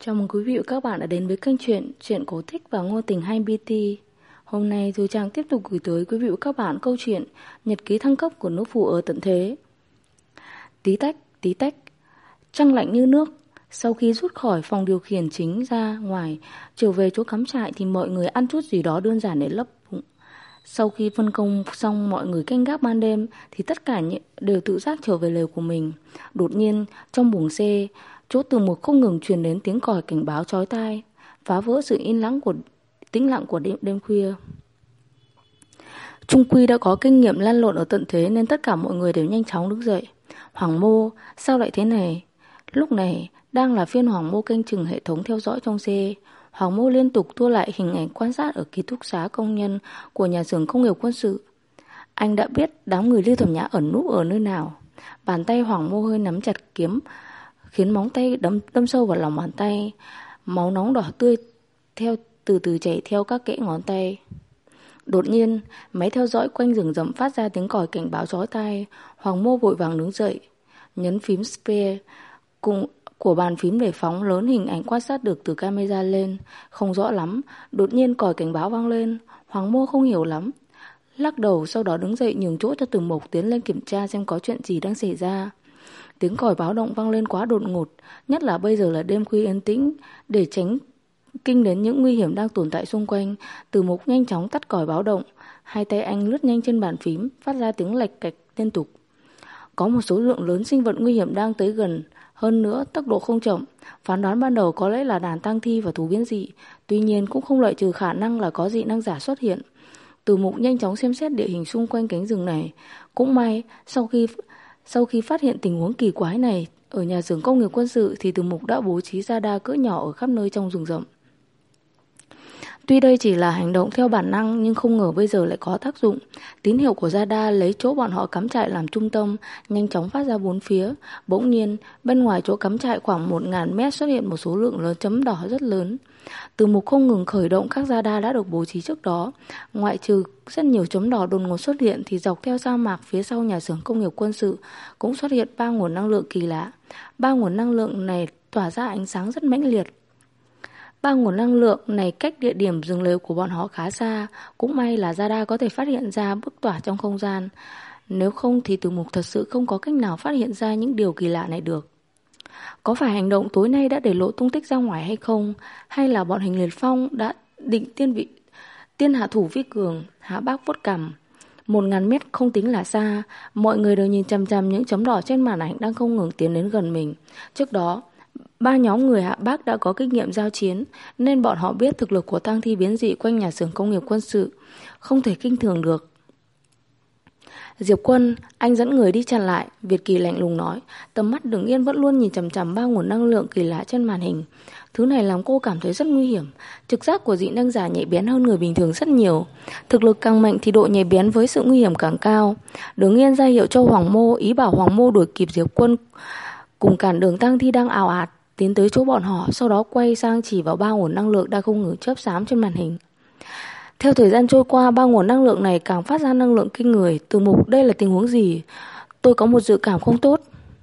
Chào mừng quý vị và các bạn đã đến với kênh Chuyện cổ tích và ngôn tình 2BT. Hôm nay Thu Trang tiếp tục gửi tới quý vị và các bạn câu chuyện Nhật ký thăng cấp của nữ phụ ở tận thế. Tí tách, trăng lạnh như nước. Sau khi rút khỏi phòng điều khiển chính ra ngoài, trở về chỗ cắm trại thì mọi người ăn chút gì đó đơn giản để lấp bụng. Sau khi phân công xong mọi người canh gác ban đêm thì tất cả đều tự giác trở về lều của mình. Đột nhiên trong buồng xe, chỗ từ một không ngừng truyền đến tiếng còi cảnh báo chói tai, phá vỡ sự tĩnh lặng của đêm khuya. Trung Quy đã có kinh nghiệm lăn lộn ở tận thế nên tất cả mọi người đều nhanh chóng đứng dậy. Hoàng Mô, sao lại thế này? Lúc này đang là phiên Hoàng Mô canh chừng hệ thống theo dõi trong xe. Hoàng Mô liên tục tua lại hình ảnh quan sát ở ký túc xá công nhân của nhà xưởng công nghiệp quân sự. Anh đã biết đám người Lưu Thẩm Nhã ẩn núp ở nơi nào. Bàn tay Hoàng Mô hơi nắm chặt kiếm, khiến móng tay đâm sâu vào lòng bàn tay. Máu nóng đỏ tươi từ từ chảy theo các kẽ ngón tay. Đột nhiên, máy theo dõi quanh rừng rậm phát ra tiếng còi cảnh báo chói tai. Hoàng Mô vội vàng đứng dậy, nhấn phím spare của bàn phím để phóng lớn hình ảnh quan sát được từ camera lên. Không rõ lắm, đột nhiên còi cảnh báo vang lên. Hoàng Mô không hiểu lắm, lắc đầu, sau đó đứng dậy nhường chỗ cho Từ Mộc tiến lên kiểm tra xem có chuyện gì đang xảy ra. Tiếng còi báo động vang lên quá đột ngột, nhất là bây giờ là đêm khuya yên tĩnh. Để tránh kinh đến những nguy hiểm đang tồn tại xung quanh, Từ Mộc nhanh chóng tắt còi báo động. Hai tay anh lướt nhanh trên bàn phím, phát ra tiếng lạch cạch liên tục. Có một số lượng lớn sinh vật nguy hiểm đang tới gần, hơn nữa tốc độ không chậm. Phán đoán ban đầu có lẽ là đàn tang thi và thú biến dị, tuy nhiên cũng không loại trừ khả năng là có dị năng giả xuất hiện. Từ Mục nhanh chóng xem xét địa hình xung quanh cánh rừng này. Cũng may, sau khi phát hiện tình huống kỳ quái này ở nhà xưởng công nghiệp quân sự thì Từ Mục đã bố trí radar cỡ nhỏ ở khắp nơi trong rừng rậm. Tuy đây chỉ là hành động theo bản năng nhưng không ngờ bây giờ lại có tác dụng. Tín hiệu của radar lấy chỗ bọn họ cắm trại làm trung tâm, nhanh chóng phát ra bốn phía. Bỗng nhiên, bên ngoài chỗ cắm trại khoảng 1000 mét xuất hiện một số lượng lớn chấm đỏ rất lớn. Từ Mục không ngừng khởi động các radar đã được bố trí trước đó. Ngoại trừ rất nhiều chấm đỏ đột ngột xuất hiện thì dọc theo sa mạc phía sau nhà xưởng công nghiệp quân sự cũng xuất hiện 3 nguồn năng lượng kỳ lạ. 3 nguồn năng lượng này tỏa ra ánh sáng rất mãnh liệt. 3 nguồn năng lượng này cách địa điểm dừng lều của bọn họ khá xa. Cũng may là radar có thể phát hiện ra bức tỏa trong không gian. Nếu không thì Từ Mục thật sự không có cách nào phát hiện ra những điều kỳ lạ này được. Có phải hành động tối nay đã để lộ tung tích ra ngoài hay không? Hay là bọn Hình Liệt Phong đã định tiên hạ thủ vi cường? Hạ Bác vuốt cằm. 1000 mét không tính là xa. Mọi người đều nhìn chằm chằm những chấm đỏ trên màn ảnh đang không ngừng tiến đến gần mình. Trước đó 3 nhóm người Hạ Bác đã có kinh nghiệm giao chiến nên bọn họ biết thực lực của tang thi biến dị quanh nhà xưởng công nghiệp quân sự không thể khinh thường được. Diệp Quân, anh dẫn người đi chặn lại, Việt Kỳ lạnh lùng nói. Tầm mắt đứng yên vẫn luôn nhìn chằm chằm 3 nguồn năng lượng kỳ lạ trên màn hình. Thứ này làm cô cảm thấy rất nguy hiểm. Trực giác của dị năng giả nhạy bén hơn người bình thường rất nhiều. Thực lực càng mạnh thì độ nhạy bén với sự nguy hiểm càng cao. Đứng yên ra hiệu cho Hoàng Mô, ý bảo Hoàng Mô đuổi kịp Diệp Quân cùng cản đường tang thi đang ào ạt tiến tới chỗ bọn họ, sau đó quay sang chỉ vào 3 nguồn năng lượng đang không ngừng chớp xám trên màn hình. Theo thời gian trôi qua, 3 nguồn năng lượng này càng phát ra năng lượng kinh người. Từ Mục, đây là tình huống gì? Tôi có một dự cảm không tốt.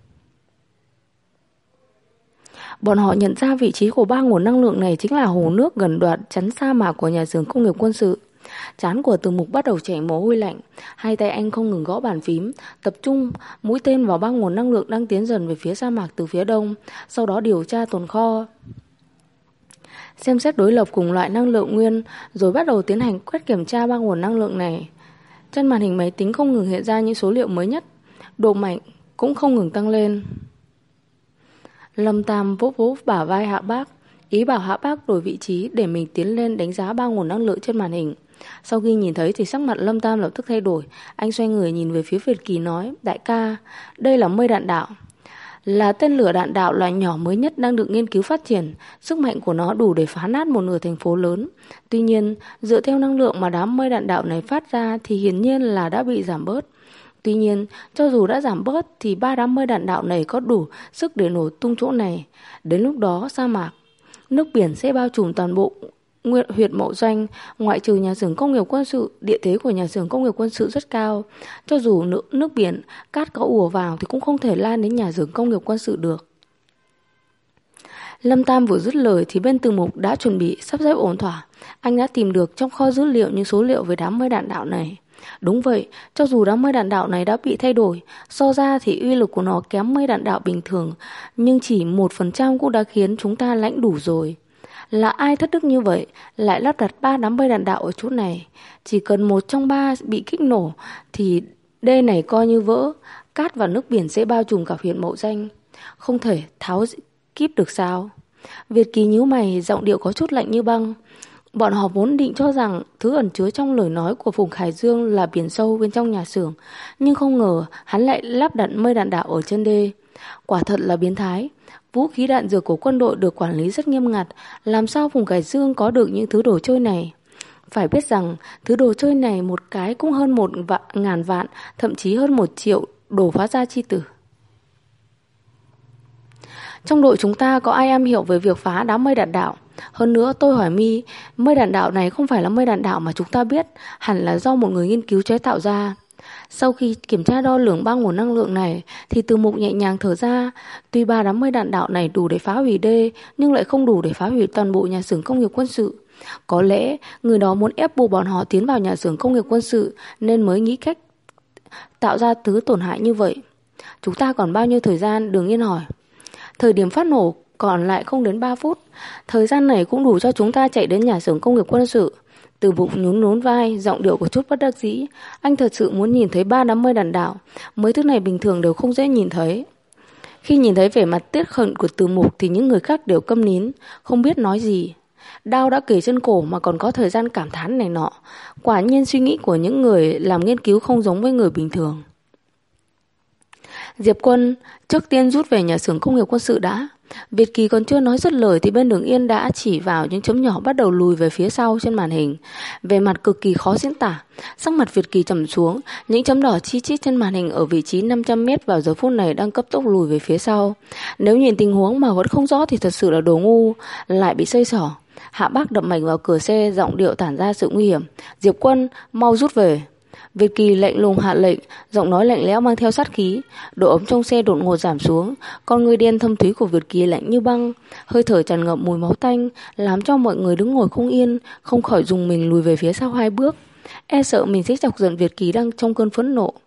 Bọn họ nhận ra vị trí của 3 nguồn năng lượng này chính là hồ nước gần đoạn chắn sa mạc của nhà xưởng công nghiệp quân sự. Trán của Từ Mục bắt đầu chảy mồ hôi lạnh. Hai tay anh không ngừng gõ bàn phím, tập trung mũi tên vào 3 nguồn năng lượng đang tiến dần về phía sa mạc từ phía đông, sau đó điều tra tồn kho, xem xét đối lập cùng loại năng lượng nguyên, rồi bắt đầu tiến hành quét kiểm tra 3 nguồn năng lượng này. Trên màn hình máy tính không ngừng hiện ra những số liệu mới nhất, độ mạnh cũng không ngừng tăng lên. Lâm Tam vỗ vỗ bả vai Hạ Bác, ý bảo Hạ Bác đổi vị trí để mình tiến lên đánh giá 3 nguồn năng lượng trên màn hình. Sau khi nhìn thấy thì sắc mặt Lâm Tam lập tức thay đổi. Anh xoay người nhìn về phía Việt Kỳ nói, đại ca, đây là mây đạn đạo, là tên lửa đạn đạo loại nhỏ mới nhất đang được nghiên cứu phát triển. Sức mạnh của nó đủ để phá nát một nửa thành phố lớn. Tuy nhiên, dựa theo năng lượng mà đám mây đạn đạo này phát ra thì hiển nhiên là đã bị giảm bớt. Tuy nhiên, cho dù đã giảm bớt thì 3 đám mây đạn đạo này có đủ sức để nổ tung chỗ này. Đến lúc đó, sa mạc, nước biển sẽ bao trùm toàn bộ huyện Mậu Doanh. Ngoại trừ nhà xưởng công nghiệp quân sự, địa thế của nhà xưởng công nghiệp quân sự rất cao. Cho dù nước biển, cát có ùa vào thì cũng không thể lan đến nhà xưởng công nghiệp quân sự được. Lâm Tam vừa dứt lời thì bên Từ Mục đã chuẩn bị sắp xếp ổn thỏa. Anh đã tìm được trong kho dữ liệu những số liệu về đám mây đạn đạo này. Đúng vậy, cho dù đám mây đạn đạo này đã bị thay đổi, so ra thì uy lực của nó kém mây đạn đạo bình thường, nhưng chỉ 1% cũng đã khiến chúng ta lãnh đủ rồi. Là ai thất đức như vậy, lại lắp đặt 3 đám mây đạn đạo ở chỗ này? Chỉ cần 1 trong 3 bị kích nổ thì đê này coi như vỡ, cát và nước biển sẽ bao trùm cả huyện Mậu Danh. Không thể tháo kíp được sao? Việt Kỳ nhíu mày, giọng điệu có chút lạnh như băng. Bọn họ vốn định cho rằng thứ ẩn chứa trong lời nói của Phùng Khải Dương là biển sâu bên trong nhà xưởng, nhưng không ngờ hắn lại lắp đặt mây đạn đạo ở chân đê. Quả thật là biến thái. Vũ khí đạn dược của quân đội được quản lý rất nghiêm ngặt, làm sao Phùng Khải Dương có được những thứ đồ chơi này? Phải biết rằng thứ đồ chơi này một cái cũng hơn 1.000 vạn, thậm chí hơn 1 triệu đồ phá gia chi tử. Trong đội chúng ta có ai am hiểu về việc phá đám mây đạn đạo? Hơn nữa tôi hỏi Mi, mây đạn đạo này không phải là mây đạn đạo mà chúng ta biết, hẳn là do một người nghiên cứu chế tạo ra. Sau khi kiểm tra đo lường ba nguồn năng lượng này thì Từ Mục nhẹ nhàng thở ra. Tuy 3 đám mây đạn đạo này đủ để phá hủy đê, nhưng lại không đủ để phá hủy toàn bộ nhà xưởng công nghiệp quân sự. Có lẽ người đó muốn ép buộc bọn họ tiến vào nhà xưởng công nghiệp quân sự nên mới nghĩ cách tạo ra thứ tổn hại như vậy. Chúng ta còn bao nhiêu thời gian? Đường Yên hỏi. Thời điểm phát nổ còn lại không đến 3 phút. Thời gian này cũng đủ cho chúng ta chạy đến nhà xưởng công nghiệp quân sự. Từ Mục nhún vai, giọng điệu có chút bất đắc dĩ. Anh thật sự muốn nhìn thấy 3 đám mây đạn đạo. Mấy thứ này bình thường đều không dễ nhìn thấy. Khi nhìn thấy vẻ mặt tiếc hận của Từ Mục thì những người khác đều câm nín, không biết nói gì. Đao đã kề chân cổ mà còn có thời gian cảm thán này nọ. Quả nhiên suy nghĩ của những người làm nghiên cứu không giống với người bình thường. Diệp Quân trước tiên rút về nhà xưởng công nghiệp quân sự đã. Việt Kỳ còn chưa nói dứt lời thì bên Đường Yên đã chỉ vào những chấm nhỏ bắt đầu lùi về phía sau trên màn hình. Về mặt cực kỳ khó diễn tả, sắc mặt Việt Kỳ trầm xuống, những chấm đỏ chi chít trên màn hình ở vị trí 500 mét vào giờ phút này đang cấp tốc lùi về phía sau. Nếu nhìn tình huống mà vẫn không rõ thì thật sự là đồ ngu, lại bị xây xỏ. Hạ Bác đập mạnh vào cửa xe, giọng điệu tản ra sự nguy hiểm. Diệp Quân, mau rút về. Việt Kỳ lạnh lùng hạ lệnh, giọng nói lạnh lẽo mang theo sát khí. Độ ấm trong xe đột ngột giảm xuống, con người đen thâm thúy của Việt Kỳ lạnh như băng, hơi thở tràn ngập mùi máu tanh, làm cho mọi người đứng ngồi không yên, không khỏi dùng mình lùi về phía sau 2 bước, e sợ mình sẽ chọc giận Việt Kỳ đang trong cơn phẫn nộ.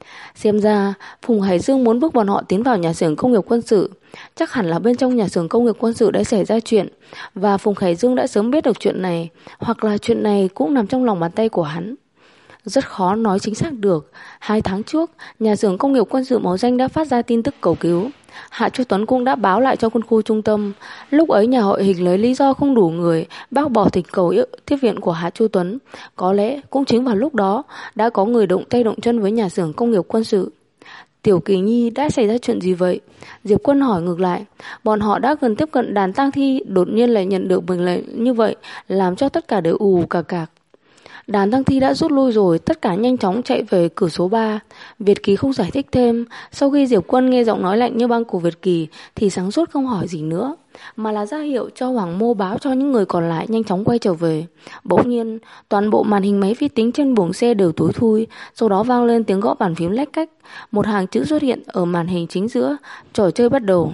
Xem ra Phùng Hải Dương muốn bước bọn họ tiến vào nhà xưởng công nghiệp quân sự. Chắc hẳn là bên trong nhà xưởng công nghiệp quân sự đã xảy ra chuyện, và Phùng Hải Dương đã sớm biết được chuyện này, hoặc là chuyện này cũng nằm trong lòng bàn tay của hắn. Rất khó nói chính xác được. 2 tháng trước, nhà xưởng công nghiệp quân sự Mậu Danh đã phát ra tin tức cầu cứu. Hạ Chu Tuấn cũng đã báo lại cho quân khu trung tâm. Lúc ấy nhà hội hình lấy lý do không đủ người bác bỏ thỉnh cầu tiếp viện của Hạ Chu Tuấn. Có lẽ cũng chính vào lúc đó đã có người động tay động chân với nhà xưởng công nghiệp quân sự. Tiểu Kỳ Nhi, đã xảy ra chuyện gì vậy? Diệp Quân hỏi ngược lại. Bọn họ đã gần tiếp cận đàn tang thi, đột nhiên lại nhận được mệnh lệnh như vậy, làm cho tất cả đều ù cà cạc. Đàn tang thi đã rút lui rồi, tất cả nhanh chóng chạy về cửa số 3. Việt Kỳ không giải thích thêm. Sau khi Diệp Quân nghe giọng nói lạnh như băng của Việt Kỳ thì sáng suốt không hỏi gì nữa, mà là ra hiệu cho Hoàng Mô báo cho những người còn lại nhanh chóng quay trở về. Bỗng nhiên, toàn bộ màn hình máy vi tính trên buồng xe đều tối thui, sau đó vang lên tiếng gõ bàn phím lách cách. Một hàng chữ xuất hiện ở màn hình chính giữa. Trò chơi bắt đầu.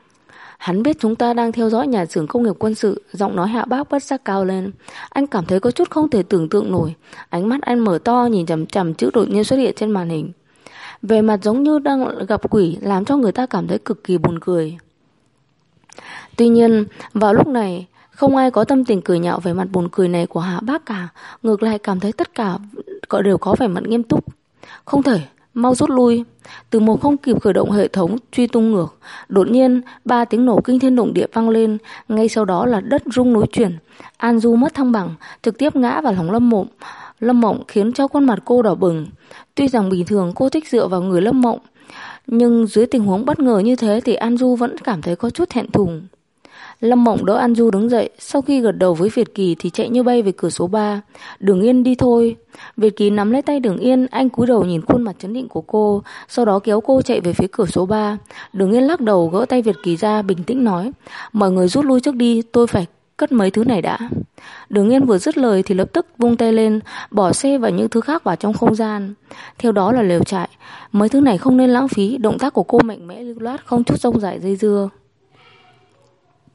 Hắn biết chúng ta đang theo dõi nhà xưởng công nghiệp quân sự. Giọng nói Hạ Bác bất giác cao lên. Anh cảm thấy có chút không thể tưởng tượng nổi. Ánh mắt anh mở to nhìn chằm chằm chữ đột nhiên xuất hiện trên màn hình. Về mặt giống như đang gặp quỷ, làm cho người ta cảm thấy cực kỳ buồn cười. Tuy nhiên vào lúc này không ai có tâm tình cười nhạo về mặt buồn cười này của Hạ Bác cả. Ngược lại cảm thấy tất cả đều có vẻ mặt nghiêm túc. Không thể, mau rút lui. Từ Mục không kịp khởi động hệ thống truy tung ngược. Đột nhiên 3 tiếng nổ kinh thiên động địa vang lên. Ngay sau đó là đất rung núi chuyển. An Du mất thăng bằng, trực tiếp ngã vào lòng Lâm Mộng, khiến cho khuôn mặt cô đỏ bừng. Tuy rằng bình thường cô thích dựa vào người Lâm Mộng, nhưng dưới tình huống bất ngờ như thế thì An Du vẫn cảm thấy có chút thẹn thùng. Lâm Mộng đỡ An Du đứng dậy, sau khi gật đầu với Việt Kỳ thì chạy như bay về cửa số 3. Đường Yên, đi thôi. Việt Kỳ nắm lấy tay Đường Yên, anh cúi đầu nhìn khuôn mặt trấn định của cô, sau đó kéo cô chạy về phía cửa số 3. Đường Yên lắc đầu gỡ tay Việt Kỳ ra, bình tĩnh nói: mọi người rút lui trước đi, tôi phải cất mấy thứ này đã. Đường Yên vừa dứt lời thì lập tức vung tay lên, bỏ xe và những thứ khác vào trong không gian. Theo đó là lều trại. Mấy thứ này không nên lãng phí. Động tác của cô mạnh mẽ lưu loát, không chút rông rải dây dưa.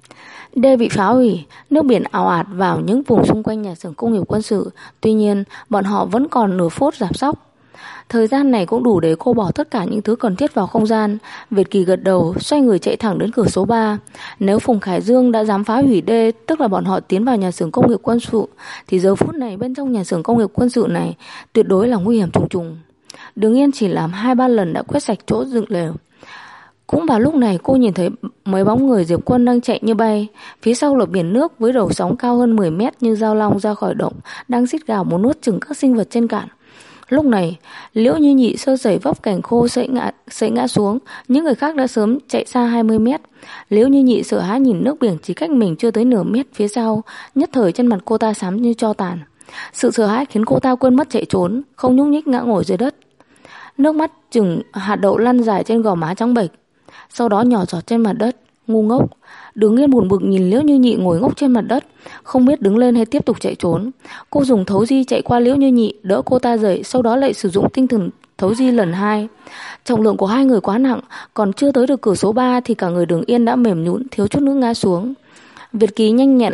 Đê bị phá hủy, nước biển ào ạt vào những vùng xung quanh nhà xưởng công nghiệp quân sự. Tuy nhiên, bọn họ vẫn còn nửa phút giảm sóc. Thời gian này cũng đủ để cô bỏ tất cả những thứ cần thiết vào không gian. Việt Kỳ gật đầu, xoay người chạy thẳng đến cửa số 3. Nếu Phùng Khải Dương đã dám phá hủy đê, tức là bọn họ tiến vào nhà xưởng công nghiệp quân sự, thì giờ phút này bên trong nhà xưởng công nghiệp quân sự này tuyệt đối là nguy hiểm trùng trùng. Đường Yên chỉ làm 2-3 lần đã quét sạch chỗ dựng lều. Cũng vào lúc này cô nhìn thấy mấy bóng người Diệp Quân đang chạy như bay. Phía sau là biển nước với đầu sóng cao hơn 10 mét như dao long ra khỏi động, đang rít gào muốn nuốt chửng các sinh vật trên cạn. Lúc này, Liễu Như Nhị sơ sẩy vấp cành khô sẫy ngã xuống, những người khác đã sớm chạy xa 20 mét. Liễu Như Nhị sợ hãi nhìn nước biển chỉ cách mình chưa tới nửa mét phía sau, nhất thời trên mặt cô ta xám như tro tàn. Sự sợ hãi khiến cô ta quên mất chạy trốn, không nhúc nhích ngã ngồi dưới đất. Nước mắt chừng hạt đậu lăn dài trên gò má trắng bệch, sau đó nhỏ giọt trên mặt đất. Ngu ngốc. Đường Yên buồn bực nhìn Liễu Như Nhị ngồi ngốc trên mặt đất, không biết đứng lên hay tiếp tục chạy trốn. Cô dùng thấu di chạy qua Liễu Như Nhị, đỡ cô ta dậy, sau đó lại sử dụng tinh thần thấu di lần 2. Trọng lượng của hai người quá nặng, còn chưa tới được cửa số 3 thì cả người Đường Yên đã mềm nhũn, thiếu chút nữa ngã xuống. Việt Kỳ nhanh nhẹn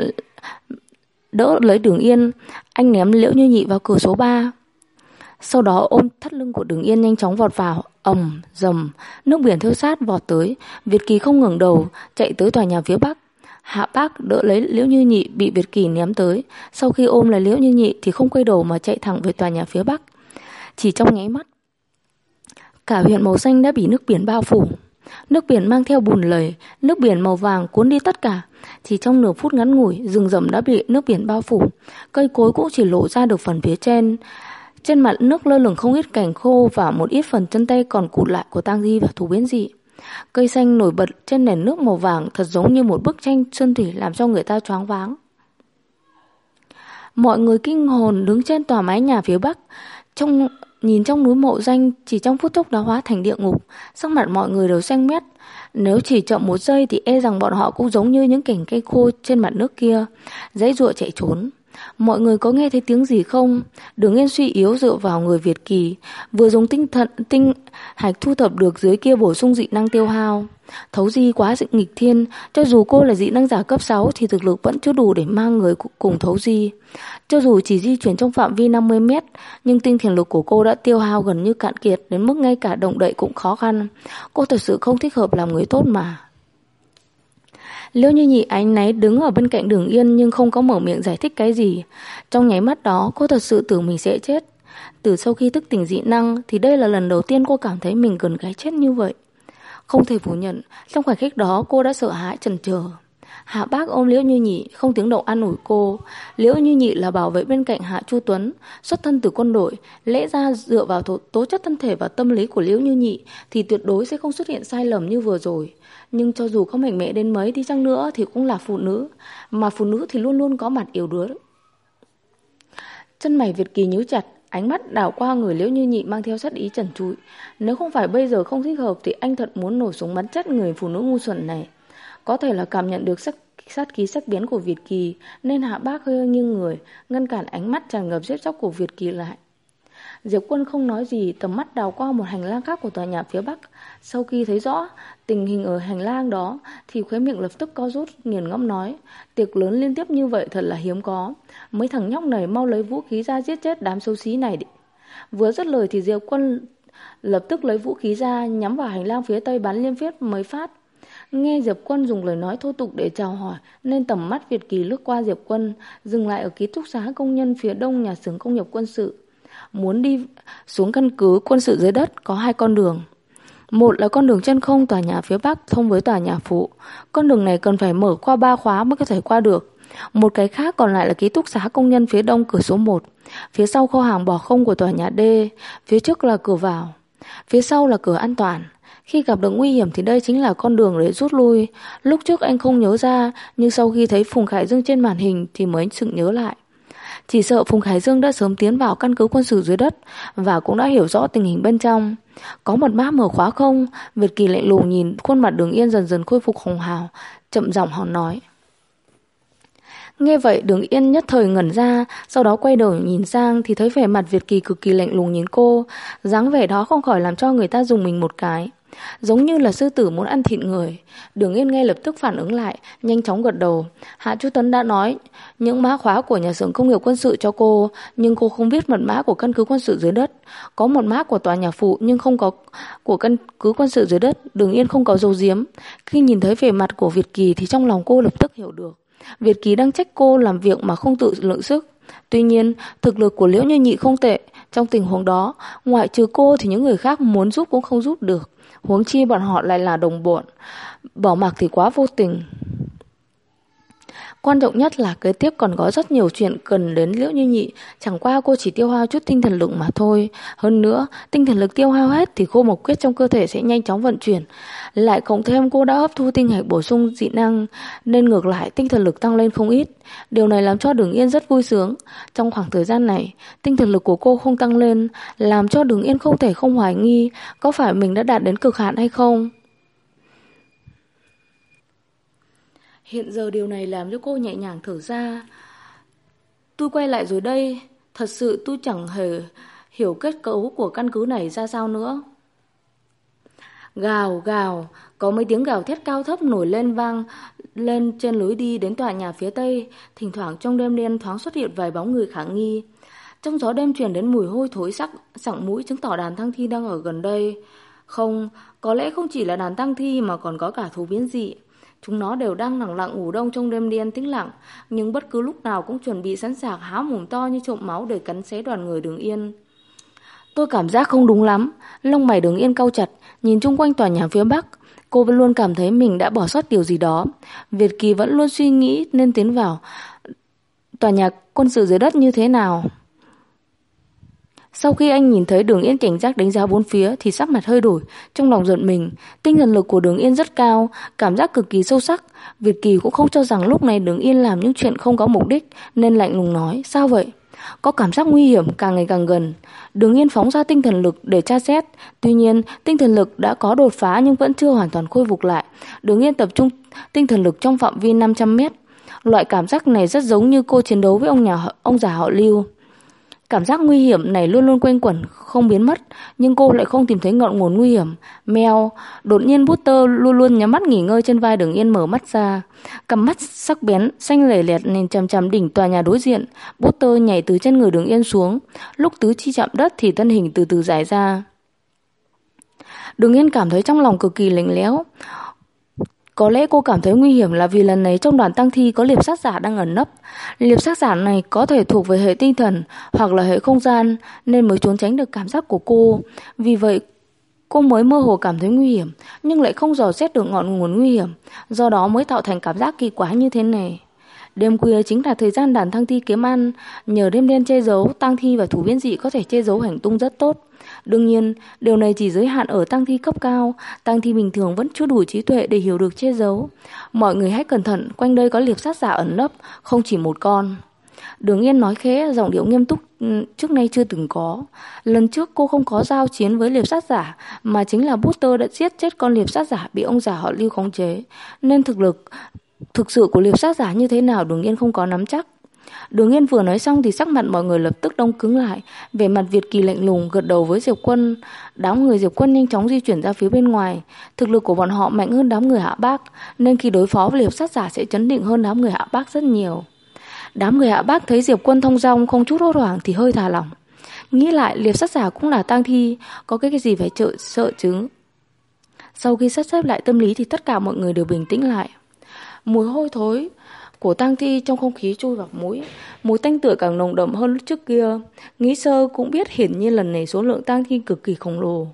đỡ lấy Đường Yên, anh ném Liễu Như Nhị vào cửa số 3. Sau đó ôm thắt lưng của Đường Yên nhanh chóng vọt vào. Ầm, dầm, nước biển theo sát vọt tới. Việt Kỳ không ngẩng đầu, chạy tới tòa nhà phía bắc. Hạ Bác đỡ lấy Liễu Như Nhị bị Việt Kỳ ném tới. Sau khi ôm lấy Liễu Như Nhị thì không quay đầu mà chạy thẳng về tòa nhà phía bắc. Chỉ trong nháy mắt, cả huyện màu xanh đã bị nước biển bao phủ. Nước biển mang theo bùn lầy, nước biển màu vàng cuốn đi tất cả. Chỉ trong nửa phút ngắn ngủi, rừng rậm đã bị nước biển bao phủ. Cây cối cũng chỉ lộ ra được phần phía trên. Trên mặt nước lơ lửng không ít cành khô và một ít phần chân tay còn cụt lại của tang thi và thú biến dị. Cây xanh nổi bật trên nền nước màu vàng thật giống như một bức tranh sơn thủy làm cho người ta choáng váng. Mọi người kinh hồn đứng trên tòa mái nhà phía bắc, nhìn trong núi mộ danh chỉ trong phút chốc đã hóa thành địa ngục. Sắc mặt mọi người đều xanh mét. Nếu chỉ chậm một giây thì e rằng bọn họ cũng giống như những cành cây khô trên mặt nước kia, giãy giụa chạy trốn. Mọi người có nghe thấy tiếng gì không? Đường Yên suy yếu dựa vào người Việt Kỳ, vừa dùng tinh hạch thu thập được dưới kia bổ sung dị năng tiêu hao. Thấu di quá nghịch thiên, cho dù cô là dị năng giả cấp 6 thì thực lực vẫn chưa đủ để mang người cùng thấu di. Cho dù chỉ di chuyển trong phạm vi 50 mét, nhưng tinh thần lực của cô đã tiêu hao gần như cạn kiệt đến mức ngay cả động đậy cũng khó khăn. Cô thật sự không thích hợp làm người tốt mà. Liễu Như Nhị áy náy đứng ở bên cạnh Đường Yên nhưng không có mở miệng giải thích cái gì. Trong nháy mắt đó cô thật sự tưởng mình sẽ chết. Từ sau khi thức tỉnh dị năng thì đây là lần đầu tiên cô cảm thấy mình gần cái chết như vậy. Không thể phủ nhận, trong khoảnh khắc đó cô đã sợ hãi chần chờ. Hạ Bác ôm Liễu Như Nhị không tiếng động an ủi cô. Liễu Như Nhị là bảo vệ bên cạnh Hạ Chu Tuấn, xuất thân từ quân đội, lẽ ra dựa vào tố chất thân thể và tâm lý của Liễu Như Nhị thì tuyệt đối sẽ không xuất hiện sai lầm như vừa rồi. Nhưng cho dù có mạnh mẽ đến mấy đi chăng nữa thì cũng là phụ nữ, mà phụ nữ thì luôn luôn có mặt yếu đuối. Chân mày Việt Kỳ nhíu chặt, ánh mắt đảo qua người Liễu Như Nhị mang theo sát ý trần trụi. Nếu không phải bây giờ không thích hợp thì anh thật muốn nổ súng bắn chết người phụ nữ ngu xuẩn này. Có thể là cảm nhận được sát khí sắc bén của Việt Kỳ nên Hạ Bác hơi nghiêng người, ngăn cản ánh mắt tràn ngập giết chóc của Việt Kỳ lại. Diệp Quân không nói gì, tầm mắt đào qua một hành lang khác của tòa nhà phía bắc. Sau khi thấy rõ tình hình ở hành lang đó thì khóe miệng lập tức co rút, nghiền ngẫm nói: tiệc lớn liên tiếp như vậy thật là hiếm có. Mấy thằng nhóc này mau lấy vũ khí ra giết chết đám xấu xí này đi. Vừa dứt lời thì Diệp Quân lập tức lấy vũ khí ra nhắm vào hành lang phía tây bắn liên tiếp mấy phát. Nghe Diệp Quân dùng lời nói thô tục để chào hỏi nên tầm mắt Việt Kỳ lướt qua Diệp Quân, dừng lại ở ký túc xá công nhân phía đông nhà xưởng công nghiệp quân sự. Muốn đi xuống căn cứ quân sự dưới đất có hai con đường. Một là con đường chân không tòa nhà phía bắc thông với tòa nhà phụ. Con đường này cần phải mở qua 3 khóa mới có thể qua được. Một cái khác còn lại là ký túc xá công nhân phía đông cửa số 1. Phía sau kho hàng bỏ không của tòa nhà D. Phía trước là cửa vào. Phía sau là cửa an toàn. Khi gặp được nguy hiểm thì đây chính là con đường để rút lui. Lúc trước anh không nhớ ra, nhưng sau khi thấy Phùng Khải Dương trên màn hình thì mới sực nhớ lại. Chỉ sợ Phùng Khải Dương đã sớm tiến vào căn cứ quân sự dưới đất và cũng đã hiểu rõ tình hình bên trong. Có mật mã mở khóa không? Việt Kỳ lạnh lùng nhìn khuôn mặt Đường Yên dần dần khôi phục hồng hào, chậm giọng họ nói. Nghe vậy Đường Yên nhất thời ngẩn ra, sau đó quay đầu nhìn sang thì thấy vẻ mặt Việt Kỳ cực kỳ lạnh lùng nhìn cô. Dáng vẻ đó không khỏi làm cho người ta dùng mình một cái. giống như là sư tử muốn ăn thịt người. Đường Yên ngay lập tức phản ứng lại, nhanh chóng gật đầu. Hạ Chu Tấn đã nói những mã khóa của nhà xưởng công nghiệp quân sự cho cô, nhưng cô không biết mật mã của căn cứ quân sự dưới đất. Có một mã của tòa nhà phụ nhưng không có của căn cứ quân sự dưới đất. Đường Yên không có giấu giếm. Khi nhìn thấy vẻ mặt của Việt Kỳ thì trong lòng cô lập tức hiểu được. Việt Kỳ đang trách cô làm việc mà không tự lượng sức. Tuy nhiên, thực lực của Liễu Như Nhị không tệ. Trong tình huống đó, ngoại trừ cô thì những người khác muốn giúp cũng không giúp được. Huống chi bọn họ lại là đồng bọn. Bỏ mặc thì quá vô tình. Quan trọng nhất là kế tiếp còn có rất nhiều chuyện cần đến Liễu Như Nhị. Chẳng qua cô chỉ tiêu hao chút tinh thần lực mà thôi. Hơn nữa, tinh thần lực tiêu hao hết thì khô mộc quyết trong cơ thể sẽ nhanh chóng vận chuyển. Lại cộng thêm cô đã hấp thu tinh hạch bổ sung dị năng, nên ngược lại tinh thần lực tăng lên không ít. Điều này làm cho Đường Yên rất vui sướng. Trong khoảng thời gian này, tinh thần lực của cô không tăng lên, làm cho Đường Yên không thể không hoài nghi có phải mình đã đạt đến cực hạn hay không. Hiện giờ điều này làm cho cô nhẹ nhàng thở ra. Tôi quay lại rồi đây, thật sự tôi chẳng hề hiểu kết cấu của căn cứ này ra sao nữa. Gào gào, có mấy tiếng gào thét cao thấp nổi lên vang lên trên lối đi đến tòa nhà phía tây. Thỉnh thoảng trong đêm đen thoáng xuất hiện vài bóng người khả nghi. Trong gió đêm truyền đến mùi hôi thối sặc mũi, chứng tỏ đàn tang thi đang ở gần đây. Không, có lẽ không chỉ là đàn tang thi mà còn có cả thú biến dị. Chúng nó đều đang lặng lặng ngủ đông trong đêm đen tĩnh lặng, nhưng bất cứ lúc nào cũng chuẩn bị sẵn sàng há mồm to như trộm máu để cắn xé đoàn người Đường Yên. Tôi cảm giác không đúng lắm. Lông mày Đường Yên cau chặt, nhìn chung quanh tòa nhà phía bắc. Cô vẫn luôn cảm thấy mình đã bỏ sót điều gì đó. Việt Kỳ vẫn luôn suy nghĩ nên tiến vào tòa nhà quân sự dưới đất như thế nào. Sau khi anh nhìn thấy Đường Yên cảnh giác đánh giá bốn phía thì sắc mặt hơi đổi, trong lòng giận mình. Tinh thần lực của Đường Yên rất cao, cảm giác cực kỳ sâu sắc. Việt Kỳ cũng không cho rằng lúc này Đường Yên làm những chuyện không có mục đích, nên lạnh lùng nói: sao vậy? Có cảm giác nguy hiểm càng ngày càng gần. Đường Yên phóng ra tinh thần lực để tra xét. Tuy nhiên tinh thần lực đã có đột phá nhưng vẫn chưa hoàn toàn khôi phục lại. Đường Yên tập trung tinh thần lực trong phạm vi 500 mét. Loại cảm giác này rất giống như cô chiến đấu với ông già họ Lưu. Cảm giác nguy hiểm này luôn luôn quanh quẩn, không biến mất, nhưng cô lại không tìm thấy ngọn nguồn nguy hiểm. Mèo, đột nhiên Butter luôn luôn nhắm mắt nghỉ ngơi trên vai Đường Yên mở mắt ra. Cặp mắt sắc bén, xanh lè lẹt nhìn chằm chằm đỉnh tòa nhà đối diện. Butter nhảy từ trên người Đường Yên xuống. Lúc tứ chi chạm đất thì thân hình từ từ giải ra. Đường Yên cảm thấy trong lòng cực kỳ lạnh lẽo. Có lẽ cô cảm thấy nguy hiểm là vì lần này trong đoàn tang thi có liệp sát giả đang ẩn nấp. Liệp sát giả này có thể thuộc về hệ tinh thần hoặc là hệ không gian, nên mới trốn tránh được cảm giác của cô. Vì vậy cô mới mơ hồ cảm thấy nguy hiểm, nhưng lại không dò xét được ngọn nguồn nguy hiểm, do đó mới tạo thành cảm giác kỳ quái như thế này. Đêm khuya chính là thời gian đàn tang thi kiếm ăn. Nhờ đêm đen che giấu, tang thi và thú biến dị có thể che giấu hành tung rất tốt. Đương nhiên, điều này chỉ giới hạn ở tang thi cấp cao. Tang thi bình thường vẫn chưa đủ trí tuệ để hiểu được che giấu. Mọi người hãy cẩn thận, quanh đây có liệp sát giả ẩn nấp, không chỉ một con. Đường Yên nói khẽ, giọng điệu nghiêm túc trước nay chưa từng có. Lần trước cô không có giao chiến với liệp sát giả, mà chính là Buster đã giết chết con liệp sát giả bị ông già họ Lưu khống chế, nên thực sự của liệp sát giả như thế nào Đường Yên không có nắm chắc. Đường Yên vừa nói xong thì sắc mặt mọi người lập tức đông cứng lại. Vẻ mặt Việt Kỳ lạnh lùng gật đầu với Diệp Quân. Đám người Diệp Quân nhanh chóng di chuyển ra phía bên ngoài. Thực lực của bọn họ mạnh hơn đám người Hạ Bác, nên khi đối phó với liệp sát giả sẽ chấn định hơn đám người Hạ Bác rất nhiều. Đám người Hạ Bác thấy Diệp Quân thông dong, không chút hốt hoảng thì hơi thả lỏng. Nghĩ lại liệp sát giả cũng là tang thi, có cái gì phải sợ chứ. Sau khi sắp xếp lại tâm lý thì tất cả mọi người đều bình tĩnh lại. Mùi hôi thối của tang thi trong không khí chui vào mũi, mùi tanh tưởi càng nồng đậm hơn lúc trước kia. Nghĩ sơ cũng biết hiển nhiên lần này số lượng tang thi cực kỳ khổng lồ.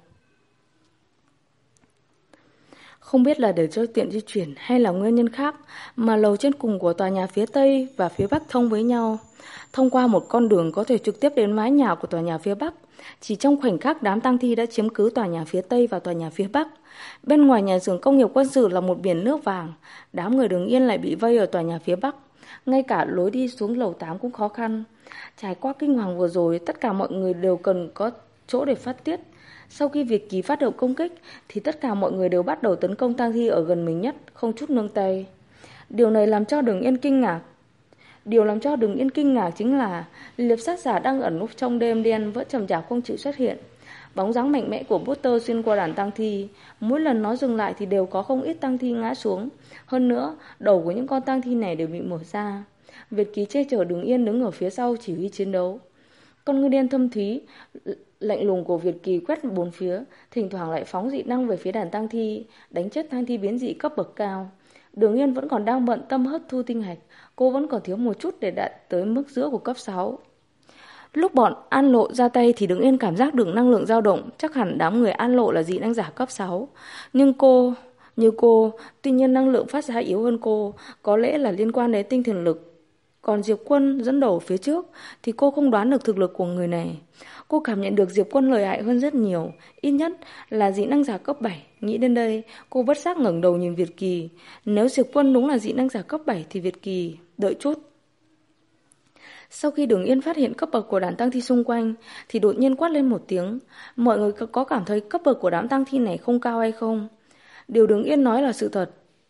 Không biết là để cho tiện di chuyển hay là nguyên nhân khác mà lầu trên cùng của tòa nhà phía Tây và phía Bắc thông với nhau. Thông qua một con đường có thể trực tiếp đến mái nhà của tòa nhà phía Bắc. Chỉ trong khoảnh khắc đám tang thi đã chiếm cứ tòa nhà phía Tây và tòa nhà phía Bắc. Bên ngoài nhà xưởng công nghiệp quân sự là một biển nước vàng. Đám người Đường Yên lại bị vây ở tòa nhà phía Bắc. Ngay cả lối đi xuống lầu 8 cũng khó khăn. Trải qua kinh hoàng vừa rồi, tất cả mọi người đều cần có chỗ để phát tiết. Sau khi Việt Kỳ phát động công kích thì tất cả mọi người đều bắt đầu tấn công tang thi ở gần mình nhất, không chút nương tay. Điều này làm cho Đường Yên kinh ngạc. Điều làm cho Đường Yên kinh ngạc chính là liệp sát giả đang ẩn núp trong đêm đen vẫn chậm chạp không chịu xuất hiện. Bóng dáng mạnh mẽ của Buster xuyên qua đàn tang thi. Mỗi lần nó dừng lại thì đều có không ít tang thi ngã xuống. Hơn nữa, đầu của những con tang thi này đều bị mở ra. Việt Kỳ che chở Đường Yên đứng ở phía sau chỉ huy chiến đấu. Con ngươi đen thâm thúy, lạnh lùng của Việt Kỳ quét bốn phía, thỉnh thoảng lại phóng dị năng về phía đàn tang thi, đánh chết tang thi biến dị cấp bậc cao. Đường Yên vẫn còn đang bận tâm hấp thu tinh hạch, cô vẫn còn thiếu một chút để đạt tới mức giữa của cấp 6. Lúc bọn An Lộ ra tay thì Đường Yên cảm giác được năng lượng dao động, chắc hẳn đám người An Lộ là dị năng giả cấp 6. Nhưng cô, tuy nhiên năng lượng phát ra yếu hơn cô, có lẽ là liên quan đến tinh thần lực. Còn Diệp Quân dẫn đầu phía trước thì cô không đoán được thực lực của người này. Cô cảm nhận được Diệp Quân lợi hại hơn rất nhiều, ít nhất là dị năng giả cấp 7. Nghĩ đến đây, cô bất giác ngẩng đầu nhìn Việt Kỳ. Nếu Diệp Quân đúng là dị năng giả cấp 7 thì Việt Kỳ đợi chút. Sau khi Đường Yên phát hiện cấp bậc của đám tang thi xung quanh thì đột nhiên quát lên một tiếng. Mọi người có cảm thấy cấp bậc của đám tang thi này không cao hay không? Điều Đường Yên nói là sự thật.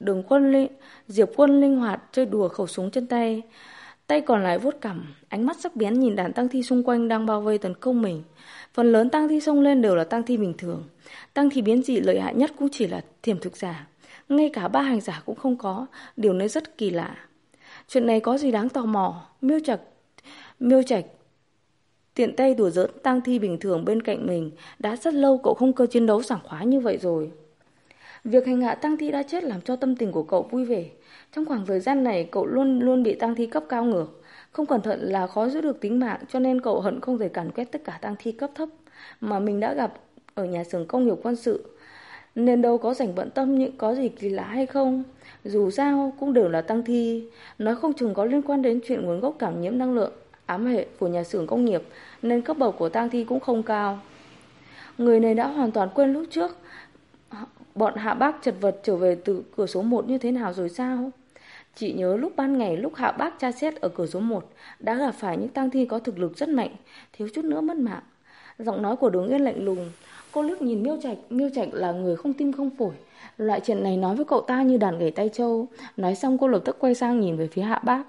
Diệp Quân linh hoạt chơi đùa khẩu súng trên tay, tay còn lại vuốt cằm, ánh mắt sắc bén nhìn đàn tang thi xung quanh đang bao vây tấn công mình. Phần lớn tang thi xông lên đều là tang thi bình thường. Tang thi biến dị lợi hại nhất cũng chỉ là thiểm thực giả, ngay cả ba hành giả cũng không có. Điều này rất kỳ lạ. Chuyện này có gì đáng tò mò? Miêu Trạch tiện tay đùa giỡn tang thi bình thường bên cạnh mình. Đã rất lâu cậu không cơ chiến đấu sảng khoái như vậy rồi. Việc hành hạ tang thi đã chết làm cho tâm tình của cậu vui vẻ. Trong khoảng thời gian này cậu luôn luôn bị tang thi cấp cao ngược, không cẩn thận là khó giữ được tính mạng, cho nên cậu hận không thể càn quét tất cả tang thi cấp thấp mà mình đã gặp ở nhà xưởng công nghiệp quân sự. Nên đâu có rảnh bận tâm những có gì kỳ lạ hay không. Dù sao cũng đều là tang thi, nói không chừng có liên quan đến chuyện nguồn gốc cảm nhiễm năng lượng ám hệ của nhà xưởng công nghiệp, nên cấp bậc của tang thi cũng không cao. Người này đã hoàn toàn quên lúc trước bọn Hạ Bác chật vật trở về từ cửa số 1 như thế nào rồi sao? Chị nhớ lúc ban ngày lúc Hạ Bác tra xét ở cửa số 1 đã gặp phải những tang thi có thực lực rất mạnh, thiếu chút nữa mất mạng. Giọng nói của Đường Yên lạnh lùng. Cô liếc nhìn Miêu Trạch là người không tim không phổi. Loại chuyện này nói với cậu ta như đàn gảy tay trâu. Nói xong cô lập tức quay sang nhìn về phía Hạ Bác.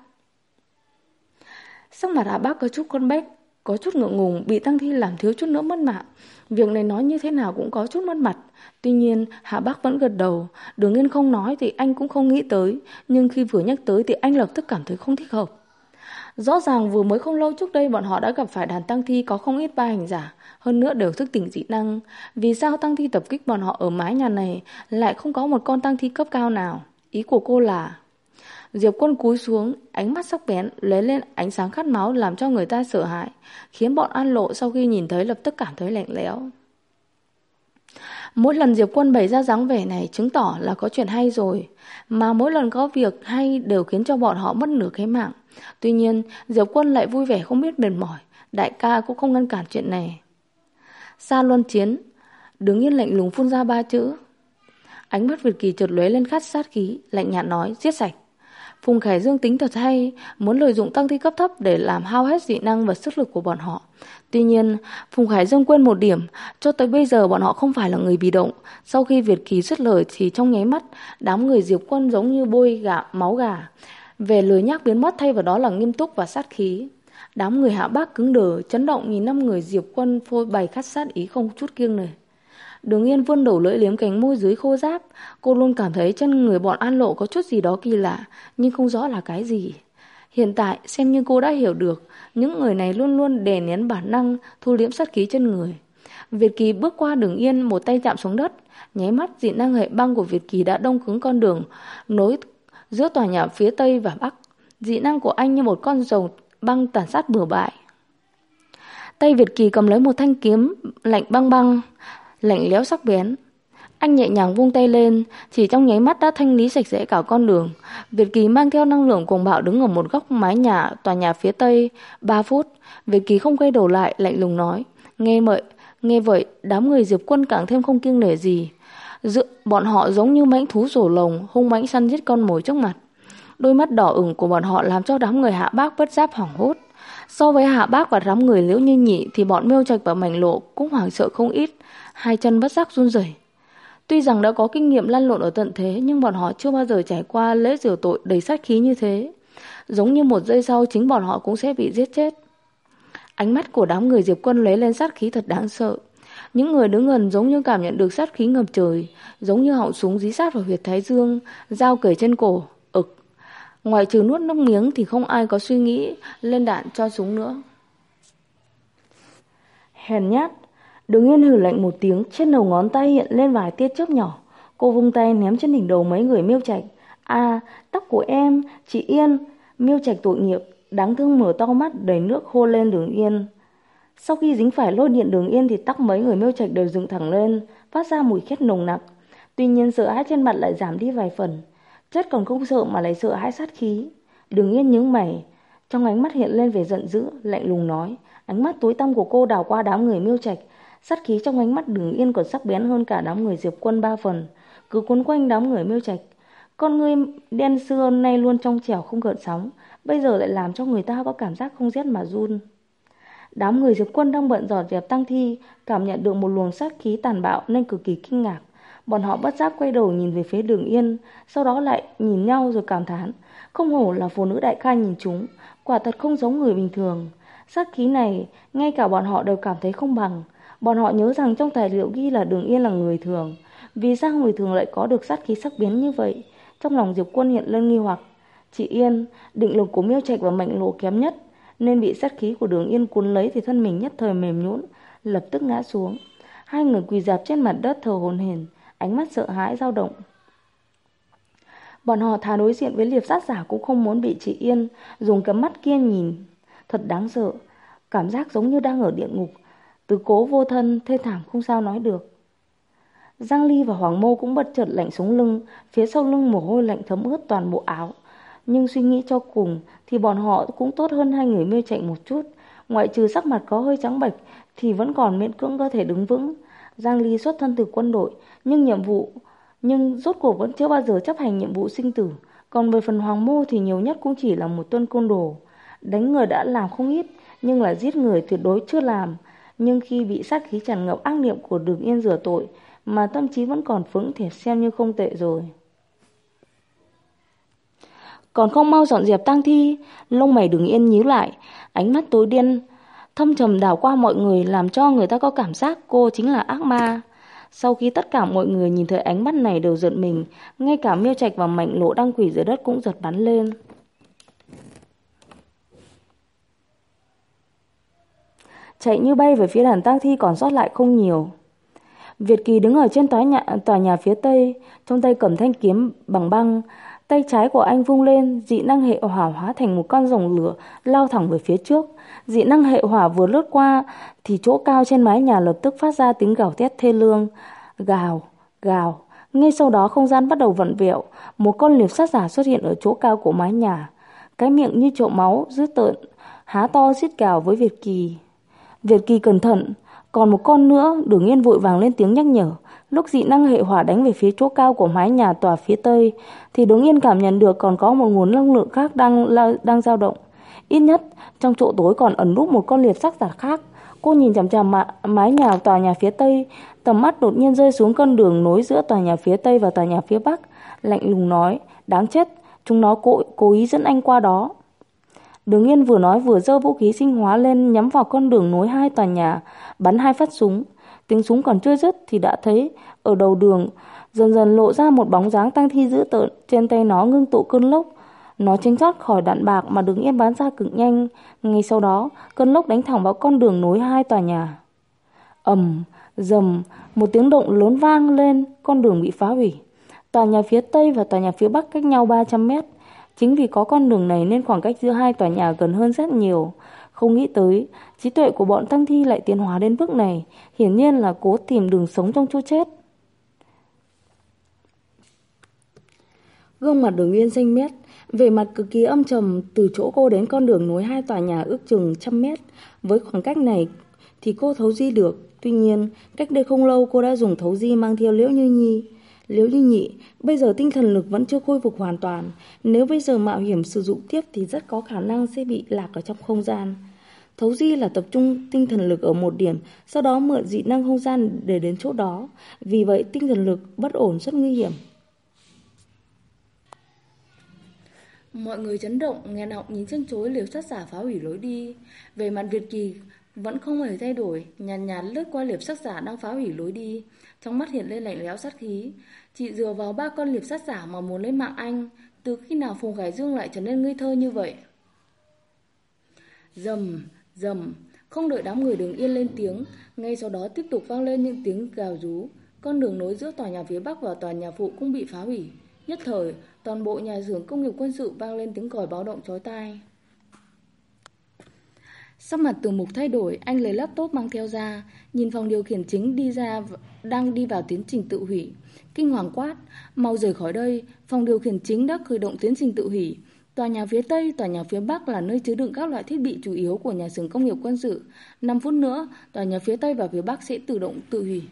Sắc mặt Hạ Bác có chút ngượng ngùng, bị tang thi làm thiếu chút nữa mất mạng. Việc này nói như thế nào cũng có chút mất mặt. Tuy nhiên Hạ Bác vẫn gật đầu. Đường Yên không nói thì anh cũng không nghĩ tới, nhưng khi vừa nhắc tới thì anh lập tức cảm thấy không thích hợp. Rõ ràng vừa mới không lâu trước đây bọn họ đã gặp phải đàn tang thi có không ít ba hành giả, hơn nữa đều thức tỉnh dị năng. Vì sao tang thi tập kích bọn họ ở mái nhà này lại không có một con tang thi cấp cao nào? Ý của cô là... Diệp Quân cúi xuống, ánh mắt sắc bén lóe lên ánh sáng khát máu làm cho người ta sợ hãi, khiến bọn An Lộ sau khi nhìn thấy lập tức cảm thấy lạnh lẽo. Mỗi lần Diệp Quân bày ra dáng vẻ này chứng tỏ là có chuyện hay rồi, mà mỗi lần có việc hay đều khiến cho bọn họ mất nửa cái mạng. Tuy nhiên Diệp Quân lại vui vẻ không biết mệt mỏi, đại ca cũng không ngăn cản chuyện này. Xa luân chiến. Đường Yên lạnh lùng phun ra 3 chữ. Ánh mắt Việt Kỳ chợt lóe lên khát sát khí, lạnh nhạt nói giết sạch. Phùng Khải Dương tính thật hay, muốn lợi dụng tăng thi cấp thấp để làm hao hết dị năng và sức lực của bọn họ. Tuy nhiên, Phùng Khải Dương quên một điểm, cho tới bây giờ bọn họ không phải là người bị động. Sau khi Việt Kỳ dứt lời thì trong nháy mắt, đám người Diệp Quân giống như bôi máu gà. Về lười nhác biến mất thay vào đó là nghiêm túc và sát khí. Đám người Hạ Bác cứng đờ, chấn động nhìn 5 người Diệp Quân phôi bày khát sát ý không chút kiêng nể. Đường Yên vươn đầu lưỡi liếm cánh môi dưới khô ráp. Cô luôn cảm thấy chân người bọn An Lộ có chút gì đó kỳ lạ, nhưng không rõ là cái gì. Hiện tại xem như cô đã hiểu được, những người này luôn luôn đè nén bản năng, thu liễm sát khí chân người. Việt Kỳ bước qua Đường Yên, một tay chạm xuống đất. Nháy mắt dị năng hệ băng của Việt Kỳ đã đông cứng con đường nối giữa tòa nhà phía Tây và Bắc. Dị năng của anh như một con rồng băng tàn sát bừa bãi. Tay Việt Kỳ cầm lấy một thanh kiếm lạnh băng, lạnh lẽo sắc bén. Anh nhẹ nhàng vung tay lên, chỉ trong nháy mắt đã thanh lý sạch sẽ cả con đường. Việt Kỳ mang theo năng lượng cuồng bạo đứng ở một góc mái nhà tòa nhà phía Tây. 3 phút, Việt Kỳ không quay đầu lại, lạnh lùng nói. Nghe vậy, đám người Diệp Quân càng thêm không kiêng nể gì. Bọn họ giống như mãnh thú rổ lồng, hung mãnh săn giết con mồi trước mặt. Đôi mắt đỏ ửng của bọn họ làm cho đám người Hạ Bác bất giác hoảng hốt. So với Hạ Bác và đám người Liễu Như Nhị thì bọn Miêu Trạch và Mảnh Lộ cũng hoảng sợ không ít, hai chân bất giác run rẩy. Tuy rằng đã có kinh nghiệm lăn lộn ở tận thế, nhưng bọn họ chưa bao giờ trải qua lễ giểu tội đầy sát khí như thế. Giống như một giây sau chính bọn họ cũng sẽ bị giết chết. Ánh mắt của đám người Diệp Quân lóe lên sát khí thật đáng sợ. Những người đứng gần giống như cảm nhận được sát khí ngập trời, giống như họng súng dí sát vào huyệt thái dương, dao kề trên cổ. Ực. Ngoại trừ nuốt nước miếng thì không ai có suy nghĩ lên đạn cho súng nữa. Hèn nhát. Đường Yên hừ lạnh một tiếng, trên đầu ngón tay hiện lên vài tia chớp nhỏ. Cô vung tay ném trên đỉnh đầu mấy người Miêu Trạch. À, tóc của em, chị Yên. Miêu Trạch tội nghiệp, đáng thương mở to mắt đầy nước hô lên Đường Yên. Sau khi dính phải lôi điện Đường Yên thì tóc mấy người Miêu Trạch đều dựng thẳng lên, phát ra mùi khét nồng nặc. Tuy nhiên sợ hãi trên mặt lại giảm đi vài phần. Chết còn không sợ mà lại sợ hãi sát khí. Đường Yên nhướng mày, trong ánh mắt hiện lên vẻ giận dữ, lạnh lùng nói. Ánh mắt tối tăm của cô đảo qua đám người Miêu Trạch. Sát khí trong ánh mắt Đường Yên còn sắc bén hơn cả đám người Diệp Quân 3 phần, cứ quấn quanh đám người Miêu Trạch. Con ngươi đen xưa nay luôn trong trẻo không gợn sóng, bây giờ lại làm cho người ta có cảm giác không rét mà run. Đám người Diệp Quân đang bận dọn dẹp tang thi, cảm nhận được một luồng sát khí tàn bạo nên cực kỳ kinh ngạc. Bọn họ bất giác quay đầu nhìn về phía Đường Yên, sau đó lại nhìn nhau rồi cảm thán, không hổ là phụ nữ đại ca nhìn chúng, quả thật không giống người bình thường. Sát khí này, ngay cả bọn họ đều cảm thấy không bằng. Bọn họ nhớ rằng trong tài liệu ghi là Đường Yên là người thường, vì sao người thường lại có được sát khí sắc bén như vậy? Trong lòng Diệp Quân hiện lên nghi hoặc. Chị Yên, định lực của Miêu Trạch và Mạnh Lộ kém nhất, nên bị sát khí của Đường Yên cuốn lấy thì thân mình nhất thời mềm nhũn, lập tức ngã xuống. Hai người quỳ rạp trên mặt đất thở hổn hển, ánh mắt sợ hãi dao động. Bọn họ thà đối diện với liệp sát giả cũng không muốn bị chị Yên dùng cái mắt kia nhìn. Thật đáng sợ, cảm giác giống như đang ở địa ngục, tứ cố vô thân, thê thảm không sao nói được. Giang Ly và Hoàng Mô cũng bất chợt lạnh sống lưng, phía sau lưng mồ hôi lạnh thấm ướt toàn bộ áo. Nhưng suy nghĩ cho cùng thì bọn họ cũng tốt hơn hai người Miêu Trạch một chút, ngoại trừ sắc mặt có hơi trắng bệch thì vẫn còn miễn cưỡng có thể đứng vững. Giang Ly xuất thân từ quân đội, nhưng rốt cuộc vẫn chưa bao giờ chấp hành nhiệm vụ sinh tử. Còn về phần Hoàng Mô thì nhiều nhất cũng chỉ là một tuân côn đồ. Đánh người đã làm không ít, nhưng là giết người tuyệt đối chưa làm. Nhưng khi bị sát khí tràn ngập ác niệm của Đường Yên rửa tội, mà tâm trí vẫn còn vững thì xem như không tệ rồi. Còn không mau dọn dẹp tang thi. Lông mày Đường Yên nhíu lại, ánh mắt tối đen thâm trầm đảo qua mọi người, làm cho người ta có cảm giác cô chính là ác ma. Sau khi tất cả mọi người nhìn thấy ánh mắt này đều giận mình, ngay cả Miêu Trạch và Mạnh Lộ đang quỳ dưới đất cũng giật bắn lên. Chạy như bay về phía đàn tang thi còn sót lại không nhiều. Việt Kỳ đứng ở trên tòa nhà phía tây, trong tay cầm thanh kiếm bằng băng. Tay trái của anh vung lên, dị năng hệ hỏa hóa thành một con rồng lửa lao thẳng về phía trước. Dị năng hệ hỏa vừa lướt qua thì chỗ cao trên mái nhà lập tức phát ra tiếng gào thét thê lương. Gào, gào. Ngay sau đó không gian bắt đầu vặn vẹo, một con liệp sát giả xuất hiện ở chỗ cao của mái nhà. Cái miệng như chậu máu, dữ tợn, há to rít gào với Việt Kỳ. Việt Kỳ cẩn thận, còn một con nữa. Đường Yên vội vàng lên tiếng nhắc nhở. Lúc dị năng hệ hỏa đánh về phía chỗ cao của mái nhà tòa phía tây thì Đường Yên cảm nhận được còn có một nguồn năng lượng khác đang dao động. Ít nhất trong chỗ tối còn ẩn núp một con liệp sát giả khác. Cô nhìn chằm chằm mái nhà tòa nhà phía tây, tầm mắt đột nhiên rơi xuống con đường nối giữa tòa nhà phía tây và tòa nhà phía bắc, lạnh lùng nói, đáng chết, chúng nó cố ý dẫn anh qua đó. Đường Yên vừa nói vừa giơ vũ khí sinh hóa lên nhắm vào con đường nối hai tòa nhà, bắn 2 phát súng. Tiếng súng còn chưa dứt thì đã thấy ở đầu đường dần dần lộ ra một bóng dáng tang thi dữ tợn, trên tay nó ngưng tụ cơn lốc. Nó tránh thoát khỏi đạn bạc mà Đường Yên bắn ra cực nhanh. Ngay sau đó, cơn lốc đánh thẳng vào con đường nối hai tòa nhà. Ầm, rầm, một tiếng động lớn vang lên, con đường bị phá hủy. Tòa nhà phía tây và tòa nhà phía bắc cách nhau 300 mét. Chính vì có con đường này nên khoảng cách giữa hai tòa nhà gần hơn rất nhiều. Không nghĩ tới, trí tuệ của bọn tang thi lại tiến hóa đến bước này, hiển nhiên là cố tìm đường sống trong chỗ chết. Gương mặt Đường Yên xanh mét, vẻ mặt cực kỳ âm trầm. Từ chỗ cô đến con đường nối hai tòa nhà ước chừng 100 mét. Với khoảng cách này thì cô thấu di được. Tuy nhiên, cách đây không lâu cô đã dùng thấu di mang theo Liễu Như Nhi. Liễu Như Nhị, bây giờ tinh thần lực vẫn chưa khôi phục hoàn toàn. Nếu bây giờ mạo hiểm sử dụng tiếp thì rất có khả năng sẽ bị lạc ở trong không gian. Thấu di là tập trung tinh thần lực ở một điểm, sau đó mượn dị năng không gian để đến chỗ đó. Vì vậy tinh thần lực bất ổn rất nguy hiểm. Mọi người chấn động, nghẹn họng nhìn chân chối liều sát giả phá hủy lối đi. Về mặt Việt Kỳ vẫn không hề thay đổi, nhàn nhạt lướt qua liệp sát giả đang phá hủy lối đi, trong mắt hiện lên lạnh lẽo sát khí. Chị dựa vào 3 con liệp sát giả mà muốn lấy mạng anh, từ khi nào Phùng Khải Dương lại trở nên ngây thơ như vậy? Rầm, rầm, không đợi đám người Đường Yên lên tiếng, ngay sau đó tiếp tục vang lên những tiếng gào rú. Con đường nối giữa tòa nhà phía Bắc và tòa nhà phụ cũng bị phá hủy. Nhất thời, toàn bộ nhà xưởng công nghiệp quân sự vang lên tiếng còi báo động chói tai. Sắc mặt Từ Mục thay đổi, anh lấy laptop mang theo ra, nhìn phòng điều khiển chính đang đi vào tiến trình tự hủy. Kinh hoàng quát, mau rời khỏi đây, phòng điều khiển chính đã khởi động tiến trình tự hủy. Tòa nhà phía Tây, tòa nhà phía Bắc là nơi chứa đựng các loại thiết bị chủ yếu của nhà xưởng công nghiệp quân sự. 5 phút nữa, tòa nhà phía Tây và phía Bắc sẽ tự động tự hủy.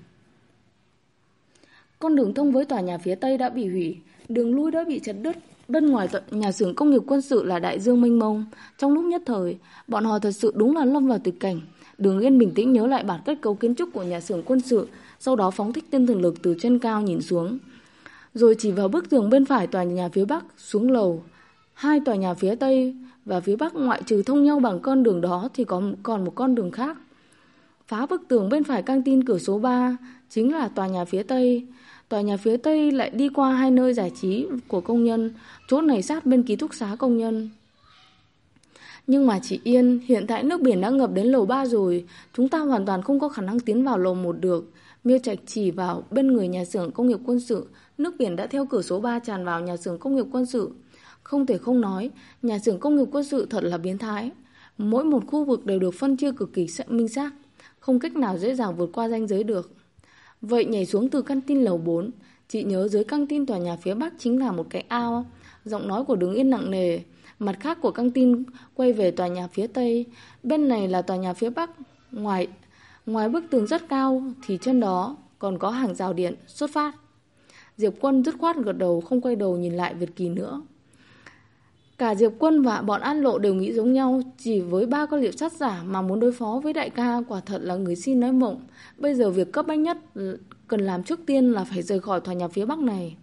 Con đường thông với tòa nhà phía Tây đã bị hủy, đường lui đã bị chặt đứt. Bên ngoài nhà xưởng công nghiệp quân sự là đại dương mênh mông. Trong lúc nhất thời, bọn họ thật sự đúng là lâm vào tuyệt cảnh. Đường Yên bình tĩnh nhớ lại bản kết cấu kiến trúc của nhà xưởng quân sự, sau đó phóng thích tinh thần lực từ trên cao nhìn xuống, rồi chỉ vào bức tường bên phải tòa nhà phía Bắc xuống lầu. 2 tòa nhà phía Tây và phía Bắc ngoại trừ thông nhau bằng con đường đó thì còn một con đường khác. Phá bức tường bên phải căng tin cửa số 3 chính là tòa nhà phía Tây. Tòa nhà phía Tây lại đi qua 2 nơi giải trí của công nhân, chỗ này sát bên ký túc xá công nhân. Nhưng mà chị Yên, hiện tại nước biển đã ngập đến lầu 3 rồi, chúng ta hoàn toàn không có khả năng tiến vào lầu 1 được. Miêu Trạch chỉ vào bên người nhà xưởng công nghiệp quân sự, nước biển đã theo cửa số 3 tràn vào nhà xưởng công nghiệp quân sự. Không thể không nói, nhà xưởng công nghiệp quân sự thật là biến thái. Mỗi một khu vực đều được phân chia cực kỳ minh xác, không cách nào dễ dàng vượt qua ranh giới được. Vậy nhảy xuống từ căng tin lầu 4, chị nhớ dưới căng tin tòa nhà phía Bắc chính là một cái ao. Giọng nói của Đường Yên nặng nề. Mặt khác của căng tin quay về tòa nhà phía Tây, bên này là tòa nhà phía Bắc. Ngoài bức tường rất cao thì trên đó còn có hàng rào điện. Xuất phát. Diệp Quân dứt khoát gật đầu, không quay đầu nhìn lại Việt Kỳ nữa. Cả Diệp Quân và bọn An Lộ đều nghĩ giống nhau, chỉ với 3 con liệp sát giả mà muốn đối phó với đại ca quả thật là người xin nói mộng. Bây giờ việc cấp bách nhất cần làm trước tiên là phải rời khỏi tòa nhà phía Bắc này.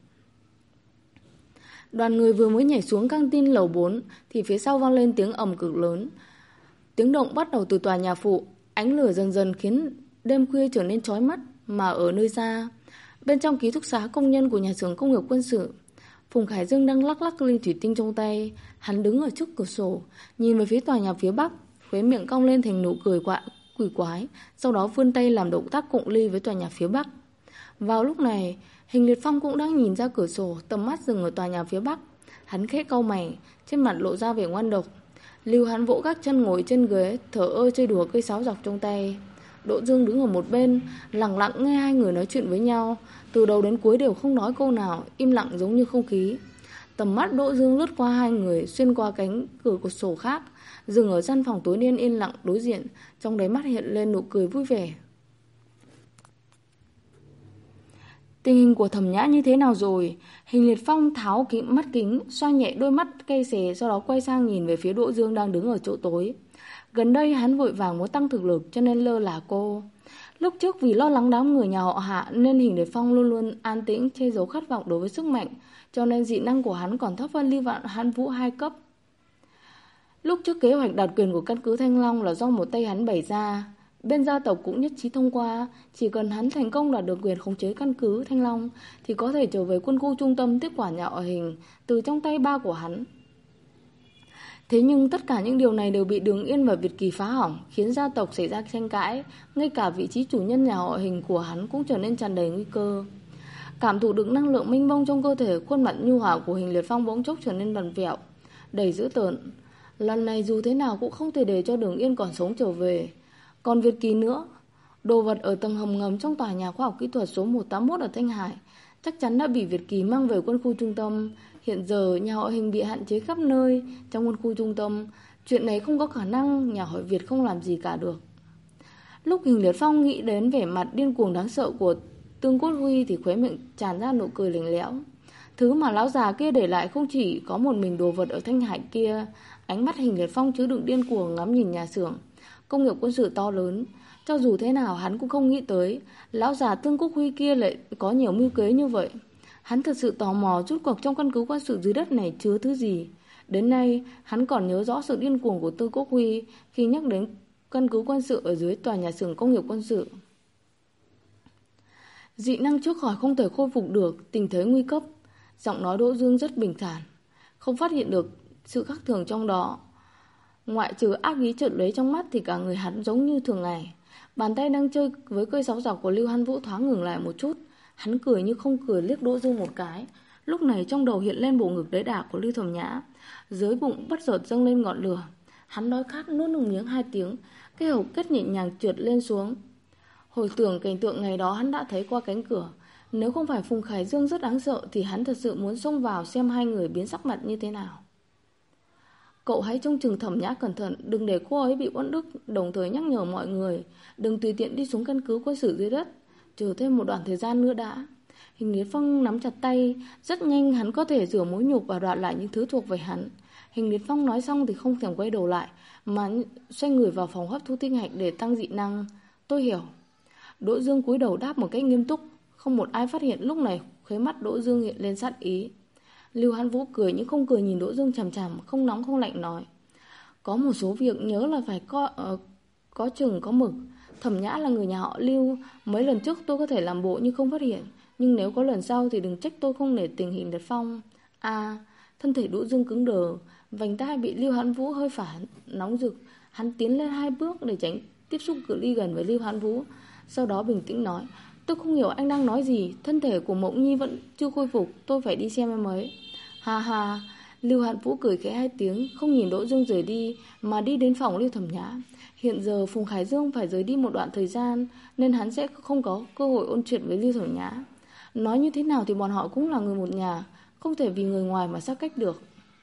Đoàn người vừa mới nhảy xuống căng tin lầu 4 thì phía sau vang lên tiếng ầm cực lớn. Tiếng động bắt đầu từ tòa nhà phụ, ánh lửa dần dần khiến đêm khuya trở nên chói mắt. Mà ở nơi xa, bên trong ký túc xá công nhân của nhà xưởng công nghiệp quân sự, Phùng Khải Dương đang lắc lắc ly thủy tinh trong tay. Hắn đứng ở trước cửa sổ, nhìn về phía tòa nhà phía Bắc, khóe miệng cong lên thành nụ cười quỷ quái, sau đó vươn tay làm động tác cụng ly với tòa nhà phía Bắc. Vào lúc này, Hình Liệt Phong cũng đang nhìn ra cửa sổ, tầm mắt dừng ở tòa nhà phía Bắc. Hắn khẽ cau mày, trên mặt lộ ra vẻ ngoan độc. Lưu Hắn vỗ các chân ngồi trên ghế, thở ơ chơi đùa cây sáo dọc trong tay. Đỗ Dương đứng ở một bên, lặng lặng nghe hai người nói chuyện với nhau. Từ đầu đến cuối đều không nói câu nào, im lặng giống như không khí. Tầm mắt Đỗ Dương lướt qua hai người, xuyên qua cánh cửa sổ khác, dừng ở gian phòng tối đen yên lặng đối diện, trong đáy mắt hiện lên nụ cười vui vẻ. Tình hình của Thẩm Nhã như thế nào rồi? Hình Liệt Phong tháo mắt kính, xoa nhẹ đôi mắt cay xè, sau đó quay sang nhìn về phía Đỗ Dương đang đứng ở chỗ tối. Gần đây hắn vội vàng muốn tăng thực lực cho nên lơ là cô. Lúc trước vì lo lắng đám người nhà họ Hạ nên Hình Liệt Phong luôn luôn an tĩnh, che giấu khát vọng đối với sức mạnh, cho nên dị năng của hắn còn thấp hơn Lưu Hãn Vũ 2 cấp. Lúc trước kế hoạch đoạt quyền của căn cứ Thanh Long là do một tay hắn bày ra. Bên gia tộc cũng nhất trí thông qua, chỉ cần hắn thành công đoạt được quyền khống chế căn cứ Thanh Long thì có thể trở về quân khu trung tâm tiếp quản nhà họ Hình từ trong tay ba của hắn. Thế nhưng tất cả những điều này đều bị Đường Yên và Việt Kỳ phá hỏng, khiến gia tộc xảy ra tranh cãi, ngay cả vị trí chủ nhân nhà họ Hình của hắn cũng trở nên tràn đầy nguy cơ. Cảm thụ được năng lượng mênh mông trong cơ thể, khuôn mặt nhu hòa của Hình Liệt Phong bỗng chốc trở nên vặn vẹo, đầy dữ tợn. Lần này dù thế nào cũng không thể để cho Đường Yên còn sống trở về. Còn Việt Kỳ nữa, đồ vật ở tầng hầm ngầm trong tòa nhà khoa học kỹ thuật số 181 ở Thanh Hải chắc chắn đã bị Việt Kỳ mang về quân khu trung tâm. Hiện giờ nhà họ Hình bị hạn chế khắp nơi trong quân khu trung tâm, chuyện này không có khả năng nhà họ Việt không làm gì cả được. Lúc Hình Liệt Phong nghĩ đến vẻ mặt điên cuồng đáng sợ của Tương Cốt Huy thì khóe miệng tràn ra nụ cười lạnh lẽo. Thứ mà lão già kia để lại không chỉ có một mình đồ vật ở Thanh Hải kia. Ánh mắt Hình Liệt Phong chứa đựng điên cuồng ngắm nhìn nhà xưởng công nghiệp quân sự to lớn. Cho dù thế nào hắn cũng không nghĩ tới lão già Tương Cúc Huy kia lại có nhiều mưu kế như vậy. Hắn thật sự tò mò rốt cuộc trong căn cứ quân sự dưới đất này chứa thứ gì. Đến nay hắn còn nhớ rõ sự điên cuồng của Tương Cúc Huy khi nhắc đến căn cứ quân sự ở dưới tòa nhà xưởng công nghiệp quân sự. Dị năng trước khỏi không thể khôi phục được, tình thế nguy cấp. Giọng nói Đỗ Dương rất bình thản, không phát hiện được sự khác thường trong đó. Ngoại trừ ác ý chợt lóe trong mắt thì cả người hắn giống như thường ngày. Bàn tay đang chơi với cây sáo dọc của Lưu Hán Vũ thoáng ngừng lại một chút. Hắn cười như không cười liếc Đỗ Dương một cái. Lúc này trong đầu hiện lên bộ ngực đẫy đà của Lưu Thẩm Nhã, dưới bụng bất chợt dâng lên ngọn lửa. Hắn đói khát nuốt nước miếng 2 tiếng, cái hầu kết nhẹ nhàng trượt lên xuống. Hồi tưởng cảnh tượng ngày đó hắn đã thấy qua cánh cửa. Nếu không phải Phùng Khải Dương rất đáng sợ thì hắn thật sự muốn xông vào xem hai người biến sắc mặt như thế nào. Cậu hãy trông chừng Thẩm Nhã cẩn thận, đừng để cô ấy bị uất ức, đồng thời nhắc nhở mọi người đừng tùy tiện đi xuống căn cứ quân sự dưới đất, chờ thêm một đoạn thời gian nữa đã. Hình Liệt Phong nắm chặt tay, rất nhanh hắn có thể rửa mối nhục và đoạt lại những thứ thuộc về hắn. Hình Liệt Phong nói xong thì không thèm quay đầu lại, mà xoay người vào phòng hấp thu tinh hạch để tăng dị năng. Tôi hiểu. Đỗ Dương cúi đầu đáp một cách nghiêm túc. Không một ai phát hiện lúc này khóe mắt Đỗ Dương hiện lên sát ý. Lưu Hán Vũ cười nhưng không cười nhìn Đỗ Dương chằm chằm, không nóng không lạnh nói: có một số việc nhớ là phải có chừng có mực. Thẩm Nhã là người nhà họ Lưu, mấy lần trước tôi có thể làm bộ như không phát hiện, nhưng nếu có lần sau thì đừng trách tôi không nể tình Hình Liệt Phong. Thân thể Đỗ Dương cứng đờ, vành tai bị Lưu Hán Vũ hơi phản nóng rực. Hắn tiến lên 2 bước để tránh tiếp xúc cự ly gần với Lưu Hán Vũ, sau đó bình tĩnh nói: tôi không hiểu anh đang nói gì, thân thể của Mộng Nhi vẫn chưa khôi phục, tôi phải đi xem em ấy. Ha ha. Lưu Hán Vũ cười khẽ 2 tiếng, không nhìn Đỗ Dương rời đi mà đi đến phòng Lưu Thẩm Nhã. Hiện giờ Phùng Khải Dương phải rời đi một đoạn thời gian nên hắn sẽ không có cơ hội ôn chuyện với Lưu Thẩm Nhã. Nói như thế nào thì bọn họ cũng là người một nhà, không thể vì người ngoài mà xa cách được.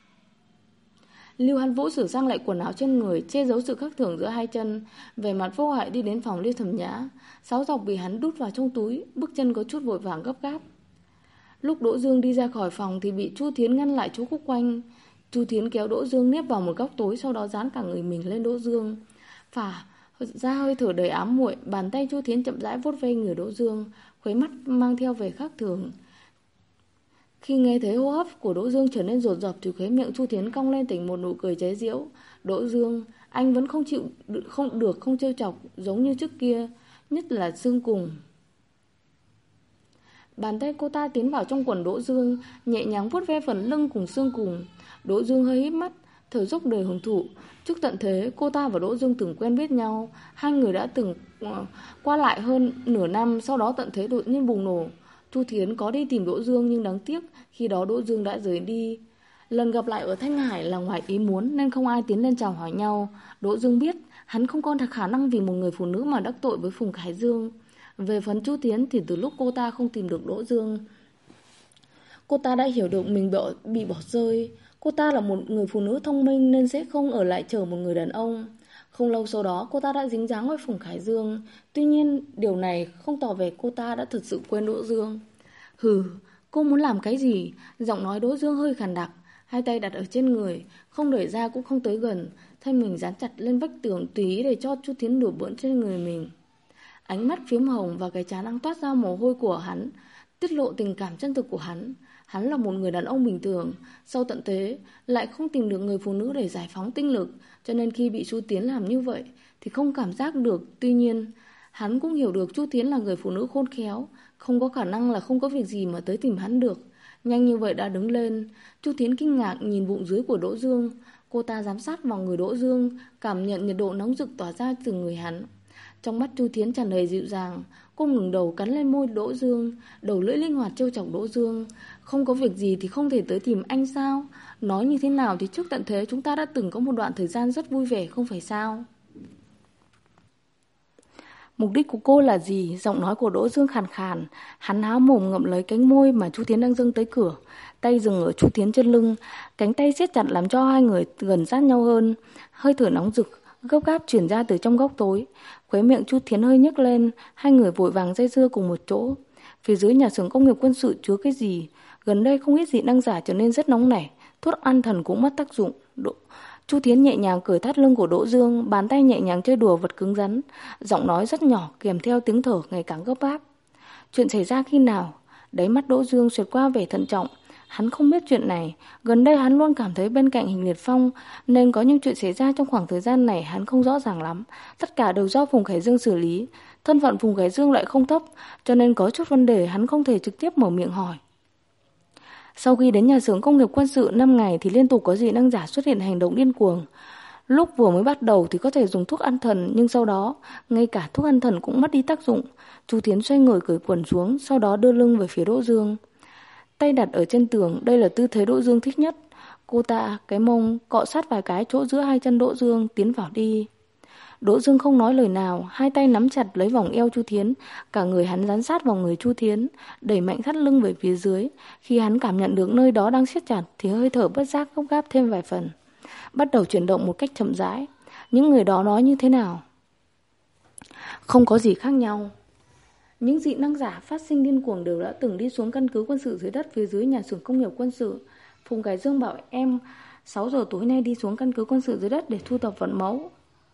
Lưu Hán Vũ sửa sang lại quần áo trên người, che giấu sự khác thường giữa hai chân, vẻ mặt vô hại đi đến phòng Lưu Thẩm Nhã. Sáo dọc bị hắn đút vào trong túi, bước chân có chút vội vàng gấp gáp. Lúc Đỗ Dương đi ra khỏi phòng thì bị Chu Thiến ngăn lại chỗ khúc quanh. Chu Thiến kéo Đỗ Dương nép vào một góc tối, sau đó dán cả người mình lên Đỗ Dương. Phả ra hơi thở đầy ám muội, bàn tay Chu Thiến chậm rãi vuốt ve người Đỗ Dương, khóe mắt mang theo vẻ khác thường. Khi nghe thấy hô hấp của Đỗ Dương trở nên dồn dập thì khóe miệng Chu Thiến cong lên thành một nụ cười chế giễu. Đỗ Dương, anh vẫn không chịu không trêu chọc giống như trước kia, nhất là xương cùng. Bàn tay cô ta tiến vào trong quần Đỗ Dương, nhẹ nhàng vuốt ve phần lưng cùng xương cùng. Đỗ Dương hơi híp mắt, thở dốc đời hưởng thụ. Trước tận thế, cô ta và Đỗ Dương từng quen biết nhau, hai người đã từng qua lại hơn nửa năm, sau đó tận thế đột nhiên bùng nổ. Chu Thiến có đi tìm Đỗ Dương nhưng đáng tiếc khi đó Đỗ Dương đã rời đi. Lần gặp lại ở Thanh Hải là ngoài ý muốn nên không ai tiến lên chào hỏi nhau. Đỗ Dương biết hắn không còn khả năng vì một người phụ nữ mà đắc tội với Phùng Khải Dương. Về phần Chu Thiến thì từ lúc cô ta không tìm được Đỗ Dương, cô ta đã hiểu được mình bị bỏ rơi. Cô ta là một người phụ nữ thông minh nên sẽ không ở lại chờ một người đàn ông. Không lâu sau đó cô ta đã dính dáng với Phùng Khải Dương. Tuy nhiên điều này không tỏ vẻ cô ta đã thật sự quên Đỗ Dương. Hừ, cô muốn làm cái gì? Giọng nói Đỗ Dương hơi khàn đặc, hai tay đặt ở trên người, không đẩy ra cũng không tới gần, thay mình dán chặt lên vách tường tùy ý để cho Chu Thiến đổ bỡn trên người mình. Ánh mắt phím hồng và cái trán đang toát ra mồ hôi của hắn tiết lộ tình cảm chân thực của hắn. Hắn là một người đàn ông bình thường, sau tận thế lại không tìm được người phụ nữ để giải phóng tinh lực, cho nên khi bị Chu Tiến làm như vậy thì không cảm giác được. Tuy nhiên, hắn cũng hiểu được Chu Tiến là người phụ nữ khôn khéo, không có khả năng là không có việc gì mà tới tìm hắn được. Nhanh như vậy đã đứng lên. Chu Tiến kinh ngạc nhìn bụng dưới của Đỗ Dương. Cô ta giám sát vào người Đỗ Dương, cảm nhận nhiệt độ nóng rực tỏa ra từ người hắn. Trong mắt Chu Thiến tràn đầy dịu dàng, cô ngừng đầu cắn lên môi Đỗ Dương, đầu lưỡi linh hoạt trêu chọc Đỗ Dương. Không có việc gì thì không thể tới tìm anh sao? Nói như thế nào thì trước tận thế chúng ta đã từng có một đoạn thời gian rất vui vẻ không phải sao? Mục đích của cô là gì? Giọng nói của Đỗ Dương khàn khàn. Hắn há mồm ngậm lấy cánh môi mà Chu Thiến đang dâng tới cửa. Tay dừng ở Chu Thiến trên lưng, cánh tay siết chặt làm cho hai người gần sát nhau hơn. Hơi thở nóng rực gấp gáp truyền ra từ trong góc tối. Khóe miệng Chu Thiến hơi nhếch lên, hai người vội vàng dây dưa cùng một chỗ. Phía dưới nhà xưởng công nghiệp quân sự chứa cái gì? Gần đây không ít dị năng giả trở nên rất nóng nảy, thuốc an thần cũng mất tác dụng. Chu Thiến nhẹ nhàng cởi thắt lưng của Đỗ Dương, bàn tay nhẹ nhàng chơi đùa vật cứng rắn, giọng nói rất nhỏ kèm theo tiếng thở ngày càng gấp gáp. Chuyện xảy ra khi nào? Đáy mắt Đỗ Dương xẹt qua vẻ thận trọng, Hắn không biết chuyện này. Gần đây hắn luôn cảm thấy bên cạnh Hình Liệt Phong, nên có những chuyện xảy ra trong khoảng thời gian này hắn không rõ ràng lắm. Tất cả đều do Phùng Khải Dương xử lý. Thân phận Phùng Khải Dương lại không thấp, cho nên có chút vấn đề hắn không thể trực tiếp mở miệng hỏi. Sau khi đến nhà xưởng công nghiệp quân sự 5 ngày thì liên tục có dị năng giả xuất hiện hành động điên cuồng. Lúc vừa mới bắt đầu thì có thể dùng thuốc an thần, nhưng sau đó ngay cả thuốc an thần cũng mất đi tác dụng. Chu Thiến xoay người cởi quần xuống, sau đó đưa lưng về phía Đỗ Dương. Tay đặt ở trên tường, đây là tư thế Đỗ Dương thích nhất. Cô ta cái mông cọ sát vài cái chỗ giữa hai chân Đỗ Dương, tiến vào đi. Đỗ Dương không nói lời nào, hai tay nắm chặt lấy vòng eo Chu Thiến, cả người hắn dán sát vào người Chu Thiến, đẩy mạnh thắt lưng về phía dưới. Khi hắn cảm nhận được nơi đó đang siết chặt thì hơi thở bất giác gấp gáp thêm vài phần, bắt đầu chuyển động một cách chậm rãi. Những người đó nói như thế nào? Không có gì khác nhau. Những dị năng giả phát sinh điên cuồng đều đã từng đi xuống căn cứ quân sự dưới đất phía dưới nhà xưởng công nghiệp quân sự. Phùng Khải Dương bảo em 6 giờ tối nay đi xuống căn cứ quân sự dưới đất để thu thập vận mẫu.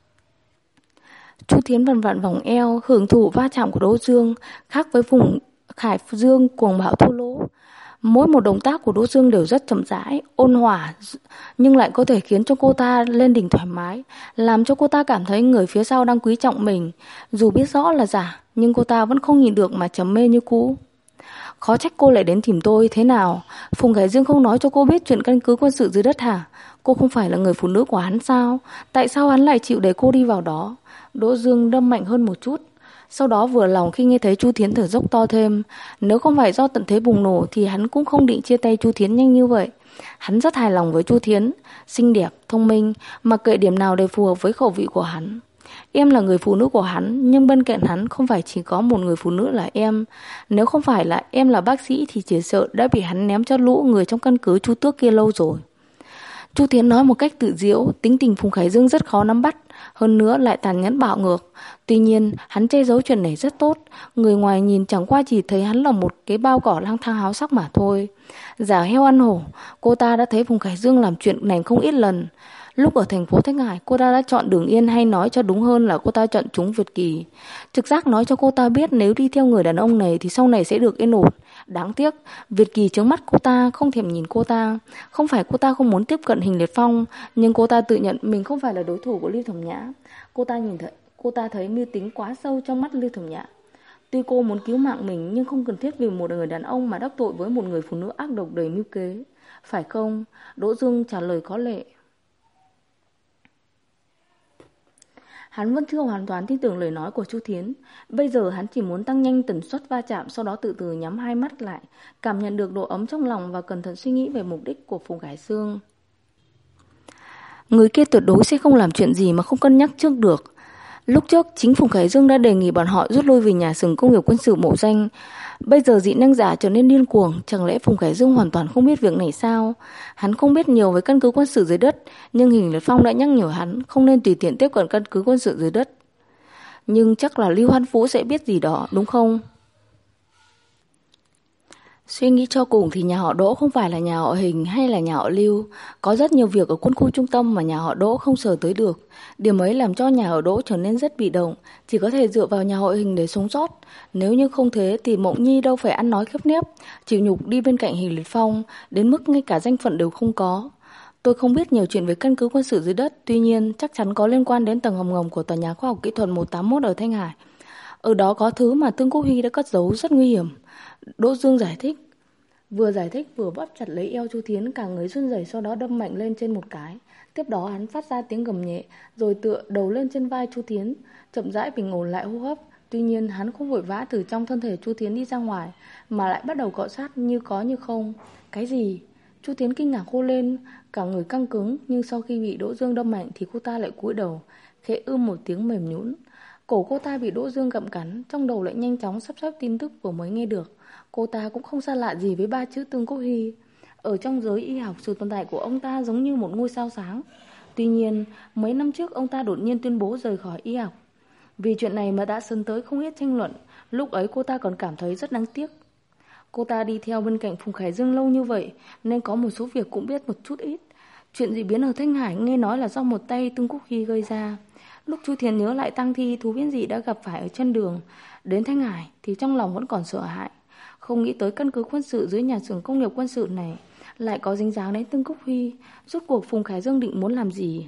Chu Thiến vặn vặn vòng eo, hưởng thụ va chạm của Đỗ Dương, khác với Phùng Khải Dương cuồng bạo thô lỗ. Mỗi một động tác của Đỗ Dương đều rất chậm rãi, ôn hòa, nhưng lại có thể khiến cho cô ta lên đỉnh thoải mái, làm cho cô ta cảm thấy người phía sau đang quý trọng mình. Dù biết rõ là giả, nhưng cô ta vẫn không nhìn được mà trầm mê như cũ. Khó trách cô lại đến tìm tôi, thế nào? Phùng Khải Dương không nói cho cô biết chuyện căn cứ quân sự dưới đất hả? Cô không phải là người phụ nữ của hắn sao? Tại sao hắn lại chịu để cô đi vào đó? Đỗ Dương đâm mạnh hơn một chút. Sau đó vừa lòng khi nghe thấy Chu Thiến thở dốc to thêm. Nếu không phải do tận thế bùng nổ thì hắn cũng không định chia tay Chu Thiến nhanh như vậy. Hắn rất hài lòng với Chu Thiến, xinh đẹp, thông minh, mặc kệ điểm nào đều phù hợp với khẩu vị của hắn. Em là người phụ nữ của hắn, nhưng bên cạnh hắn không phải chỉ có một người phụ nữ là em. Nếu không phải là em là bác sĩ thì chỉ sợ đã bị hắn ném cho lũ người trong căn cứ Chu Tước kia lâu rồi. Chu Thiến nói một cách tự diễu, tính tình Phùng Khải Dương rất khó nắm bắt, hơn nữa lại tàn nhẫn bạo ngược. Tuy nhiên, hắn che giấu chuyện này rất tốt, người ngoài nhìn chẳng qua chỉ thấy hắn là một cái bao cỏ lang thang háo sắc mà thôi. Giả heo ăn hổ, cô ta đã thấy Phùng Khải Dương làm chuyện này không ít lần. Lúc ở thành phố Thanh Hải, cô ta đã chọn Đường Yên, hay nói cho đúng hơn là cô ta chọn chúng Việt Kỳ. Trực giác nói cho cô ta biết nếu đi theo người đàn ông này thì sau này sẽ được yên ổn. Đáng tiếc, Việt Kỳ trướng mắt cô ta, không thèm nhìn cô ta. Không phải cô ta không muốn tiếp cận Hình Liệt Phong, nhưng cô ta tự nhận mình không phải là đối thủ của Lưu Thẩm Nhã. Cô ta thấy mưu tính quá sâu trong mắt Lưu Thẩm Nhã. Tuy cô muốn cứu mạng mình, nhưng không cần thiết vì một người đàn ông mà đắc tội với một người phụ nữ ác độc đầy mưu kế. Phải không? Đỗ Dương trả lời có lệ. Hắn vẫn chưa hoàn toàn tin tưởng lời nói của Chu Thiến. Bây giờ hắn chỉ muốn tăng nhanh tần suất va chạm, sau đó từ từ nhắm hai mắt lại, cảm nhận được độ ấm trong lòng và cẩn thận suy nghĩ về mục đích của Phùng Khải Dương. Người kia tuyệt đối sẽ không làm chuyện gì mà không cân nhắc trước được. Lúc trước, chính Phùng Khải Dương đã đề nghị bọn họ rút lui về nhà xưởng công nghiệp quân sự Mộ Danh. Bây giờ dị năng giả trở nên điên cuồng, chẳng lẽ Phùng Khải Dương hoàn toàn không biết việc này sao? Hắn không biết nhiều về căn cứ quân sự dưới đất, nhưng Hình Liệt Phong đã nhắc nhở hắn không nên tùy tiện tiếp cận căn cứ quân sự dưới đất. Nhưng chắc là Lưu Hoan Phú sẽ biết gì đó, đúng không? Suy nghĩ cho cùng thì nhà họ Đỗ không phải là nhà họ Hình hay là nhà họ Lưu. Có rất nhiều việc ở quân khu trung tâm mà nhà họ Đỗ không sờ tới được. Điều ấy làm cho nhà họ Đỗ trở nên rất bị động, chỉ có thể dựa vào nhà họ Hình để sống sót. Nếu như không thế thì Mộng Nhi đâu phải ăn nói khép nép, chịu nhục đi bên cạnh Hình Liệt Phong, đến mức ngay cả danh phận đều không có. Tôi không biết nhiều chuyện về căn cứ quân sự dưới đất, tuy nhiên chắc chắn có liên quan đến tầng hầm ngầm của tòa nhà khoa học kỹ thuật 181 ở Thanh Hải. Ở đó có thứ mà Tương Quốc Huy đã cất giấu rất nguy hiểm. Đỗ Dương giải thích. Vừa giải thích vừa bóp chặt lấy eo Chu Thiến, cả người run rẩy, sau đó đâm mạnh lên trên một cái. Tiếp đó hắn phát ra tiếng gầm nhẹ, rồi tựa đầu lên trên vai Chu Thiến, chậm rãi bình ổn lại hô hấp. Tuy nhiên hắn không vội vã từ trong thân thể Chu Thiến đi ra ngoài, mà lại bắt đầu cọ sát như có như không. Cái gì? Chu Thiến kinh ngạc hô lên, cả người căng cứng, nhưng sau khi bị Đỗ Dương đâm mạnh thì cô ta lại cúi đầu, khẽ một tiếng mềm nhũn. Cổ cô ta bị Đỗ Dương gặm cắn, trong đầu lại nhanh chóng sắp xếp tin tức vừa mới nghe được. Cô ta cũng không xa lạ gì với ba chữ Tương Quốc Huy. Ở trong giới y học, sự tồn tại của ông ta giống như một ngôi sao sáng. Tuy nhiên, mấy năm trước ông ta đột nhiên tuyên bố rời khỏi y học. Vì chuyện này mà đã dẫn tới không ít tranh luận. Lúc ấy cô ta còn cảm thấy rất đáng tiếc. Cô ta đi theo bên cạnh Phùng Khải Dương lâu như vậy, nên có một số việc cũng biết một chút ít. Chuyện dị biến ở Thanh Hải nghe nói là do một tay Tương Quốc Huy gây ra. Lúc Chu Thiền nhớ lại tang thi thú biến dị đã gặp phải ở chân đường đến Thanh Hải thì trong lòng vẫn còn sợ hãi. Không nghĩ tới căn cứ quân sự dưới nhà xưởng công nghiệp quân sự này lại có dính dáng đến Tương Cúc Huy. Rốt cuộc Phùng Khải Dương định muốn làm gì?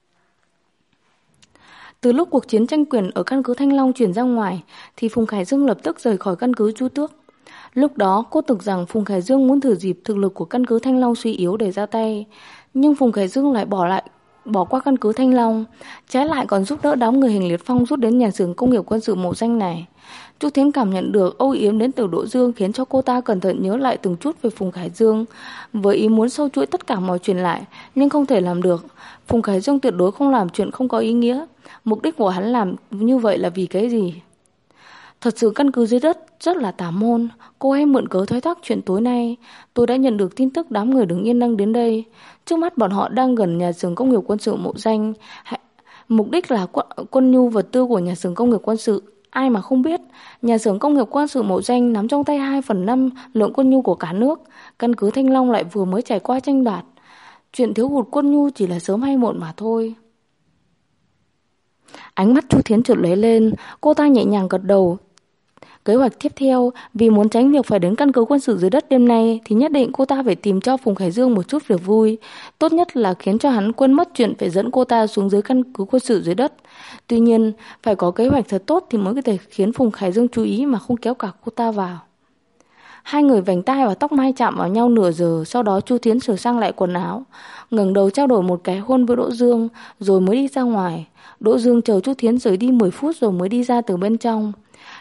Từ lúc cuộc chiến tranh quyền ở căn cứ Thanh Long chuyển ra ngoài thì Phùng Khải Dương lập tức rời khỏi căn cứ Chu Tước. Lúc đó cô tưởng rằng Phùng Khải Dương muốn thử dịp thực lực của căn cứ Thanh Long suy yếu để ra tay, nhưng Phùng Khải Dương lại bỏ qua căn cứ Thanh Long, trái lại còn giúp đỡ đám người Hình Liệt Phong rút đến nhà xưởng công nghiệp quân sự Mộ Danh này. Chu Thiến cảm nhận được âu yếm đến từ Đỗ Dương khiến cho cô ta cẩn thận nhớ lại từng chút về Phùng Khải Dương, với ý muốn sâu chuỗi tất cả mọi chuyện lại, nhưng không thể làm được. Phùng Khải Dương tuyệt đối không làm chuyện không có ý nghĩa. Mục đích của hắn làm như vậy là vì cái gì? Thật sự căn cứ dưới đất rất là tà môn. Cô hãy mượn cớ thoái thác chuyện tối nay. Tôi đã nhận được tin tức đám người Đứng Yên đang đến đây. Trước mắt bọn họ đang gần nhà xưởng công nghiệp quân sự Mộ Danh. Mục đích là quân nhu vật tư của nhà xưởng công nghiệp quân sự. Ai mà không biết, nhà xưởng công nghiệp quân sự Mộ Danh nắm trong tay 2/5 lượng quân nhu của cả nước. Căn cứ Thanh Long lại vừa mới trải qua tranh đoạt. Chuyện thiếu hụt quân nhu chỉ là sớm hay muộn mà thôi. Ánh mắt Chu Thiến chợt lóe lên, cô ta nhẹ nhàng gật đầu. Kế hoạch tiếp theo, vì muốn tránh việc phải đến căn cứ quân sự dưới đất đêm nay thì nhất định cô ta phải tìm cho Phùng Khải Dương một chút việc vui. Tốt nhất là khiến cho hắn quên mất chuyện phải dẫn cô ta xuống dưới căn cứ quân sự dưới đất. Tuy nhiên, phải có kế hoạch thật tốt thì mới có thể khiến Phùng Khải Dương chú ý mà không kéo cả cô ta vào. Hai người vành tai và tóc mai chạm vào nhau nửa giờ, sau đó Chu Thiến sửa sang lại quần áo, ngẩng đầu trao đổi một cái hôn với Đỗ Dương, rồi mới đi ra ngoài. Đỗ Dương chờ Chu Thiến rời đi 10 phút rồi mới đi ra từ bên trong.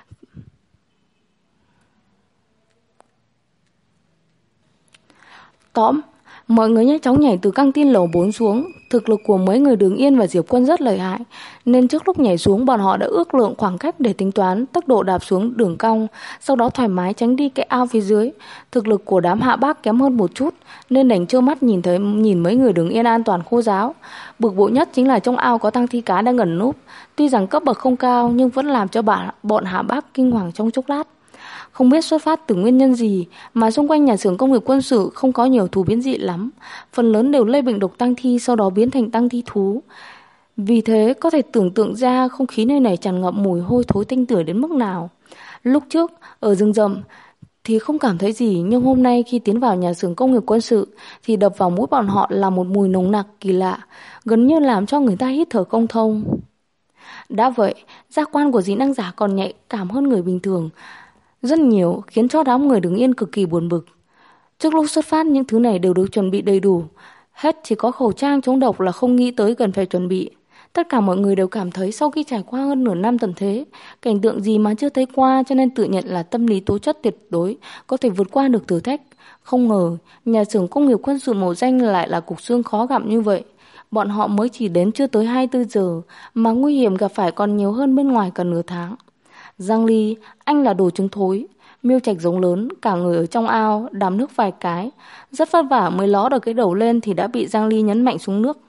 Tóm, mọi người nhanh chóng nhảy từ căng tin lầu 4 xuống. Thực lực của mấy người Đường Yên và Diệp Quân rất lợi hại, nên trước lúc nhảy xuống bọn họ đã ước lượng khoảng cách để tính toán tốc độ đạp xuống đường cong, sau đó thoải mái tránh đi cái ao phía dưới. Thực lực của đám Hạ Bác kém hơn một chút, nên đành trơ mắt nhìn mấy người Đường Yên an toàn khô ráo. Bực bội nhất chính là trong ao có Tăng Thi Cá đang ẩn núp, tuy rằng cấp bậc không cao nhưng vẫn làm cho bọn Hạ Bác kinh hoàng trong chốc lát. Không biết xuất phát từ nguyên nhân gì mà xung quanh nhà xưởng công nghiệp quân sự không có nhiều thú biến dị lắm, phần lớn đều lây bệnh độc tăng thi sau đó biến thành tăng thi thú. Vì thế có thể tưởng tượng ra không khí nơi này tràn ngập mùi hôi thối tanh tưởi đến mức nào. Lúc trước ở rừng rậm thì không cảm thấy gì, nhưng hôm nay khi tiến vào nhà xưởng công nghiệp quân sự thì đập vào mũi bọn họ là một mùi nồng nặc kỳ lạ, gần như làm cho người ta hít thở không thông. Đã vậy, giác quan của dị năng giả còn nhạy cảm hơn người bình thường rất nhiều, khiến cho đám người Đứng Yên cực kỳ buồn bực. Trước lúc xuất phát những thứ này đều được chuẩn bị đầy đủ, hết chỉ có khẩu trang chống độc là không nghĩ tới cần phải chuẩn bị. Tất cả mọi người đều cảm thấy sau khi trải qua hơn nửa năm tận thế, cảnh tượng gì mà chưa thấy qua, cho nên tự nhận là tâm lý tố chất tuyệt đối có thể vượt qua được thử thách. Không ngờ nhà xưởng công nghiệp quân sự Mộ Danh lại là cục xương khó gặm như vậy. Bọn họ mới chỉ đến chưa tới 24 giờ mà nguy hiểm gặp phải còn nhiều hơn bên ngoài cả nửa tháng. Giang Ly, anh là đồ trứng thối. Miêu Trạch giống lớn, cả người ở trong ao, đàm nước vài cái. Rất vất vả mới ló được cái đầu lên thì đã bị Giang Ly nhấn mạnh xuống nước.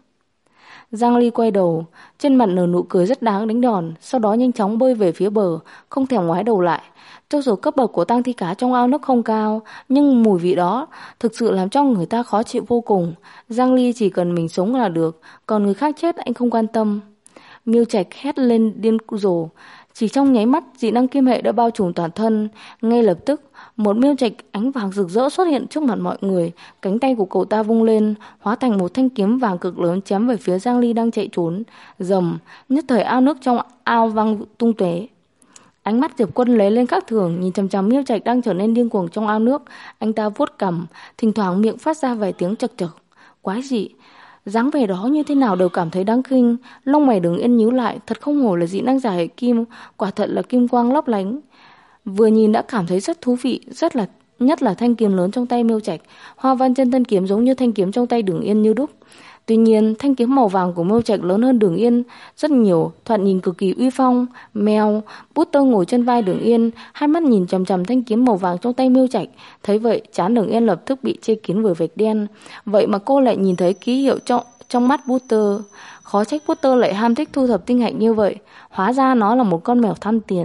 Giang Ly quay đầu, trên mặt nở nụ cười rất đáng đánh đòn, sau đó nhanh chóng bơi về phía bờ, không thèm ngoái đầu lại. Cho dù cấp bậc của Tăng Thi Cá trong ao nước không cao, nhưng mùi vị đó thực sự làm cho người ta khó chịu vô cùng. Giang Ly chỉ cần mình sống là được, còn người khác chết anh không quan tâm. Miêu Trạch hét lên điên rồ. Chỉ trong nháy mắt, dị năng kim hệ đã bao trùm toàn thân. Ngay lập tức, một Miêu Trạch ánh vàng rực rỡ xuất hiện trước mặt mọi người. Cánh tay của cậu ta vung lên, hóa thành một thanh kiếm vàng cực lớn chém về phía Giang Ly đang chạy trốn. Rầm, nhất thời ao nước trong ao văng tung tóe. Ánh mắt Diệp Quân lấy lên khác thường, nhìn chằm chằm Miêu Trạch đang trở nên điên cuồng trong ao nước. Anh ta vuốt cằm, thỉnh thoảng miệng phát ra vài tiếng chật chật. Quái dị, dáng vẻ đó như thế nào đều cảm thấy đáng kinh. Lông mày Đứng Yên nhíu lại, thật không hổ là dị năng giả hệ kim, quả thật là kim quang lấp lánh. Vừa nhìn đã cảm thấy rất thú vị, nhất là thanh kiếm lớn trong tay Miêu Trạch, hoa văn trên thân kiếm giống như thanh kiếm trong tay Đứng Yên như đúc. Tuy nhiên, thanh kiếm màu vàng của Miêu Trạch lớn hơn Đứng Yên rất nhiều, thoạt nhìn cực kỳ uy phong. Mèo, Butter ngồi trên vai Đứng Yên, hai mắt nhìn chằm chằm thanh kiếm màu vàng trong tay Miêu Trạch. Thấy vậy, trán Đứng Yên lập tức bị che kín bởi vạch đen. Vậy mà cô lại nhìn thấy ký hiệu trong mắt Butter. Khó trách Butter lại ham thích thu thập tinh hạch như vậy. Hóa ra nó là một con mèo tham tiền.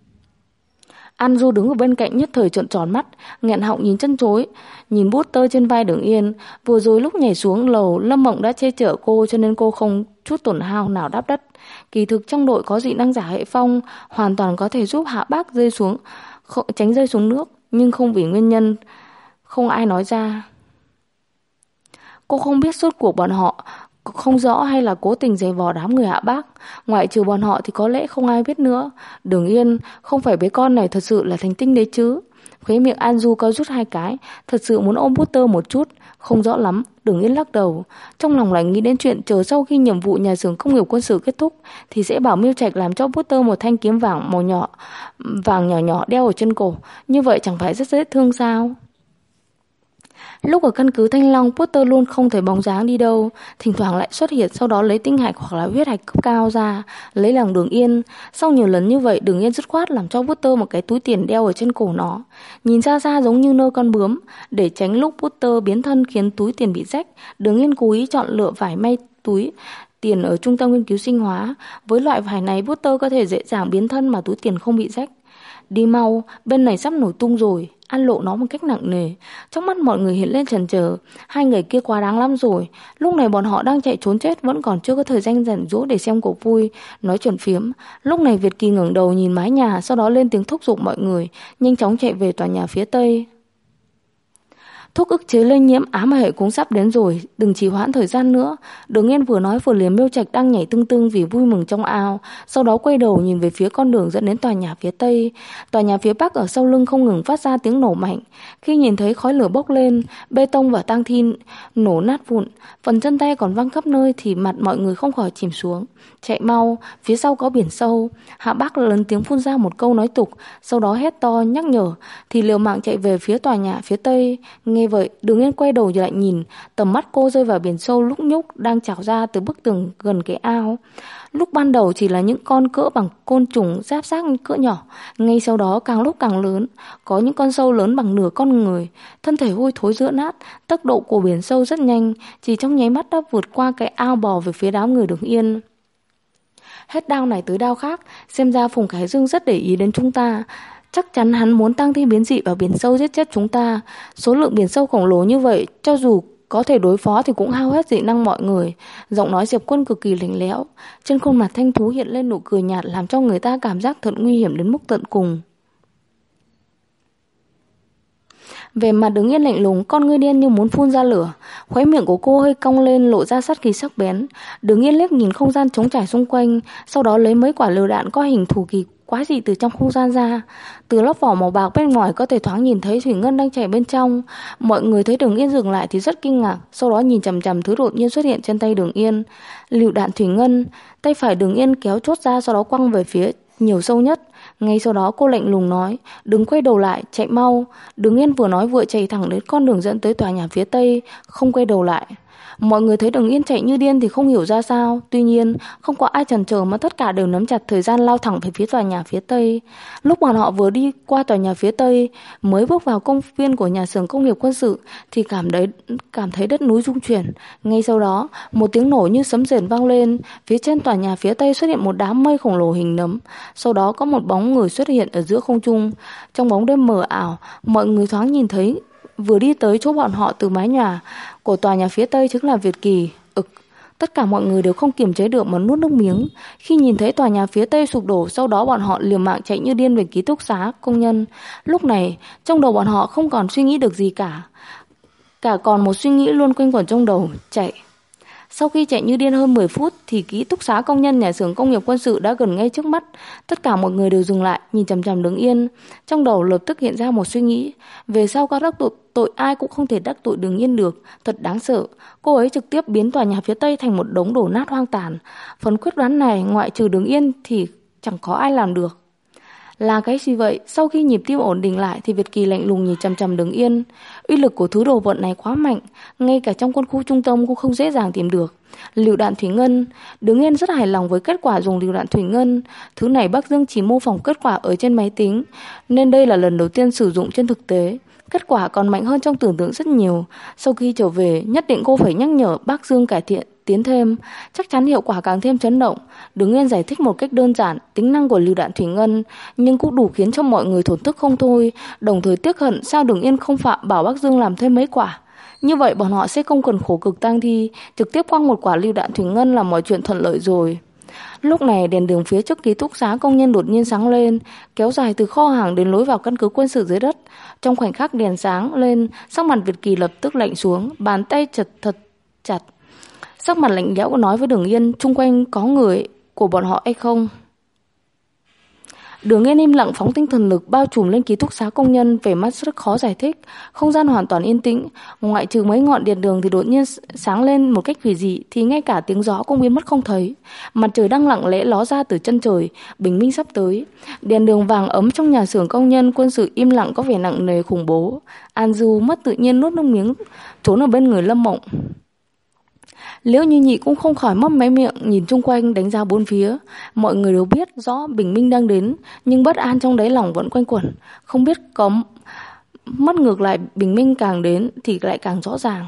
An Du đứng ở bên cạnh nhất thời trợn tròn mắt, nghẹn họng nhìn chân chối, nhìn Butter trên vai Đứng Yên. Vừa rồi lúc nhảy xuống lầu, Lâm Mộng đã che chở cô cho nên cô không chút tổn hao nào đáp đất. Kỳ thực trong đội có dị năng giả hệ phong, hoàn toàn có thể giúp Hạ Bác tránh rơi xuống nước, nhưng không vì nguyên nhân không ai nói ra. Cô không biết rốt cuộc bọn họ không rõ hay là cố tình giày vò đám người Hạ Bác. Ngoại trừ bọn họ thì có lẽ không ai biết nữa. Đường Yên, không phải bé con này thật sự là thành tinh đấy chứ? Khóe miệng An Du co rút hai cái, thật sự muốn ôm Potter một chút. Không rõ lắm, Đường Yên lắc đầu. Trong lòng lại nghĩ đến chuyện chờ sau khi nhiệm vụ nhà xưởng công nghiệp quân sự kết thúc thì sẽ bảo Miêu Trạch làm cho Potter một thanh kiếm vàng màu nhỏ, vàng nhỏ nhỏ đeo ở chân cổ. Như vậy chẳng phải rất dễ thương sao? Lúc ở căn cứ Thanh Long, Potter luôn không thấy bóng dáng đi đâu, thỉnh thoảng lại xuất hiện, sau đó lấy tinh hạch hoặc là huyết hạch cấp cao ra, lấy lòng Đường Yên. Sau nhiều lần như vậy, Đường Yên dứt khoát làm cho Potter một cái túi tiền đeo ở trên cổ nó, nhìn xa xa giống như nơ con bướm. Để tránh lúc Potter biến thân khiến túi tiền bị rách, Đường Yên cố ý chọn lựa vải may túi tiền ở trung tâm nghiên cứu sinh hóa. Với loại vải này, Potter có thể dễ dàng biến thân mà túi tiền không bị rách. Đi mau, bên này sắp nổ tung rồi. An lộ nó một cách nặng nề. Trong mắt mọi người hiện lên chần chờ. Hai người kia quá đáng lắm rồi. Lúc này bọn họ đang chạy trốn chết, vẫn còn chưa có thời gian rảnh rỗi để xem cuộc vui, nói chuyện phiếm. Lúc này Việt Kỳ ngẩng đầu nhìn mái nhà, sau đó lên tiếng thúc giục mọi người nhanh chóng chạy về tòa nhà phía tây. Thuốc ức chế lây nhiễm ám hệ cũng sắp đến rồi, đừng trì hoãn thời gian nữa. Đường Yên vừa nói vừa liếm Miêu Trạch đang nhảy tưng tưng vì vui mừng trong ao, sau đó quay đầu nhìn về phía con đường dẫn đến tòa nhà phía tây. Tòa nhà phía bắc ở sau lưng không ngừng phát ra tiếng nổ mạnh. Khi nhìn thấy khói lửa bốc lên, bê tông và tang thi nổ nát vụn, phần chân tay còn văng khắp nơi thì mặt mọi người không khỏi chìm xuống. Chạy mau, phía sau có biển sâu. Hạ Bác lớn tiếng phun ra một câu nói tục, sau đó hét to nhắc nhở thì liều mạng chạy về phía tòa nhà phía tây. Nghe vậy, Đường Yên quay đầu lại nhìn, tầm mắt cô rơi vào biển sâu lúc nhúc đang trào ra từ bức tường gần cái ao. Lúc ban đầu chỉ là những con cỡ bằng côn trùng giáp xác cỡ nhỏ, ngay sau đó càng lúc càng lớn, có những con sâu lớn bằng nửa con người, thân thể hôi thối rữa nát. Tốc độ của biển sâu rất nhanh, chỉ trong nháy mắt đã vượt qua cái ao bò về phía đám người Đường Yên. Hết đao này tới đao khác, xem ra Phùng Khải Dương rất để ý đến chúng ta. Chắc chắn hắn muốn tăng thêm biến dị vào biển sâu giết chết chúng ta. Số lượng biển sâu khổng lồ như vậy, cho dù có thể đối phó thì cũng hao hết dị năng mọi người. Giọng nói Diệp Quân cực kỳ lạnh lẽo. Trên khuôn mặt thanh thú hiện lên nụ cười nhạt làm cho người ta cảm giác thật nguy hiểm đến mức tận cùng. Về mặt Đường Yên lạnh lùng, con ngươi đen như muốn phun ra lửa. Khóe miệng của cô hơi cong lên lộ ra sát khí sắc bén. Đường Yên liếc nhìn không gian trống trải xung quanh, sau đó lấy mấy quả lựu đạn có hình thù kỳ quái dị từ trong không gian ra. Từ lớp vỏ màu bạc bên ngoài có thể thoáng nhìn thấy Thủy Ngân đang chạy bên trong. Mọi người thấy Đường Yên dừng lại thì rất kinh ngạc, sau đó nhìn chằm chằm thứ đột nhiên xuất hiện trên tay Đường Yên. Lựu đạn Thủy Ngân. Tay phải Đường Yên kéo chốt ra, sau đó quăng về phía nhiều sâu nhất. Ngay sau đó cô lạnh lùng nói, đừng quay đầu lại, chạy mau. Đường Yên vừa nói vừa chạy thẳng đến con đường dẫn tới tòa nhà phía tây, không quay đầu lại. Mọi người thấy Đường Yên chạy như điên thì không hiểu ra sao. Tuy nhiên không có ai chần chờ mà tất cả đều nắm chặt thời gian lao thẳng về phía tòa nhà phía tây. Lúc bọn họ vừa đi qua tòa nhà phía tây, mới bước vào công viên của nhà xưởng công nghiệp quân sự thì cảm thấy đất núi rung chuyển. Ngay sau đó một tiếng nổ như sấm rền vang lên. Phía trên tòa nhà phía tây xuất hiện một đám mây khổng lồ hình nấm. Sau đó có một bóng người xuất hiện ở giữa không trung. Trong bóng đêm mờ ảo, mọi người thoáng nhìn thấy vừa đi tới chỗ bọn họ từ mái nhà của tòa nhà phía tây chính là Việt Kỳ. Tất cả mọi người đều không kiềm chế được mà nuốt nước miếng khi nhìn thấy tòa nhà phía tây sụp đổ. Sau đó bọn họ liều mạng chạy như điên về ký túc xá công nhân. Lúc này trong đầu bọn họ không còn suy nghĩ được gì cả còn một suy nghĩ luôn quanh quẩn trong đầu: chạy. Sau khi chạy như điên hơn 10 phút thì ký túc xá công nhân nhà xưởng công nghiệp quân sự đã gần ngay trước mắt. Tất cả mọi người đều dừng lại nhìn chằm chằm Đường Yên. Trong đầu lập tức hiện ra một suy nghĩ: về sau các đắc tội ai cũng không thể đắc tội Đường Yên được. Thật đáng sợ. Cô ấy trực tiếp biến tòa nhà phía tây thành một đống đổ nát hoang tàn. Phần quyết đoán này ngoại trừ Đường Yên thì chẳng có ai làm được. Là cái gì vậy? Sau khi nhịp tim ổn định lại thì Việt Kỳ lạnh lùng nhìn chằm chằm Đường Yên. Uy lực của thứ đồ vật này quá mạnh, ngay cả trong quân khu trung tâm cũng không dễ dàng tìm được. Lựu đạn thủy ngân. Đường Yên rất hài lòng với kết quả dùng lựu đạn thủy ngân. Thứ này Bắc Dương chỉ mô phỏng kết quả ở trên máy tính, nên đây là lần đầu tiên sử dụng trên thực tế. Kết quả còn mạnh hơn trong tưởng tượng rất nhiều. Sau khi trở về, nhất định cô phải nhắc nhở Bắc Dương cải thiện tiến thêm, chắc chắn hiệu quả càng thêm chấn động. Đường Yên giải thích một cách đơn giản tính năng của lựu đạn thủy ngân, nhưng cũng đủ khiến cho mọi người thổn thức không thôi, đồng thời tiếc hận sao Đường Yên không bảo Bắc Dương làm thêm mấy quả. Như vậy bọn họ sẽ không cần khổ cực tang thi, trực tiếp quăng một quả lựu đạn thủy ngân là mọi chuyện thuận lợi rồi. Lúc này đèn đường phía trước ký túc xá công nhân đột nhiên sáng lên, kéo dài từ kho hàng đến lối vào căn cứ quân sự dưới đất. Trong khoảnh khắc đèn sáng lên, sắc mặt Việt Kỳ lập tức lạnh xuống, bàn tay chật thật chặt. Sắc mặt lạnh lẽo nói với Đường Yên, chung quanh có người của bọn họ hay không? Đường Yên im lặng phóng tinh thần lực bao trùm lên ký túc xá công nhân, vẻ mặt rất khó giải thích. Không gian hoàn toàn yên tĩnh, ngoại trừ mấy ngọn đèn đường thì đột nhiên sáng lên một cách kỳ dị, thì ngay cả tiếng gió cũng biến mất không thấy. Mặt trời đang lặng lẽ ló ra từ chân trời, bình minh sắp tới. Đèn đường vàng ấm trong nhà xưởng công nhân quân sự im lặng có vẻ nặng nề khủng bố. An Du mất tự nhiên nuốt nước miếng, trốn ở bên người Lâm Mộng. Liễu Như Nhị cũng không khỏi mấp máy miệng, nhìn chung quanh đánh giá bốn phía. Mọi người đều biết rõ bình minh đang đến, nhưng bất an trong đáy lòng vẫn quanh quẩn. Không biết có mất ngược lại bình minh càng đến thì lại càng rõ ràng.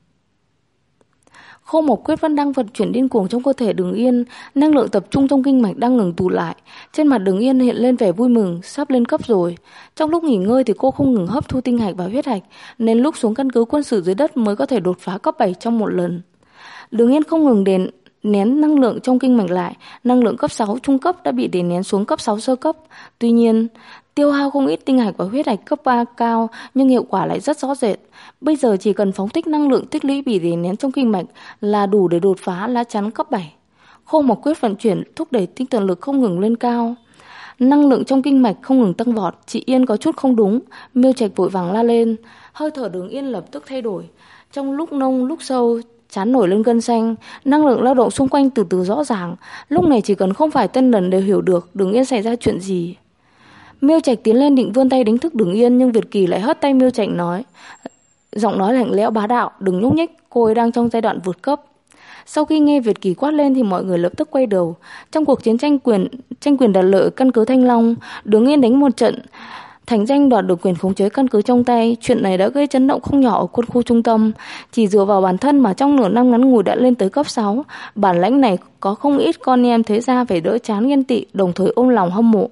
Khô Mộc Quyết vẫn đang vận chuyển điên cuồng trong cơ thể Đường Yên, năng lượng tập trung trong kinh mạch đang ngừng tụ lại. Trên mặt Đường Yên hiện lên vẻ vui mừng, sắp lên cấp rồi. Trong lúc nghỉ ngơi thì cô không ngừng hấp thu tinh hạch và huyết hạch, nên lúc xuống căn cứ quân sự dưới đất mới có thể đột phá cấp 7 trong một lần. Đường Yên không ngừng nén năng lượng trong kinh mạch lại, năng lượng cấp 6 trung cấp đã bị đè nén xuống cấp 6 sơ cấp. Tuy nhiên, tiêu hao không ít tinh hạch và huyết hạch cấp 3 cao, nhưng hiệu quả lại rất rõ rệt. Bây giờ chỉ cần phóng thích năng lượng tích lũy bị đè nén trong kinh mạch là đủ để đột phá lá chắn cấp 7. Khô Mộc Quyết vận chuyển thúc đẩy tinh thần lực không ngừng lên cao. Năng lượng trong kinh mạch không ngừng tăng vọt. Chị Yên có chút không đúng, Miêu Trạch vội vàng la lên. Hơi thở Đường Yên lập tức thay đổi, trong lúc nông lúc sâu, trán nổi lên gân xanh, năng lượng lao động xung quanh từ từ rõ ràng. Lúc này chỉ cần không phải Tân Đần đều hiểu được Đường Yên xảy ra chuyện gì. Miêu Trạch tiến lên định vươn tay đánh thức Đường Yên, nhưng Việt Kỳ lại hất tay Miêu Trạch nói, giọng nói lạnh lẽo bá đạo, đừng nhúc nhích, cô ấy đang trong giai đoạn vượt cấp. Sau khi nghe Việt Kỳ quát lên thì mọi người lập tức quay đầu. Trong cuộc chiến tranh quyền đoạt lợi căn cứ Thanh Long, Đường Yên đánh một trận thành danh đoạt được quyền khống chế căn cứ trong tay. Chuyện này đã gây chấn động không nhỏ ở quân khu trung tâm. Chỉ dựa vào bản thân mà trong nửa năm ngắn ngủi đã lên tới cấp 6. Bản lãnh này có không ít con em thế gia phải đỡ chán ghen tị, đồng thời ôm lòng hâm mộ.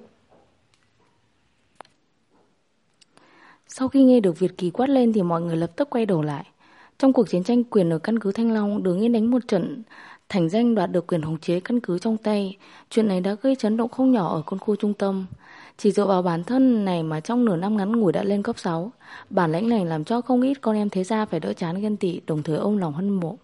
Sau khi nghe được Việt Kỳ quát lên thì mọi người lập tức quay đầu lại. Trong cuộc chiến tranh quyền ở căn cứ Thanh Long, Đường Yên đánh một trận thành danh đoạt được quyền khống chế căn cứ trong tay. Chuyện này đã gây chấn động không nhỏ ở quân khu trung tâm. Chỉ dựa vào bản thân này mà trong nửa năm ngắn ngủi đã lên cấp 6. Bản lãnh này làm cho không ít con em thế gia phải đỡ chán ghen tị, đồng thời ôm lòng hâm mộ.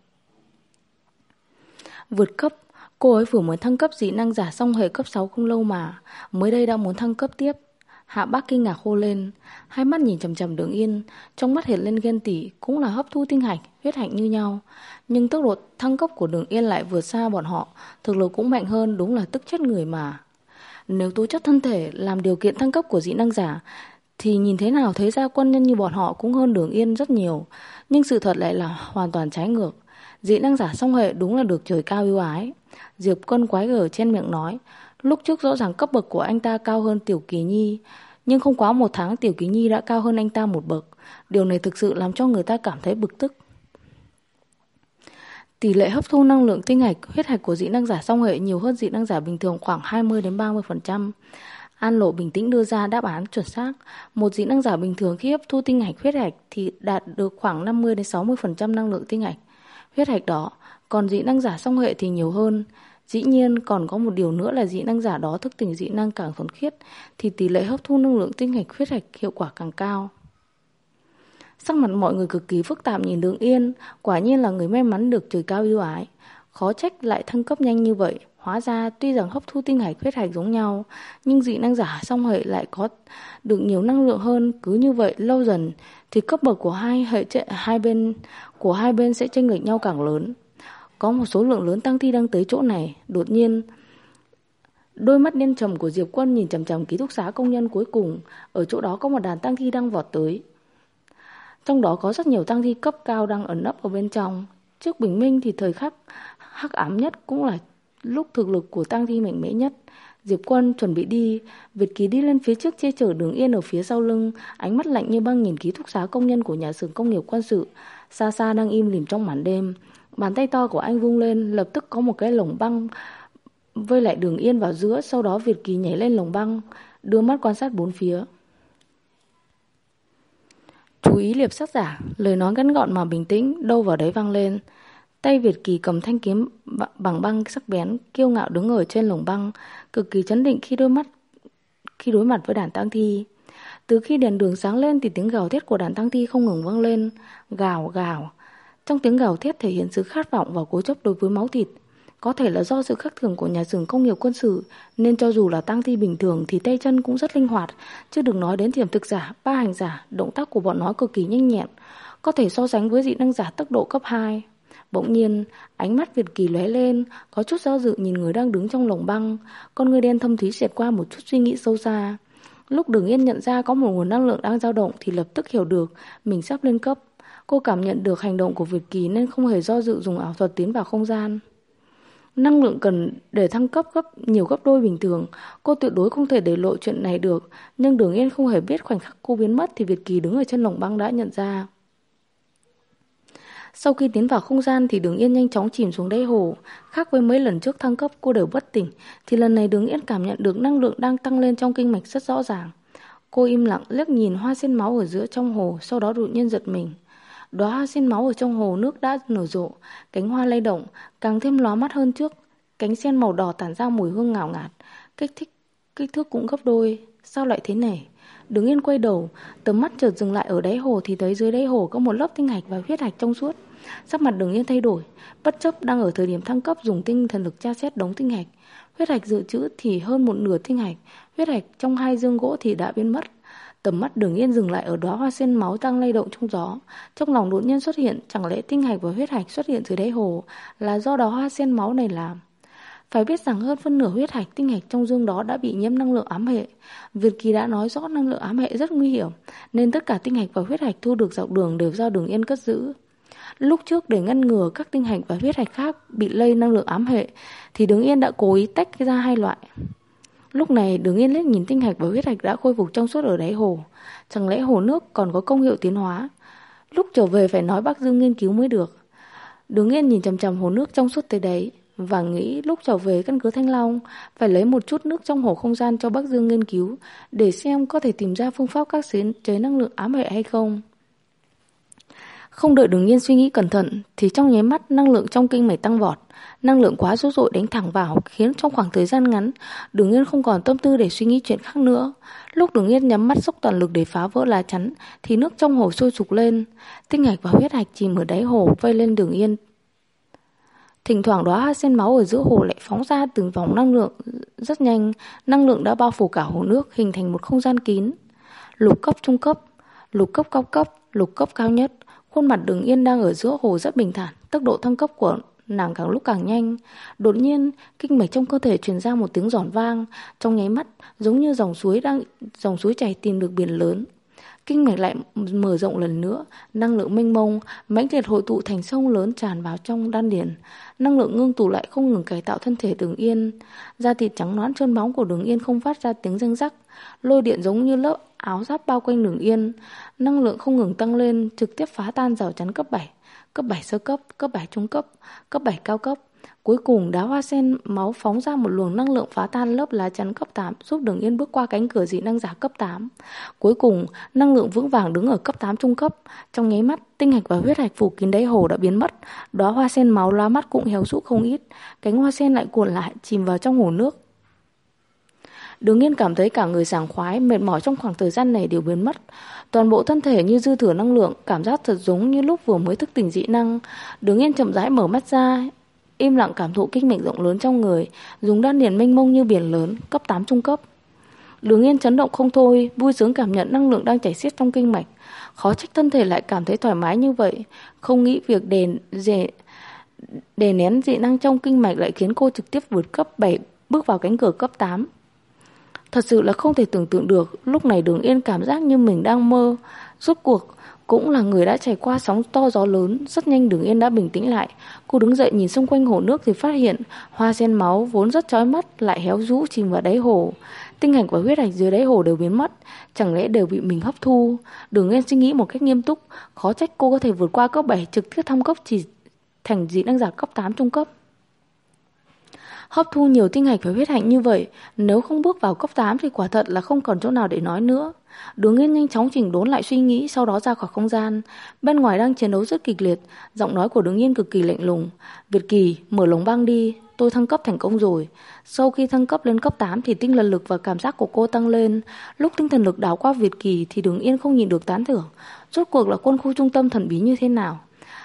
Vượt cấp, cô ấy vừa mới thăng cấp dị năng giả song hệ cấp 6 không lâu mà, mới đây đã muốn thăng cấp tiếp. Hạ Bác kinh ngạc hô lên, hai mắt nhìn chằm chằm Đường Yên, trong mắt hiện lên ghen tị, cũng là hấp thu tinh hạch, huyết hạch như nhau, nhưng tốc độ thăng cấp của Đường Yên lại vượt xa bọn họ, thực lực cũng mạnh hơn, đúng là tức chết người mà. Nếu tố chất thân thể làm điều kiện thăng cấp của dị năng giả thì nhìn thế nào thấy ra quân nhân như bọn họ cũng hơn Đường Yên rất nhiều, nhưng sự thật lại là hoàn toàn trái ngược. Dị năng giả song hệ đúng là được trời cao ưu ái. Diệp Quân quái gở trên miệng nói, lúc trước rõ ràng cấp bậc của anh ta cao hơn Tiểu Kỳ Nhi, nhưng không quá một tháng Tiểu Kỳ Nhi đã cao hơn anh ta một bậc. Điều này thực sự làm cho người ta cảm thấy bực tức. Tỷ lệ hấp thu năng lượng tinh hạch, huyết hạch của dị năng giả song hệ nhiều hơn dị năng giả bình thường khoảng 20-30%. An Lộ bình tĩnh đưa ra đáp án chuẩn xác. Một dị năng giả bình thường khi hấp thu tinh hạch, huyết hạch thì đạt được khoảng 50-60% năng lượng tinh hạch, huyết hạch đó. Còn dị năng giả song hệ thì nhiều hơn. Dĩ nhiên còn có một điều nữa là dị năng giả đó thức tỉnh dị năng càng thuần khiết thì tỷ lệ hấp thu năng lượng tinh hạch, huyết hạch hiệu quả càng cao. Sắc mặt mọi người cực kỳ phức tạp nhìn Đường Yên, quả nhiên là người may mắn được trời cao ưu ái. Khó trách lại thăng cấp nhanh như vậy. Hóa ra tuy rằng hấp thu tinh hạch, huyết hạch giống nhau, nhưng dị năng giả song hệ lại có được nhiều năng lượng hơn. Cứ như vậy lâu dần thì cấp bậc của hai bên sẽ chênh lệch nhau càng lớn. Có một số lượng lớn tăng thi đang tới chỗ này. Đột nhiên, đôi mắt đen trầm của Diệp Quân nhìn chằm chằm ký túc xá công nhân cuối cùng. Ở chỗ đó có một đàn tăng thi đang vọt tới. Trong đó có rất nhiều tăng thi cấp cao đang ẩn nấp ở bên trong. Trước bình minh thì thời khắc hắc ám nhất cũng là lúc thực lực của tăng thi mạnh mẽ nhất. Diệp Quân chuẩn bị đi, Việt Kỳ đi lên phía trước che chở Đường Yên ở phía sau lưng, ánh mắt lạnh như băng nhìn ký túc xá công nhân của nhà xưởng công nghiệp quân sự, xa xa đang im lìm trong màn đêm. Bàn tay to của anh vung lên, lập tức có một cái lồng băng vây lại Đường Yên vào giữa, sau đó Việt Kỳ nhảy lên lồng băng, đưa mắt quan sát bốn phía. Chú ý liệp sát giả, lời nói ngắn gọn mà bình tĩnh, đâu vào đấy vang lên. Tay Việt Kỳ cầm thanh kiếm bằng băng sắc bén, kiêu ngạo đứng ở trên lồng băng, cực kỳ chấn định khi đối mặt với đàn tang thi. Từ khi đèn đường sáng lên thì tiếng gào thét của đàn tang thi không ngừng vang lên, gào gào. Trong tiếng gào thét thể hiện sự khát vọng và cố chấp đối với máu thịt. Có thể là do sự khác thường của nhà xưởng công nghiệp quân sự, nên cho dù là tang thi bình thường thì tay chân cũng rất linh hoạt, chứ đừng nói đến tiềm thực giả, ba hành giả, động tác của bọn nó cực kỳ nhanh nhẹn, có thể so sánh với dị năng giả tốc độ cấp 2. Bỗng nhiên, ánh mắt Việt Kỳ lóe lên, có chút do dự nhìn người đang đứng trong lồng băng, con người đen thâm thúy xẹt qua một chút suy nghĩ sâu xa. Lúc Đường Yên nhận ra có một nguồn năng lượng đang dao động thì lập tức hiểu được mình sắp lên cấp. Cô cảm nhận được hành động của Việt Kỳ nên không hề do dự dùng ảo thuật tiến vào không gian. Năng lượng cần để thăng cấp nhiều gấp đôi bình thường, cô tuyệt đối không thể để lộ chuyện này được, nhưng Đường Yên không hề biết khoảnh khắc cô biến mất thì Việt Kỳ đứng ở chân lồng băng đã nhận ra. Sau khi tiến vào không gian thì Đường Yên nhanh chóng chìm xuống đáy hồ. Khác với mấy lần trước thăng cấp cô đều bất tỉnh, thì lần này Đường Yên cảm nhận được năng lượng đang tăng lên trong kinh mạch rất rõ ràng. Cô im lặng liếc nhìn hoa sen máu ở giữa trong hồ, sau đó đột nhiên giật mình. Đóa hoa sen máu ở trong hồ nước đã nở rộ, cánh hoa lay động, càng thêm lóa mắt hơn trước. Cánh sen màu đỏ tản ra mùi hương ngào ngạt, kích thước cũng gấp đôi. Sao lại thế này? Đường Yên quay đầu, tầm mắt chợt dừng lại ở đáy hồ thì thấy dưới đáy hồ có một lớp tinh hạch và huyết hạch trong suốt. Sắc mặt Đường Yên thay đổi, bất chấp đang ở thời điểm thăng cấp dùng tinh thần lực tra xét đống tinh hạch. Huyết hạch dự trữ thì hơn một nửa tinh hạch, huyết hạch trong hai dương gỗ thì đã biến mất. Tầm mắt Đường Yên dừng lại ở đóa hoa sen máu đang lay động trong gió. Trong lòng đột nhiên xuất hiện, chẳng lẽ tinh hạch và huyết hạch xuất hiện dưới đáy hồ là do đóa hoa sen máu này làm? Phải biết rằng hơn phân nửa huyết hạch tinh hạch trong dương đó đã bị nhiễm năng lượng ám hệ. Việt Kỳ đã nói rõ năng lượng ám hệ rất nguy hiểm, nên tất cả tinh hạch và huyết hạch thu được dọc đường đều do Đường Yên cất giữ. Lúc trước để ngăn ngừa các tinh hạch và huyết hạch khác bị lây năng lượng ám hệ thì Đường Yên đã cố ý tách ra hai loại. Lúc này Đường Yên liếc nhìn tinh hạch và huyết hạch đã khôi phục trong suốt ở đáy hồ. Chẳng lẽ hồ nước còn có công hiệu tiến hóa? Lúc trở về phải nói Bắc Dương nghiên cứu mới được. Đường Yên nhìn chằm chằm hồ nước trong suốt tới đấy và nghĩ lúc trở về căn cứ Thanh Long phải lấy một chút nước trong hồ không gian cho Bắc Dương nghiên cứu để xem có thể tìm ra phương pháp các chế năng lượng ám hệ hay không. Không đợi Đường Yên suy nghĩ cẩn thận thì trong nháy mắt năng lượng trong kinh mạch tăng vọt. Năng lượng quá dữ dội đánh thẳng vào khiến trong khoảng thời gian ngắn Đường Yên không còn tâm tư để suy nghĩ chuyện khác nữa. Lúc Đường Yên nhắm mắt dốc toàn lực để phá vỡ lá chắn thì nước trong hồ sôi sục lên. Tinh hạch và huyết hạch chìm ở đáy hồ vây lên Đường Yên. Thỉnh thoảng đóa hoa sen máu ở giữa hồ lại phóng ra từng vòng năng lượng rất nhanh. Năng lượng đã bao phủ cả hồ nước hình thành một không gian kín. Lục cấp trung cấp, lục cấp cao cấp, lục cấp cao nhất. Khuôn mặt Đường Yên đang ở giữa hồ rất bình thản, tốc độ thăng cấp của nàng càng lúc càng nhanh. Đột nhiên, kinh mạch trong cơ thể truyền ra một tiếng giòn vang, trong nháy mắt giống như dòng suối chảy tìm được biển lớn. Kinh mạch lại mở rộng lần nữa, năng lượng mênh mông, mãnh liệt hội tụ thành sông lớn tràn vào trong đan điền. Năng lượng ngưng tụ lại không ngừng cải tạo thân thể Đường Yên. Da thịt trắng nõn trơn bóng của Đường Yên không phát ra tiếng răng rắc, lôi điện giống như lớp áo giáp bao quanh Đường Yên. Năng lượng không ngừng tăng lên, trực tiếp phá tan rào chắn cấp 7, cấp 7 sơ cấp 7 trung cấp 7 cao cấp. Cuối cùng đá hoa sen máu phóng ra một luồng năng lượng phá tan lớp lá chắn cấp 8, giúp Đường Yên bước qua cánh cửa dị năng giả cấp 8. Cuối cùng, năng lượng vững vàng đứng ở cấp 8 trung cấp. Trong nháy mắt, tinh hạch và huyết hạch phủ kín đáy hồ đã biến mất. Đóa hoa sen máu lóa mắt cũng héo rũ không ít. Cánh hoa sen lại cuộn lại, chìm vào trong hồ nước. Đường Yên cảm thấy cả người sảng khoái, mệt mỏi trong khoảng thời gian này đều biến mất. Toàn bộ thân thể như dư thừa năng lượng, cảm giác thật giống như lúc vừa mới thức tỉnh dị năng. Đường Yên chậm rãi mở mắt ra, im lặng cảm thụ kinh mạch rộng lớn trong người, dùng đan điền mênh mông như biển lớn, cấp 8 trung cấp. Đường Yên chấn động không thôi, vui sướng cảm nhận năng lượng đang chảy xiết trong kinh mạch. Khó trách thân thể lại cảm thấy thoải mái như vậy, không nghĩ việc đè nén dị năng trong kinh mạch lại khiến cô trực tiếp vượt cấp 7, bước vào cánh cửa cấp 8. Thật sự là không thể tưởng tượng được, lúc này Đường Yên cảm giác như mình đang mơ. Rốt cuộc cũng là người đã trải qua sóng to gió lớn. Rất nhanh Đường Yên đã bình tĩnh lại. Cô đứng dậy nhìn xung quanh hồ nước thì phát hiện hoa sen máu vốn rất chói mắt lại héo rũ chìm vào đáy hồ. Tinh hạch và huyết hạch dưới đáy hồ đều biến mất, chẳng lẽ đều bị mình hấp thu? Đường Yên suy nghĩ một cách nghiêm túc. Khó trách cô có thể vượt qua cấp 7 trực tiếp thăng cấp chỉ thành dị năng giả cấp 8 trung cấp. Hấp thu nhiều tinh hạch và huyết hạch như vậy, nếu không bước vào cấp 8 thì quả thật là không còn chỗ nào để nói nữa. Đường Yên nhanh chóng chỉnh đốn lại suy nghĩ, sau đó ra khỏi không gian. Bên ngoài đang chiến đấu rất kịch liệt, giọng nói của Đường Yên cực kỳ lạnh lùng. Việt Kỳ, mở lồng băng đi, tôi thăng cấp thành công rồi. Sau khi thăng cấp lên cấp 8 thì tinh thần lực và cảm giác của cô tăng lên. Lúc tinh thần lực đảo qua Việt Kỳ thì Đường Yên không nhìn được tán thưởng. Rốt cuộc là quân khu trung tâm thần bí như thế nào?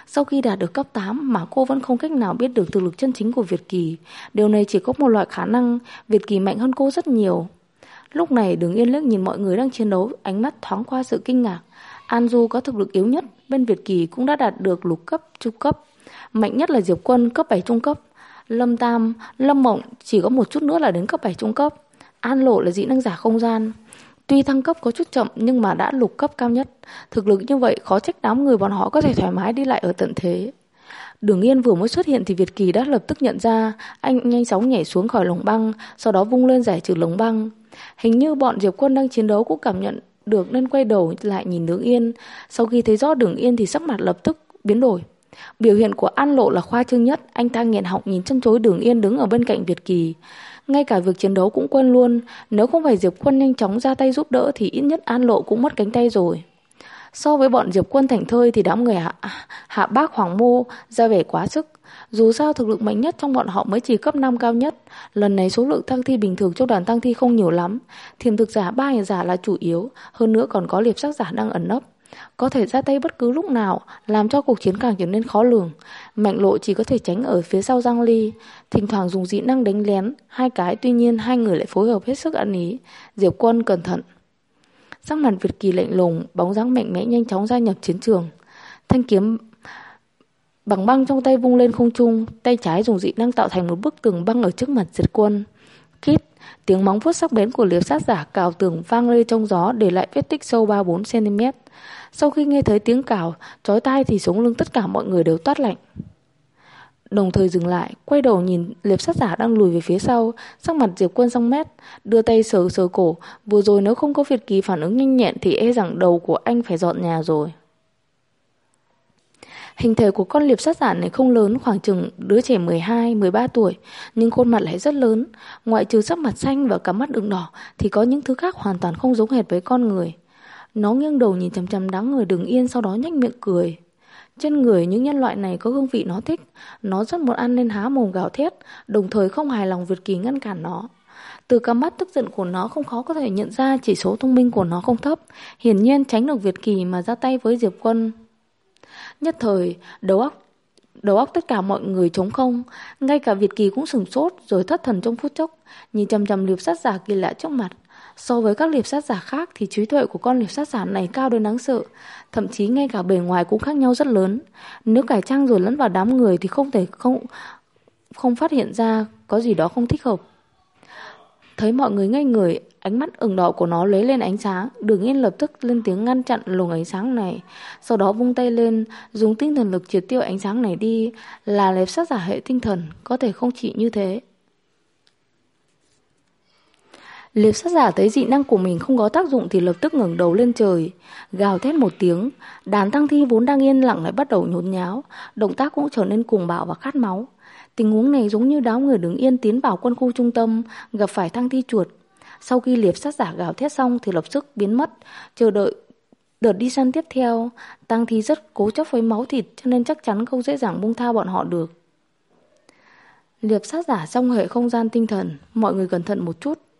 Sau khi đạt được cấp 8 mà cô vẫn không cách nào biết được thực lực chân chính của Việt Kỳ. Điều này chỉ có một loại khả năng, Việt Kỳ mạnh hơn cô rất nhiều. Lúc này Đường Yên liếc nhìn mọi người đang chiến đấu, ánh mắt thoáng qua sự kinh ngạc. An Du có thực lực yếu nhất, bên Việt Kỳ cũng đã đạt được lục cấp, trung cấp. Mạnh nhất là Diệp Quân cấp 7 trung cấp. Lâm Tam, Lâm Mộng chỉ có một chút nữa là đến cấp 7 trung cấp. An Lộ là dị năng giả không gian. Tuy thăng cấp có chút chậm nhưng mà đã lục cấp cao nhất. Thực lực như vậy khó trách đám người bọn họ có thể thoải mái đi lại ở tận thế. Đường Yên vừa mới xuất hiện thì Việt Kỳ đã lập tức nhận ra. Anh nhanh chóng nhảy xuống khỏi lồng băng, sau đó vung lên giải trừ lồng băng. Hình như bọn Diệp Quân đang chiến đấu cũng cảm nhận được nên quay đầu lại nhìn Đường Yên. Sau khi thấy rõ Đường Yên thì sắc mặt lập tức biến đổi. Biểu hiện của An Lộ là khoa trương nhất. Anh ta nghẹn họng nhìn chân chối Đường Yên đứng ở bên cạnh Việt Kỳ. Ngay cả việc chiến đấu cũng quên luôn. Nếu không phải Diệp Quân nhanh chóng ra tay giúp đỡ thì ít nhất An Lộ cũng mất cánh tay rồi. So với bọn Diệp Quân thảnh thơi thì đám người Hạ Bác Hoàng Mô ra vẻ quá sức. Dù sao thực lực mạnh nhất trong bọn họ mới chỉ cấp 5 cao nhất. Lần này số lượng tang thi bình thường trong đoàn tang thi không nhiều lắm. Thiềm thực giả 3 nhà giả là chủ yếu. Hơn nữa còn có liệp sắc giả đang ẩn nấp, có thể ra tay bất cứ lúc nào, làm cho cuộc chiến càng trở nên khó lường. Mạnh Lộ chỉ có thể tránh ở phía sau Giang Ly, thỉnh thoảng dùng dị năng đánh lén 2 cái, tuy nhiên 2 người lại phối hợp hết sức ăn ý. Diệp Quân cẩn thận. Sắc mặt Việt Kỳ lạnh lùng, bóng dáng mạnh mẽ nhanh chóng gia nhập chiến trường. Thanh kiếm bằng băng trong tay vung lên không trung, tay trái dùng dị năng tạo thành một bức tường băng ở trước mặt Diệp Quân. Kít, tiếng móng vuốt sắc bén của liệp sát giả cào tường vang lên trong gió, để lại vết tích sâu 3-4 cm. Sau khi nghe thấy tiếng cào chói tai thì sống lưng tất cả mọi người đều toát lạnh. Đồng thời dừng lại, quay đầu nhìn liệp sát giả đang lùi về phía sau. Sắc mặt Diệp Quân xong mét, đưa tay sờ sờ cổ. Vừa rồi nếu không có Việt Kỳ phản ứng nhanh nhẹn thì e rằng đầu của anh phải dọn nhà rồi. Hình thể của con liệp sát giả này không lớn, khoảng chừng đứa trẻ 12-13 tuổi, nhưng khuôn mặt lại rất lớn. Ngoại trừ sắc mặt xanh và cả mắt ửng đỏ thì có những thứ khác hoàn toàn không giống hệt với con người. Nó nghiêng đầu nhìn chằm chằm đám người Đường Yên, sau đó nhếch miệng cười. Trên người những nhân loại này có hương vị nó thích. Nó rất muốn ăn nên há mồm gào thét, đồng thời không hài lòng Việt Kỳ ngăn cản nó. Từ cặp mắt tức giận của nó không khó có thể nhận ra chỉ số thông minh của nó không thấp. Hiển nhiên tránh được Việt Kỳ mà ra tay với Diệp Quân. Nhất thời, đầu óc tất cả mọi người trống không. Ngay cả Việt Kỳ cũng sửng sốt rồi thất thần trong phút chốc, nhìn chằm chằm liệp sát giả kỳ lạ trước mặt. So với các liệp sát giả khác thì trí tuệ của con liệp sát giả này cao đến đáng sợ. Thậm chí ngay cả bề ngoài cũng khác nhau rất lớn. Nếu cải trang rồi lẫn vào đám người thì không phát hiện ra có gì đó không thích hợp. Thấy mọi người ngây người, ánh mắt ửng đỏ của nó lấy lên ánh sáng. Đường Yên lập tức lên tiếng ngăn chặn luồng ánh sáng này, sau đó vung tay lên, dùng tinh thần lực triệt tiêu ánh sáng này đi. Là liệp sát giả hệ tinh thần, có thể không chỉ như thế. Liệp sát giả thấy dị năng của mình không có tác dụng thì lập tức ngẩng đầu lên trời, gào thét một tiếng. Đàn tang thi vốn đang yên lặng lại bắt đầu nhốn nháo, động tác cũng trở nên cuồng bạo và khát máu. Tình huống này giống như đám người Đường Yên tiến vào quân khu trung tâm, gặp phải tang thi chuột. Sau khi liệp sát giả gào thét xong thì lập tức biến mất, chờ đợi đợt đi săn tiếp theo. Tang thi rất cố chấp với máu thịt cho nên chắc chắn không dễ dàng buông tha bọn họ được. Liệp sát giả trong hệ không gian tinh thần, mọi người cẩn thận một chút.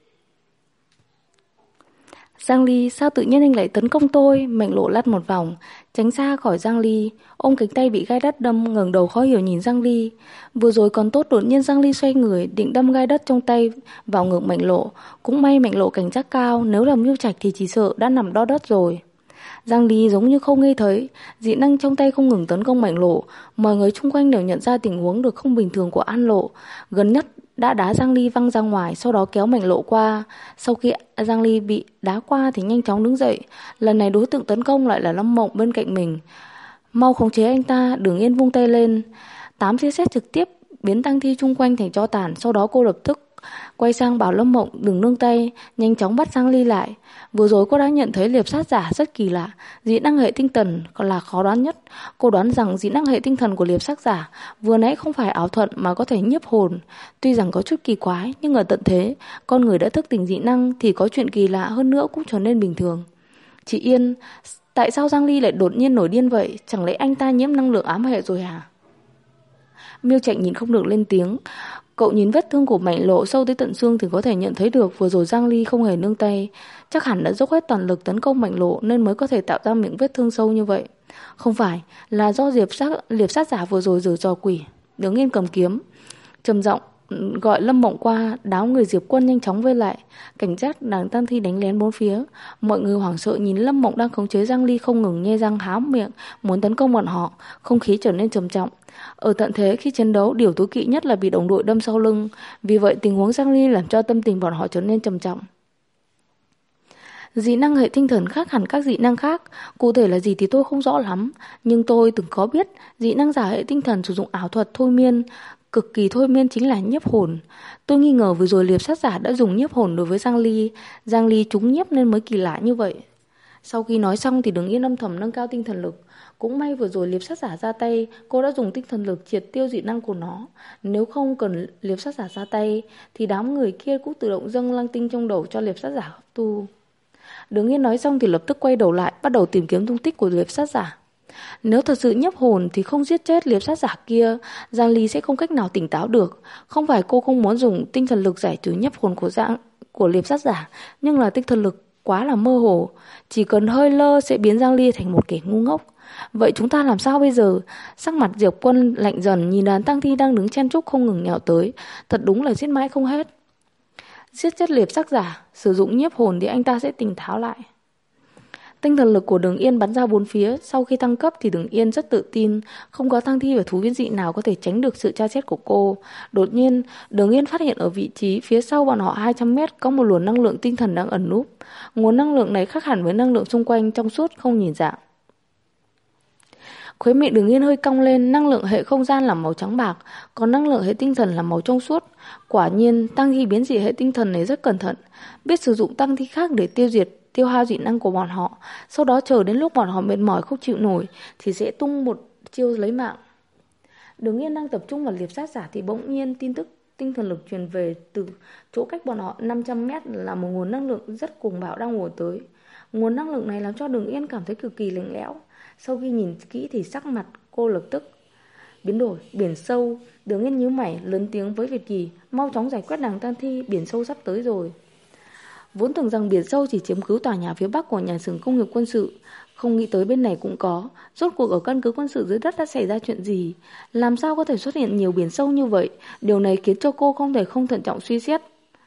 Giang Ly, sao tự nhiên anh lại tấn công tôi? Mạnh Lộ lăn một vòng, tránh xa khỏi Giang Ly, ôm cánh tay bị gai đất đâm, ngẩng đầu khó hiểu nhìn Giang Ly. Vừa rồi còn tốt, đột nhiên Giang Ly xoay người, định đâm gai đất trong tay vào ngực Mạnh Lộ. Cũng may Mạnh Lộ cảnh giác cao, nếu là Mưu Trạch thì chỉ sợ đã nằm đo đất rồi. Giang Ly giống như không nghe thấy, dị năng trong tay không ngừng tấn công Mạnh Lộ. Mọi người xung quanh đều nhận ra tình huống được không bình thường của An Lộ. Gần nhất đã đá Giang Ly văng ra ngoài, sau đó kéo Mạnh Lộ qua. Sau khi Giang Ly bị đá qua thì nhanh chóng đứng dậy. Lần này đối tượng tấn công lại là Lâm Mộng bên cạnh mình. Mau khống chế anh ta. Đường Yên vung tay lên, 8 tia sét trực tiếp biến tang thi chung quanh thành tro tàn. Sau đó cô lập tức quay sang bảo Lâm Mộng đừng nương tay, nhanh chóng bắt Giang Ly lại. Vừa rồi cô đã nhận thấy liệp sát giả rất kỳ lạ, dị năng hệ tinh thần còn là khó đoán nhất. Cô đoán rằng dị năng hệ tinh thần của liệp sát giả vừa nãy không phải ảo thuật mà có thể nhiếp hồn. Tuy rằng có chút kỳ quái, nhưng ở tận thế, con người đã thức tỉnh dị năng thì có chuyện kỳ lạ hơn nữa cũng trở nên bình thường. Chị Yên, tại sao Giang Ly lại đột nhiên nổi điên vậy? Chẳng lẽ anh ta nhiễm năng lượng ám hệ rồi hả? Miêu Trạch nhìn không được lên tiếng. Cậu nhìn vết thương của Mạnh Lộ sâu tới tận xương thì có thể nhận thấy được vừa rồi Giang Ly không hề nương tay. Chắc hẳn đã dốc hết toàn lực tấn công Mạnh Lộ nên mới có thể tạo ra miệng vết thương sâu như vậy. Không phải, là do liệp sát giả vừa rồi giở trò quỷ. Đường Yên cầm kiếm trầm giọng gọi Lâm Mộng qua. Đám người Diệp Quân nhanh chóng vây lại, cảnh giác đàn tang thi đánh lén bốn phía. Mọi người hoảng sợ nhìn Lâm Mộng đang khống chế Giang Ly không ngừng nhe răng há miệng muốn tấn công bọn họ. Không khí trở nên trầm trọng. Ở tận thế khi chiến đấu, điều tối kỵ nhất là bị đồng đội đâm sau lưng. Vì vậy tình huống Giang Ly làm cho tâm tình bọn họ trở nên trầm trọng. Dị năng hệ tinh thần khác hẳn các dị năng khác, cụ thể là gì thì tôi không rõ lắm, nhưng tôi từng có biết dị năng giả hệ tinh thần sử dụng ảo thuật thôi miên, cực kỳ thôi miên chính là nhiếp hồn. Tôi nghi ngờ vừa rồi liệp sát giả đã dùng nhiếp hồn đối với Giang Ly trúng nhiếp nên mới kỳ lạ như vậy. Sau khi nói xong thì Đường Yên âm thầm nâng cao tinh thần lực. Cũng may vừa rồi liệp sát giả ra tay, cô đã dùng tinh thần lực triệt tiêu dị năng của nó. Nếu không cần liệp sát giả ra tay thì đám người kia cũng tự động dâng lăng tinh trong đầu cho liệp sát giả hấp thu. Đường Yên nói xong thì lập tức quay đầu lại, bắt đầu tìm kiếm tung tích của liệp sát giả. Nếu thật sự nhiếp hồn thì không giết chết liệp sát giả kia, Giang Ly sẽ không cách nào tỉnh táo được. Không phải cô không muốn dùng tinh thần lực giải trừ nhiếp hồn của liệp sát giả, nhưng là tinh thần lực quá là mơ hồ, chỉ cần hơi lơ sẽ biến Giang Ly thành một kẻ ngu ngốc. Vậy chúng ta làm sao bây giờ? Sắc mặt Diệp Quân lạnh dần nhìn đàn tang thi đang đứng chen chúc không ngừng nhào tới, thật đúng là giết mãi không hết. Giết chết liệp sát giả, sử dụng nhiếp hồn thì anh ta sẽ tỉnh táo lại. Tinh thần lực của Đường Yên bắn ra bốn phía. Sau khi thăng cấp thì Đường Yên rất tự tin, không có tang thi và thú biến dị nào có thể tránh được sự tra xét của cô. Đột nhiên, Đường Yên phát hiện ở vị trí phía sau bọn họ 200 mét có một luồng năng lượng tinh thần đang ẩn núp. Nguồn năng lượng này khác hẳn với năng lượng xung quanh, trong suốt không nhìn dạng. Khóe miệng Đường Yên hơi cong lên. Năng lượng hệ không gian là màu trắng bạc, còn năng lượng hệ tinh thần là màu trong suốt. Quả nhiên tang thi biến dị hệ tinh thần này rất cẩn thận, biết sử dụng tang thi khác để tiêu hao dị năng của bọn họ. Sau đó chờ đến lúc bọn họ mệt mỏi không chịu nổi thì sẽ tung một chiêu lấy mạng. Đường Yên đang tập trung vào liệp sát giả thì bỗng nhiên tin tức tinh thần lực truyền về từ chỗ cách bọn họ 500 mét là một nguồn năng lượng rất cuồng bạo đang ùa tới. Nguồn năng lượng này làm cho Đường Yên cảm thấy cực kỳ lạnh lẽo. Sau khi nhìn kỹ thì sắc mặt cô lập tức biến đổi. Biển sâu. Đường Yên nhíu mày lớn tiếng với Việt Kỳ, mau chóng giải quyết đàn tang thi, biển sâu sắp tới rồi. Vốn tưởng rằng biển sâu chỉ chiếm cứ tòa nhà phía bắc của nhà xưởng công nghiệp quân sự, không nghĩ tới bên này cũng có. Rốt cuộc ở căn cứ quân sự dưới đất đã xảy ra chuyện gì? Làm sao có thể xuất hiện nhiều biển sâu như vậy? Điều này khiến cho cô không thể không thận trọng suy xét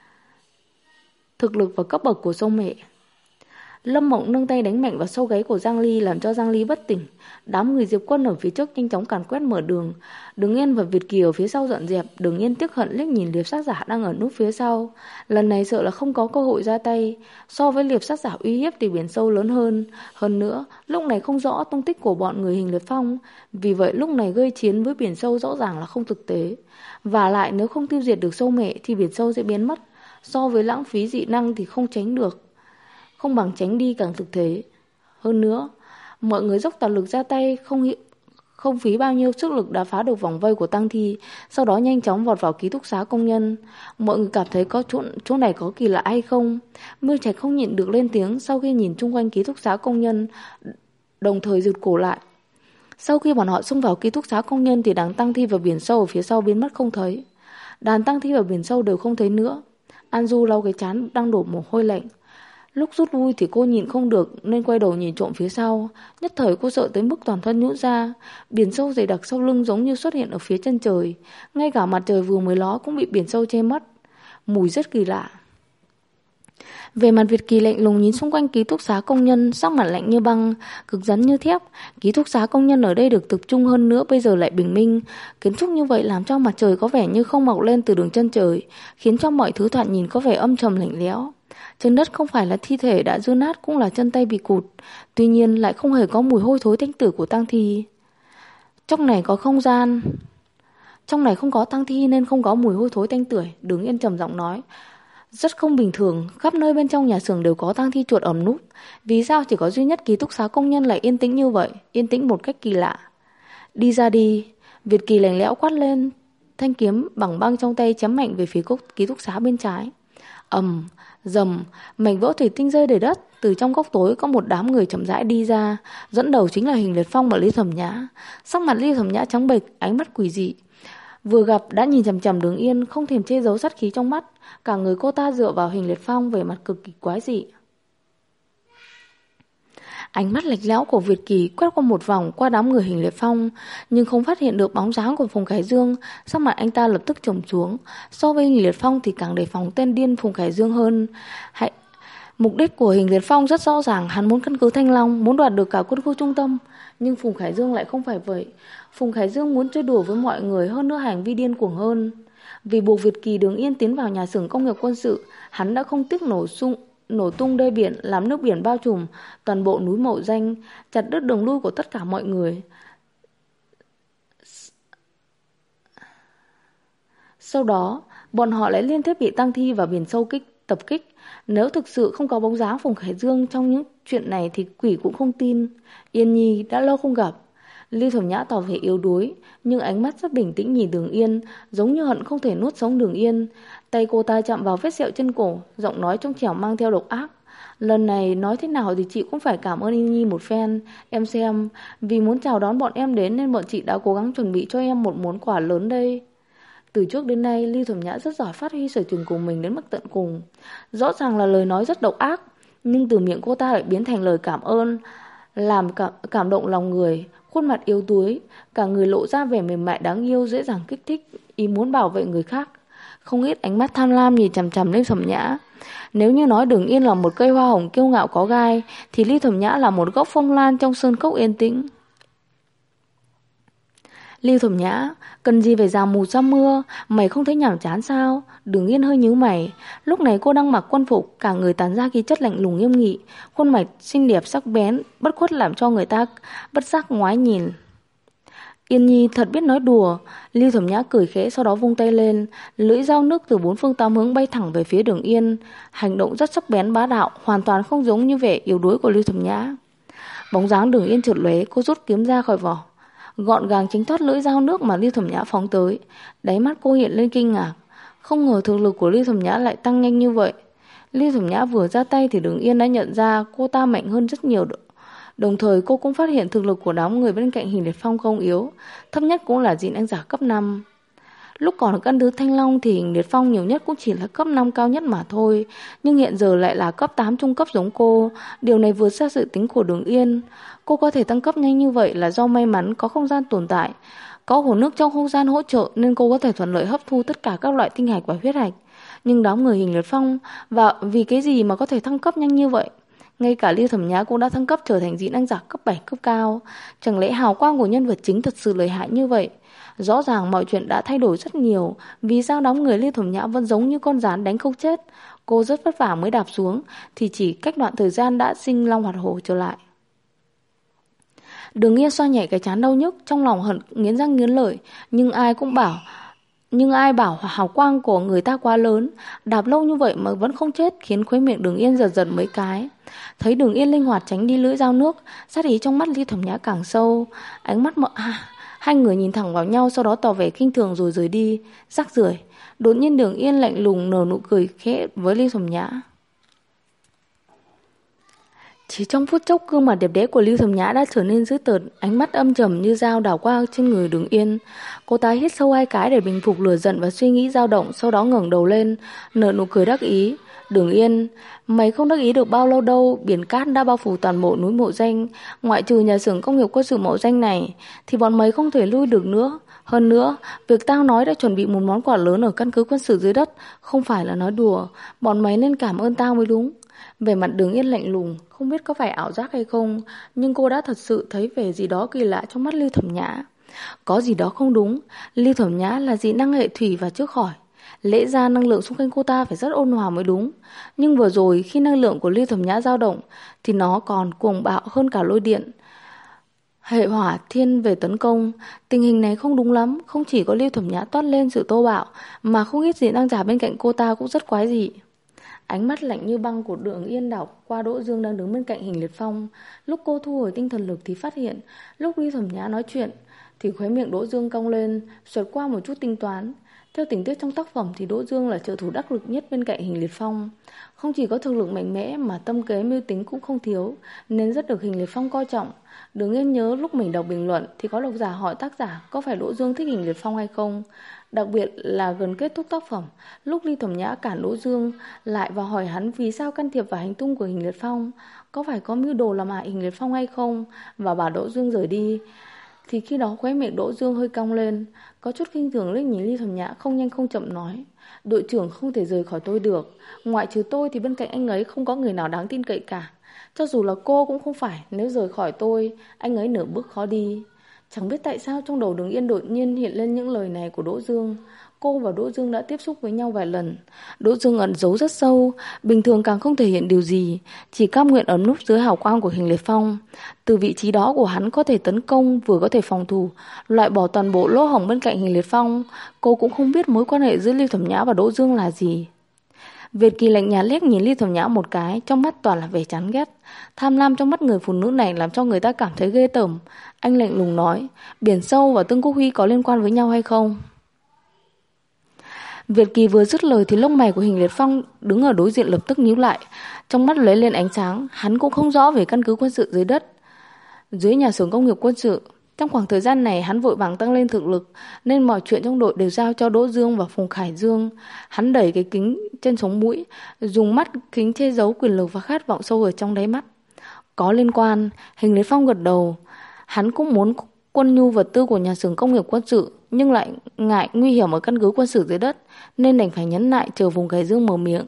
thực lực và cấp bậc của sông mẹ. Lâm Mộng nâng tay đánh mạnh vào sau gáy của Giang Ly, làm cho Giang Ly bất tỉnh. Đám người Diệp Quân ở phía trước nhanh chóng càn quét mở đường. Đường Yên và Việt Kiều phía sau dọn dẹp. Đường Yên tiếc hận liếc nhìn liệp sát giả đang ở núp phía sau. Lần này sợ là không có cơ hội ra tay. So với liệp sát giả uy hiếp thì biển sâu lớn hơn. Hơn nữa, lúc này không rõ tung tích của bọn người Hình Liệt Phong. Vì vậy lúc này gây chiến với biển sâu rõ ràng là không thực tế. Và lại nếu không tiêu diệt được sâu mẹ thì biển sâu sẽ biến mất. So với lãng phí dị năng thì không tránh được, không bằng tránh đi càng thực tế. Hơn nữa, mọi người dốc toàn lực ra tay, không phí bao nhiêu sức lực đã phá được vòng vây của tang thi, sau đó nhanh chóng vọt vào ký túc xá công nhân. Mọi người cảm thấy có chỗ này có kỳ lạ hay không. Mưa Trạch không nhịn được lên tiếng sau khi nhìn chung quanh ký túc xá công nhân, đồng thời rụt cổ lại. Sau khi bọn họ xông vào ký túc xá công nhân thì đàn tang thi và biển sâu ở phía sau biến mất không thấy. Đàn tang thi và biển sâu đều không thấy nữa. Anju lau cái trán đang đổ mồ hôi lạnh. Lúc rút lui thì cô nhìn không được nên quay đầu nhìn trộm phía sau. Nhất thời cô sợ tới mức toàn thân nhũn ra. Biển sâu dày đặc sau lưng giống như xuất hiện ở phía chân trời. Ngay cả mặt trời vừa mới ló cũng bị biển sâu che mất. Mùi rất kỳ lạ. Về mặt Việt Kỳ lạnh lùng nhìn xung quanh ký túc xá công nhân, sắc mặt lạnh như băng, cực rắn như thép. Ký túc xá công nhân ở đây được tập trung hơn nữa, bây giờ lại bình minh. Kiến trúc như vậy làm cho mặt trời có vẻ như không mọc lên từ đường chân trời, khiến cho mọi thứ thoạt nhìn có vẻ âm trầm lạnh lẽo. Trên đất không phải là thi thể đã dư nát cũng là chân tay bị cụt, tuy nhiên lại không hề có mùi hôi thối tanh tử của tang thi. Trong này có không gian, trong này không có tang thi nên không có mùi hôi thối tanh tưởi. Đường Yên trầm giọng nói. Rất không bình thường, khắp nơi bên trong nhà xưởng đều có tang thi chuột ẩn núp. Vì sao chỉ có duy nhất ký túc xá công nhân lại yên tĩnh như vậy, yên tĩnh một cách kỳ lạ. Đi ra đi. Việt Kỳ lạnh lẽo quát lên, thanh kiếm bằng băng trong tay chém mạnh về phía ký túc xá bên trái. Ầm, rầm, mảnh vỡ thủy tinh rơi đầy đất. Từ trong góc tối có một đám người chậm rãi đi ra, dẫn đầu chính là Hình Liệt Phong và Lý Thẩm Nhã. Sắc mặt Lý Thẩm Nhã trắng bệch, ánh mắt quỷ dị. Vừa gặp đã nhìn chằm chằm Đường Yên, không thèm che giấu sát khí trong mắt. Cả người cô ta dựa vào Hình Liệt Phong, về mặt cực kỳ quái dị. Ánh mắt lạnh lẽo của Việt Kỳ quét qua một vòng qua đám người Hình Liệt Phong, nhưng không phát hiện được bóng dáng của Phùng Khải Dương. Sắc mặt anh ta lập tức trầm xuống. So với Hình Liệt Phong thì càng đề phòng tên điên Phùng Khải Dương hơn. Mục đích của Hình Liệt Phong rất rõ ràng, hắn muốn căn cứ Thanh Long, muốn đoạt được cả quân khu trung tâm. Nhưng Phùng Khải Dương lại không phải vậy. Phùng Khải Dương muốn chơi đùa với mọi người, hơn nữa hành vi điên cuồng hơn. Vì buộc Việt Kỳ Đường Yên tiến vào nhà xưởng công nghiệp quân sự, hắn đã không tiếc nổ tung đê biển, làm nước biển bao trùm toàn bộ núi Mậu Danh, chặt đứt đường lui của tất cả mọi người. Sau đó, bọn họ lại liên tiếp bị Tăng Thi và Biển Sâu tập kích. Nếu thực sự không có bóng dáng Phùng Khải Dương trong những chuyện này thì quỷ cũng không tin. Yên Nhi đã lâu không gặp. Lưu Thẩm Nhã tỏ vẻ yếu đuối, nhưng ánh mắt rất bình tĩnh nhìn Đường Yên, giống như hận không thể nuốt sống Đường Yên. Tay cô ta chạm vào vết sẹo trên cổ, giọng nói trong trẻo mang theo độc ác. Lần này nói thế nào thì chị cũng phải cảm ơn Yên Nhi một phen. Em xem, vì muốn chào đón bọn em đến nên bọn chị đã cố gắng chuẩn bị cho em một món quà lớn đây. Từ trước đến nay, Lưu Thẩm Nhã rất giỏi phát huy sở trường của mình đến mức tận cùng. Rõ ràng là lời nói rất độc ác, nhưng từ miệng cô ta lại biến thành lời cảm ơn, làm cảm động lòng người. Khuôn mặt yếu đuối, cả người lộ ra vẻ mềm mại đáng yêu, dễ dàng kích thích ý muốn bảo vệ người khác. Không ít ánh mắt tham lam nhìn chằm chằm Lưu Thẩm Nhã. Nếu như nói Đường Yên là một cây hoa hồng kiêu ngạo có gai, thì Lưu Thẩm Nhã là một gốc phong lan trong sơn cốc yên tĩnh. Lưu Thẩm Nhã, cần gì phải rào mù sa mưa, mày không thấy nhàm chán sao? Đường Yên hơi nhíu mày. Lúc này cô đang mặc quân phục, cả người tản ra khí chất lạnh lùng nghiêm nghị, khuôn mặt xinh đẹp sắc bén, bất khuất làm cho người ta bất giác ngoái nhìn. Yên Nhi thật biết nói đùa. Lưu Thẩm Nhã cười khẽ, sau đó vung tay lên, lưỡi dao nước từ bốn phương tám hướng bay thẳng về phía Đường Yên. Hành động rất sắc bén bá đạo, hoàn toàn không giống như vẻ yếu đuối của Lưu Thẩm Nhã. Bóng dáng Đường Yên chợt lóe, cô rút kiếm ra khỏi vỏ, gọn gàng tránh thoát lưỡi dao nước mà Lưu Thẩm Nhã phóng tới. Đáy mắt cô hiện lên kinh ngạc, không ngờ thực lực của Lưu Thẩm Nhã lại tăng nhanh như vậy. Lưu Thẩm Nhã vừa ra tay thì Đường Yên đã nhận ra cô ta mạnh hơn rất nhiều. Đồng thời cô cũng phát hiện thực lực của đám người bên cạnh Hình Liệt Phong không yếu, thấp nhất cũng là Dịn Anh giả cấp 5. Lúc còn ở căn cứ Thanh Long thì Hình Liệt Phong nhiều nhất cũng chỉ là cấp 5 cao nhất mà thôi, nhưng hiện giờ lại là cấp 8 trung cấp giống cô. Điều này vượt xa dự tính của Đường Yên. Cô có thể tăng cấp nhanh như vậy là do may mắn có không gian tồn tại, có hồ nước trong không gian hỗ trợ nên cô có thể thuận lợi hấp thu tất cả các loại tinh hạch và huyết hạch. Nhưng đám người Hình Liệt Phong và vì cái gì mà có thể thăng cấp nhanh như vậy? Ngay cả Lưu Thẩm Nhã cũng đã thăng cấp trở thành dị năng giả cấp 7 cấp cao. Chẳng lẽ hào quang của nhân vật chính thật sự lợi hại như vậy? Rõ ràng mọi chuyện đã thay đổi rất nhiều. Vì sao đám người Lưu Thẩm Nhã vẫn giống như con gián đánh không chết? Cô rất vất vả mới đạp xuống, thì chỉ cách đoạn thời gian đã sinh long hoạt hổ trở lại. Đường Yên xoa nhẹ cái trán đau nhức, trong lòng hận nghiến răng nghiến lợi, nhưng ai bảo hào quang của người ta quá lớn, đạp lâu như vậy mà vẫn không chết, khiến khóe miệng Đường Yên giật giật mấy cái. Thấy Đường Yên linh hoạt tránh đi lưỡi dao nước, sát ý trong mắt Lưu Thẩm Nhã càng sâu. Ánh mắt hai người nhìn thẳng vào nhau, sau đó tỏ vẻ khinh thường rồi rời đi. Rắc rưởi. Đột nhiên Đường Yên lạnh lùng nở nụ cười khẽ với Lưu Thẩm Nhã. Chỉ trong phút chốc, gương mặt đẹp đẽ của Lưu Thẩm Nhã đã trở nên dữ tợn, ánh mắt âm trầm như dao đảo qua trên người Đường Yên. Cô ta hít sâu 2 cái để bình phục lửa giận và suy nghĩ dao động, sau đó ngẩng đầu lên, nở nụ cười đắc ý. Đường Yên, mày không đắc ý được bao lâu đâu, biển cát đã bao phủ toàn bộ núi Mộ Danh, ngoại trừ nhà xưởng công nghiệp quân sự Mộ Danh này, thì bọn mày không thể lui được nữa. Hơn nữa, việc tao nói đã chuẩn bị một món quà lớn ở căn cứ quân sự dưới đất, không phải là nói đùa, bọn mày nên cảm ơn tao mới đúng. Về mặt Đường Yên lạnh lùng, không biết có phải ảo giác hay không, nhưng cô đã thật sự thấy vẻ gì đó kỳ lạ trong mắt Lưu Thẩm Nhã. Có gì đó không đúng. Lưu Thẩm Nhã là dị năng hệ thủy và trước khỏi, lẽ ra năng lượng xung quanh cô ta phải rất ôn hòa mới đúng. Nhưng vừa rồi khi năng lượng của Lưu Thẩm Nhã dao động thì nó còn cuồng bạo hơn cả lôi điện, hệ hỏa thiên về tấn công. Tình hình này không đúng lắm. Không chỉ có Lưu Thẩm Nhã toát lên sự thô bạo, mà không ít dị năng giả bên cạnh cô ta cũng rất quái dị. Ánh mắt lạnh như băng của Đường Yên đảo qua Đỗ Dương đang đứng bên cạnh Hình Liệt Phong. Lúc cô thu hồi tinh thần lực thì phát hiện, lúc Lưu Thẩm Nhã nói chuyện thì khóe miệng Đỗ Dương cong lên, xoẹt qua một chút tính toán. Theo tình tiết trong tác phẩm thì Đỗ Dương là trợ thủ đắc lực nhất bên cạnh Hình Liệt Phong. Không chỉ có thực lực mạnh mẽ mà tâm kế mưu tính cũng không thiếu, nên rất được Hình Liệt Phong coi trọng. Đường Yên nhớ lúc mình đọc bình luận thì có độc giả hỏi tác giả có phải Đỗ Dương thích Hình Liệt Phong hay không. Đặc biệt là gần kết thúc tác phẩm, lúc Ly Thẩm Nhã cản Đỗ Dương lại và hỏi hắn vì sao can thiệp vào hành tung của Hình Liệt Phong, có phải có mưu đồ làm hại Hình Liệt Phong hay không, và bảo Đỗ Dương rời đi. Thì khi đó khóe miệng Đỗ Dương hơi cong lên, có chút khinh thường liếc nhìn Ly Thẩm Nhã, không nhanh không chậm nói: đội trưởng không thể rời khỏi tôi được, ngoại trừ tôi thì bên cạnh anh ấy không có người nào đáng tin cậy cả. Cho dù là cô cũng không phải, nếu rời khỏi tôi, anh ấy nửa bước khó đi. Chẳng biết tại sao trong đầu Đường Yên đột nhiên hiện lên những lời này của Đỗ Dương. Cô và Đỗ Dương đã tiếp xúc với nhau vài lần. Đỗ Dương ẩn giấu rất sâu, bình thường càng không thể hiện điều gì, chỉ cam nguyện ẩn núp dưới hào quang của Hình Liệt Phong. Từ vị trí đó của hắn có thể tấn công vừa có thể phòng thủ, loại bỏ toàn bộ lỗ hổng bên cạnh Hình Liệt Phong. Cô cũng không biết mối quan hệ giữa Ly Thẩm Nhã và Đỗ Dương là gì. Việt Kỳ lạnh nhạt liếc nhìn Ly Thẩm Nhã một cái, trong mắt toàn là vẻ chán ghét. Tham lam trong mắt người phụ nữ này làm cho người ta cảm thấy ghê tởm. Anh lạnh lùng nói: Biển Sâu và Tương Quốc Huy có liên quan với nhau hay không? Việt Kỳ vừa dứt lời thì lông mày của Hình Liệt Phong đứng ở đối diện lập tức nhíu lại, trong mắt lóe lên ánh sáng. Hắn cũng không rõ về căn cứ quân sự dưới đất, dưới nhà xưởng công nghiệp quân sự. Trong khoảng thời gian này hắn vội vàng tăng lên thực lực, nên mọi chuyện trong đội đều giao cho Đỗ Dương và Phùng Khải Dương. Hắn đẩy cái kính trên sống mũi, dùng mắt kính che giấu quyền lực và khát vọng sâu ở trong đáy mắt. Có liên quan. Hình Liệt Phong gật đầu. Hắn cũng muốn quân nhu vật tư của nhà xưởng công nghiệp quân sự, nhưng lại ngại nguy hiểm ở căn cứ quân sự dưới đất, nên đành phải nhấn nại chờ Phùng Khải Dương mở miệng.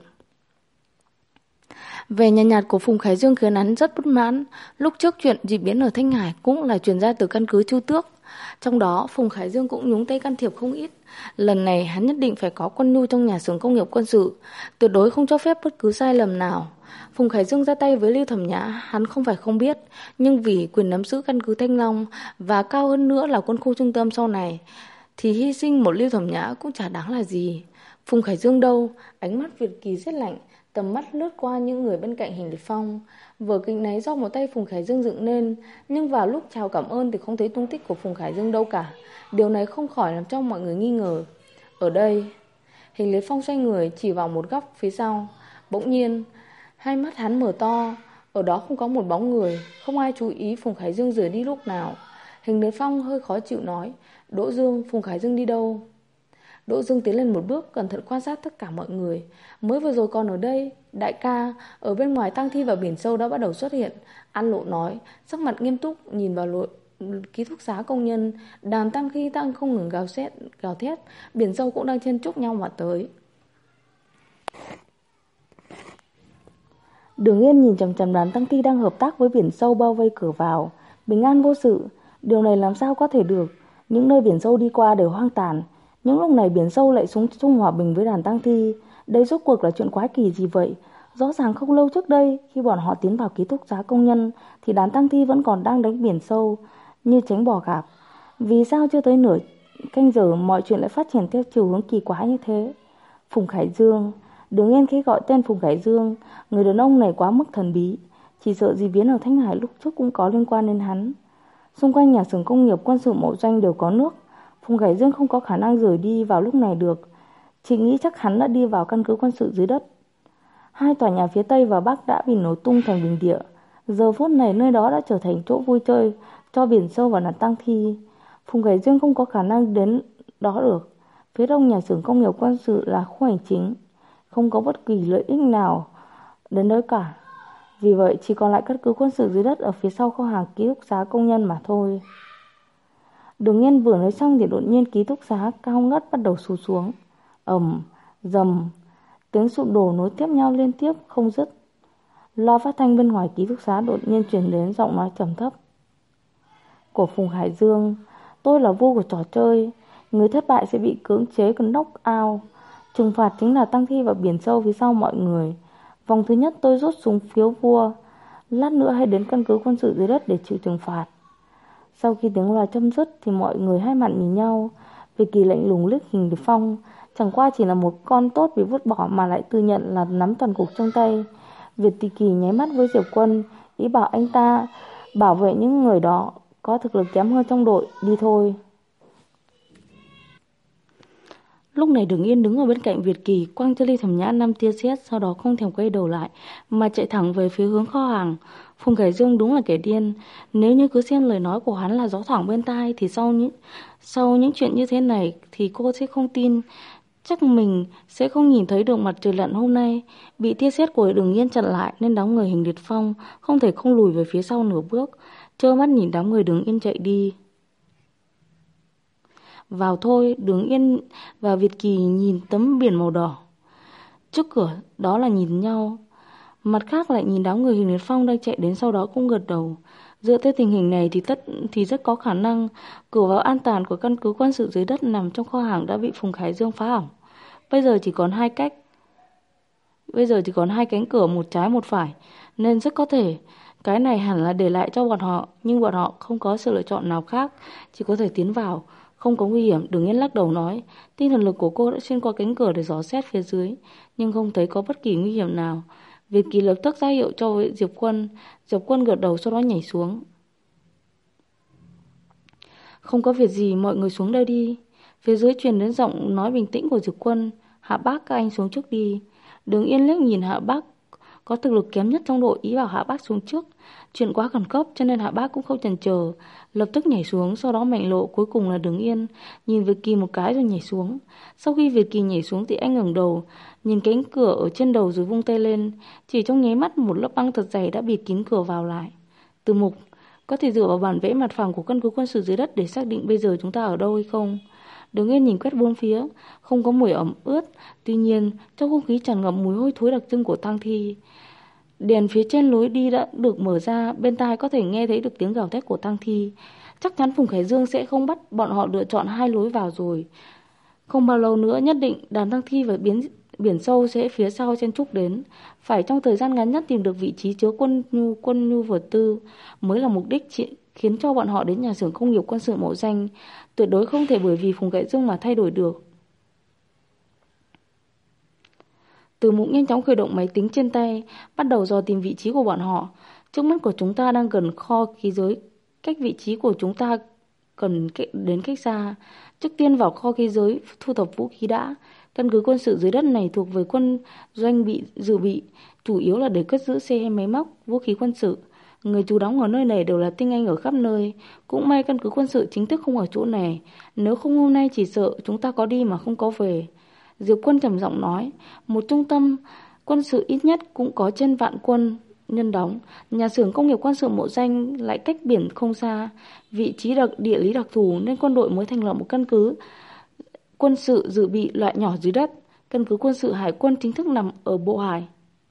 Về nhà nhạt của Phùng Khải Dương khiến hắn rất bất mãn. Lúc trước chuyện dị biến ở Thanh Hải cũng là truyền ra từ căn cứ Chu Tước. Trong đó Phùng Khải Dương cũng nhúng tay can thiệp không ít. Lần này hắn nhất định phải có quân nhu trong nhà xưởng công nghiệp quân sự, tuyệt đối không cho phép bất cứ sai lầm nào. Phùng Khải Dương ra tay với Lưu Thẩm Nhã hắn không phải không biết, nhưng vì quyền nắm giữ căn cứ Thanh Long và cao hơn nữa là quân khu trung tâm sau này, thì hy sinh một Lưu Thẩm Nhã cũng chả đáng là gì. Phùng Khải Dương đâu? Ánh mắt Việt Kỳ rét lạnh, tầm mắt lướt qua những người bên cạnh Hình Liệt Phong. Vở kịch này do một tay Phùng Khải Dương dựng nên, nhưng vào lúc chào cảm ơn thì không thấy tung tích của Phùng Khải Dương đâu cả. Điều này không khỏi làm cho mọi người nghi ngờ. Ở đây, Hình Liệt Phong xoay người chỉ vào một góc phía sau. Bỗng nhiên, hai mắt hắn mở to. Ở đó không có một bóng người, không ai chú ý Phùng Khải Dương rời đi lúc nào. Hình Liệt Phong hơi khó chịu nói: Đỗ Dương, Phùng Khải Dương đi đâu? Đỗ Dương tiến lên một bước, cẩn thận quan sát tất cả mọi người. Mới vừa rồi còn ở đây, đại ca, ở bên ngoài tang thi và biển sâu đã bắt đầu xuất hiện. An Lộ nói, sắc mặt nghiêm túc nhìn vào ký túc xá công nhân. Đàn tang thi đang không ngừng gào thét, biển sâu cũng đang chen chúc nhau mà tới. Đường Yên nhìn chằm chằm đàn tang thi đang hợp tác với biển sâu bao vây cửa vào, bình an vô sự. Điều này làm sao có thể được? Những nơi biển sâu đi qua đều hoang tàn, những lúc này biển sâu lại xuống chung hòa bình với đàn tang thi. Đây rốt cuộc là chuyện quái kỳ gì vậy? Rõ ràng không lâu trước đây, khi bọn họ tiến vào ký túc xá công nhân, thì đàn tang thi vẫn còn đang đánh biển sâu như tránh bò gạp. Vì sao chưa tới nửa canh giờ mọi chuyện lại phát triển theo chiều hướng kỳ quái như thế? Phùng Khải Dương. Đường Yên khi gọi tên Phùng Khải Dương, người đàn ông này quá mức thần bí, chỉ sợ dị biến ở Thanh Hải lúc trước cũng có liên quan đến hắn. Xung quanh nhà xưởng công nghiệp quân sự Mộ Doanh đều có nước, Phùng Khải Dương không có khả năng rời đi vào lúc này được. Chị nghĩ chắc hắn đã đi vào căn cứ quân sự dưới đất. Hai tòa nhà phía Tây và Bắc đã bị nổ tung thành bình địa. Giờ phút này nơi đó đã trở thành chỗ vui chơi cho biển sâu và đàn tang thi. Phùng Khải Dương không có khả năng đến đó được. Phía đông nhà xưởng công nghiệp quân sự là khu hành chính, không có bất kỳ lợi ích nào đến đấy cả. Vì vậy chỉ còn lại căn cứ quân sự dưới đất ở phía sau kho hàng ký túc xá công nhân mà thôi. Đường Yên vừa nói xong thì đột nhiên ký túc xá cao ngất bắt đầu sụt xuống. Dầm, tiếng sụp đổ nối tiếp nhau liên tiếp không dứt. Loa phát thanh bên ngoài ký túc xá đột nhiên truyền đến giọng nói trầm thấp của Phùng Hải Dương: Tôi là vua của trò chơi, người thất bại sẽ bị cưỡng chế knock out. Trừng phạt chính là tang thi và biển sâu phía sau mọi người. Vòng thứ nhất tôi rút súng phiếu vua, lát nữa hãy đến căn cứ quân sự dưới đất để chịu trừng phạt. Sau khi tiếng loa chấm dứt thì mọi người hai mặt nhìn nhau. Việt Kỳ lạnh lùng liếc Hình Liệt Phong, chẳng qua chỉ là một con tốt bị vứt bỏ mà lại tự nhận là nắm toàn cục trong tay. Việt Kỳ nháy mắt với Diệp Quân, ý bảo anh ta bảo vệ những người đó có thực lực kém hơn trong đội, đi thôi. Lúc này Đường Yên đứng ở bên cạnh Việt Kỳ, quăng cho Ly Thẩm Nhã 5 tia sét, sau đó không thèm quay đầu lại mà chạy thẳng về phía hướng kho hàng. Phùng Khải Dương đúng là kẻ điên, nếu như cứ xem lời nói của hắn là gió thoảng bên tai thì sau những chuyện như thế này thì cô sẽ không tin, chắc mình sẽ không nhìn thấy được mặt trời lặn hôm nay. Bị tia sét của Đường Yên chặn lại nên đám người Hình Liệt Phong không thể không lùi về phía sau nửa bước, trơ mắt nhìn đám người Đường Yên chạy đi. Vào thôi, Đường Yên và Việt Kỳ nhìn tấm biển màu đỏ trước cửa đó là nhìn nhau, mặt khác lại nhìn đám người Hình Liệt Phong đang chạy đến, sau đó cũng gật đầu. Dựa theo tình hình này thì rất có khả năng cửa vào an toàn của căn cứ quân sự dưới đất nằm trong kho hàng đã bị Phùng Khải Dương phá hỏng. Bây giờ chỉ còn hai cánh cửa, một trái một phải, nên rất có thể cái này hẳn là để lại cho bọn họ, nhưng bọn họ không có sự lựa chọn nào khác, chỉ có thể tiến vào. Không có nguy hiểm, Đường Yên lắc đầu nói. Tinh thần lực của cô đã xuyên qua cánh cửa để dò xét phía dưới, nhưng không thấy có bất kỳ nguy hiểm nào. Việt Kỳ lập tức ra hiệu cho Diệp Quân. Diệp Quân gật đầu, sau đó nhảy xuống. Không có việc gì, mọi người xuống đây đi. Phía dưới truyền đến giọng nói bình tĩnh của Diệp Quân. Hạ Bác, các anh xuống trước đi. Đường Yên liếc nhìn Hạ Bác có thực lực kém nhất trong đội, ý bảo Hạ Bác xuống trước. Chuyện quá khẩn cấp cho nên Hạ Bác cũng không chần chờ, lập tức nhảy xuống. Sau đó Mạnh Lộ, cuối cùng là Đường Yên, nhìn Việt Kỳ một cái rồi nhảy xuống. Sau khi Việt Kỳ nhảy xuống thì anh ngẩng đầu nhìn cánh cửa ở trên đầu rồi vung tay lên. Chỉ trong nháy mắt một lớp băng thật dày đã bịt kín cửa vào lại. Từ Mục, có thể dựa vào bản vẽ mặt phẳng của căn cứ quân sự dưới đất để xác định bây giờ chúng ta ở đâu hay không? Đường Yên nhìn quét bốn phía, không có mùi ẩm ướt, tuy nhiên trong không khí tràn ngập mùi hôi thối đặc trưng của tang thi. Đèn phía trên lối đi đã được mở ra, bên tai có thể nghe thấy được tiếng gào thét của tang thi. Chắc chắn Phùng Khải Dương sẽ không bắt bọn họ lựa chọn hai lối vào rồi. Không bao lâu nữa nhất định đàn tang thi và biển sâu sẽ phía sau chen chúc đến. Phải trong thời gian ngắn nhất tìm được vị trí chứa quân nhu vật tư mới là mục đích khiến cho bọn họ đến nhà xưởng công nghiệp quân sự Mộ Danh. Tuyệt đối không thể bởi vì Phùng Khải Dương mà thay đổi được. Từ Mục nhanh chóng khởi động máy tính trên tay, bắt đầu dò tìm vị trí của bọn họ. Trước mắt của chúng ta đang gần kho khí giới, cách vị trí của chúng ta cần đến cách xa. Trước tiên vào kho khí giới thu thập vũ khí đã. Căn cứ quân sự dưới đất này thuộc về quân doanh dự bị, chủ yếu là để cất giữ xe máy móc, vũ khí quân sự. Người trú đóng ở nơi này đều là tinh anh ở khắp nơi. Cũng may căn cứ quân sự chính thức không ở chỗ này, nếu không hôm nay chỉ sợ chúng ta có đi mà không có về. Diệp Quân trầm giọng nói, một trung tâm quân sự ít nhất cũng có trên vạn quân nhân đóng. Nhà xưởng công nghiệp quân sự Mộ Danh lại cách biển không xa, vị trí địa lý đặc thù nên quân đội mới thành lập một căn cứ quân sự dự bị loại nhỏ dưới đất. Căn cứ quân sự hải quân chính thức nằm ở Bộ Hải.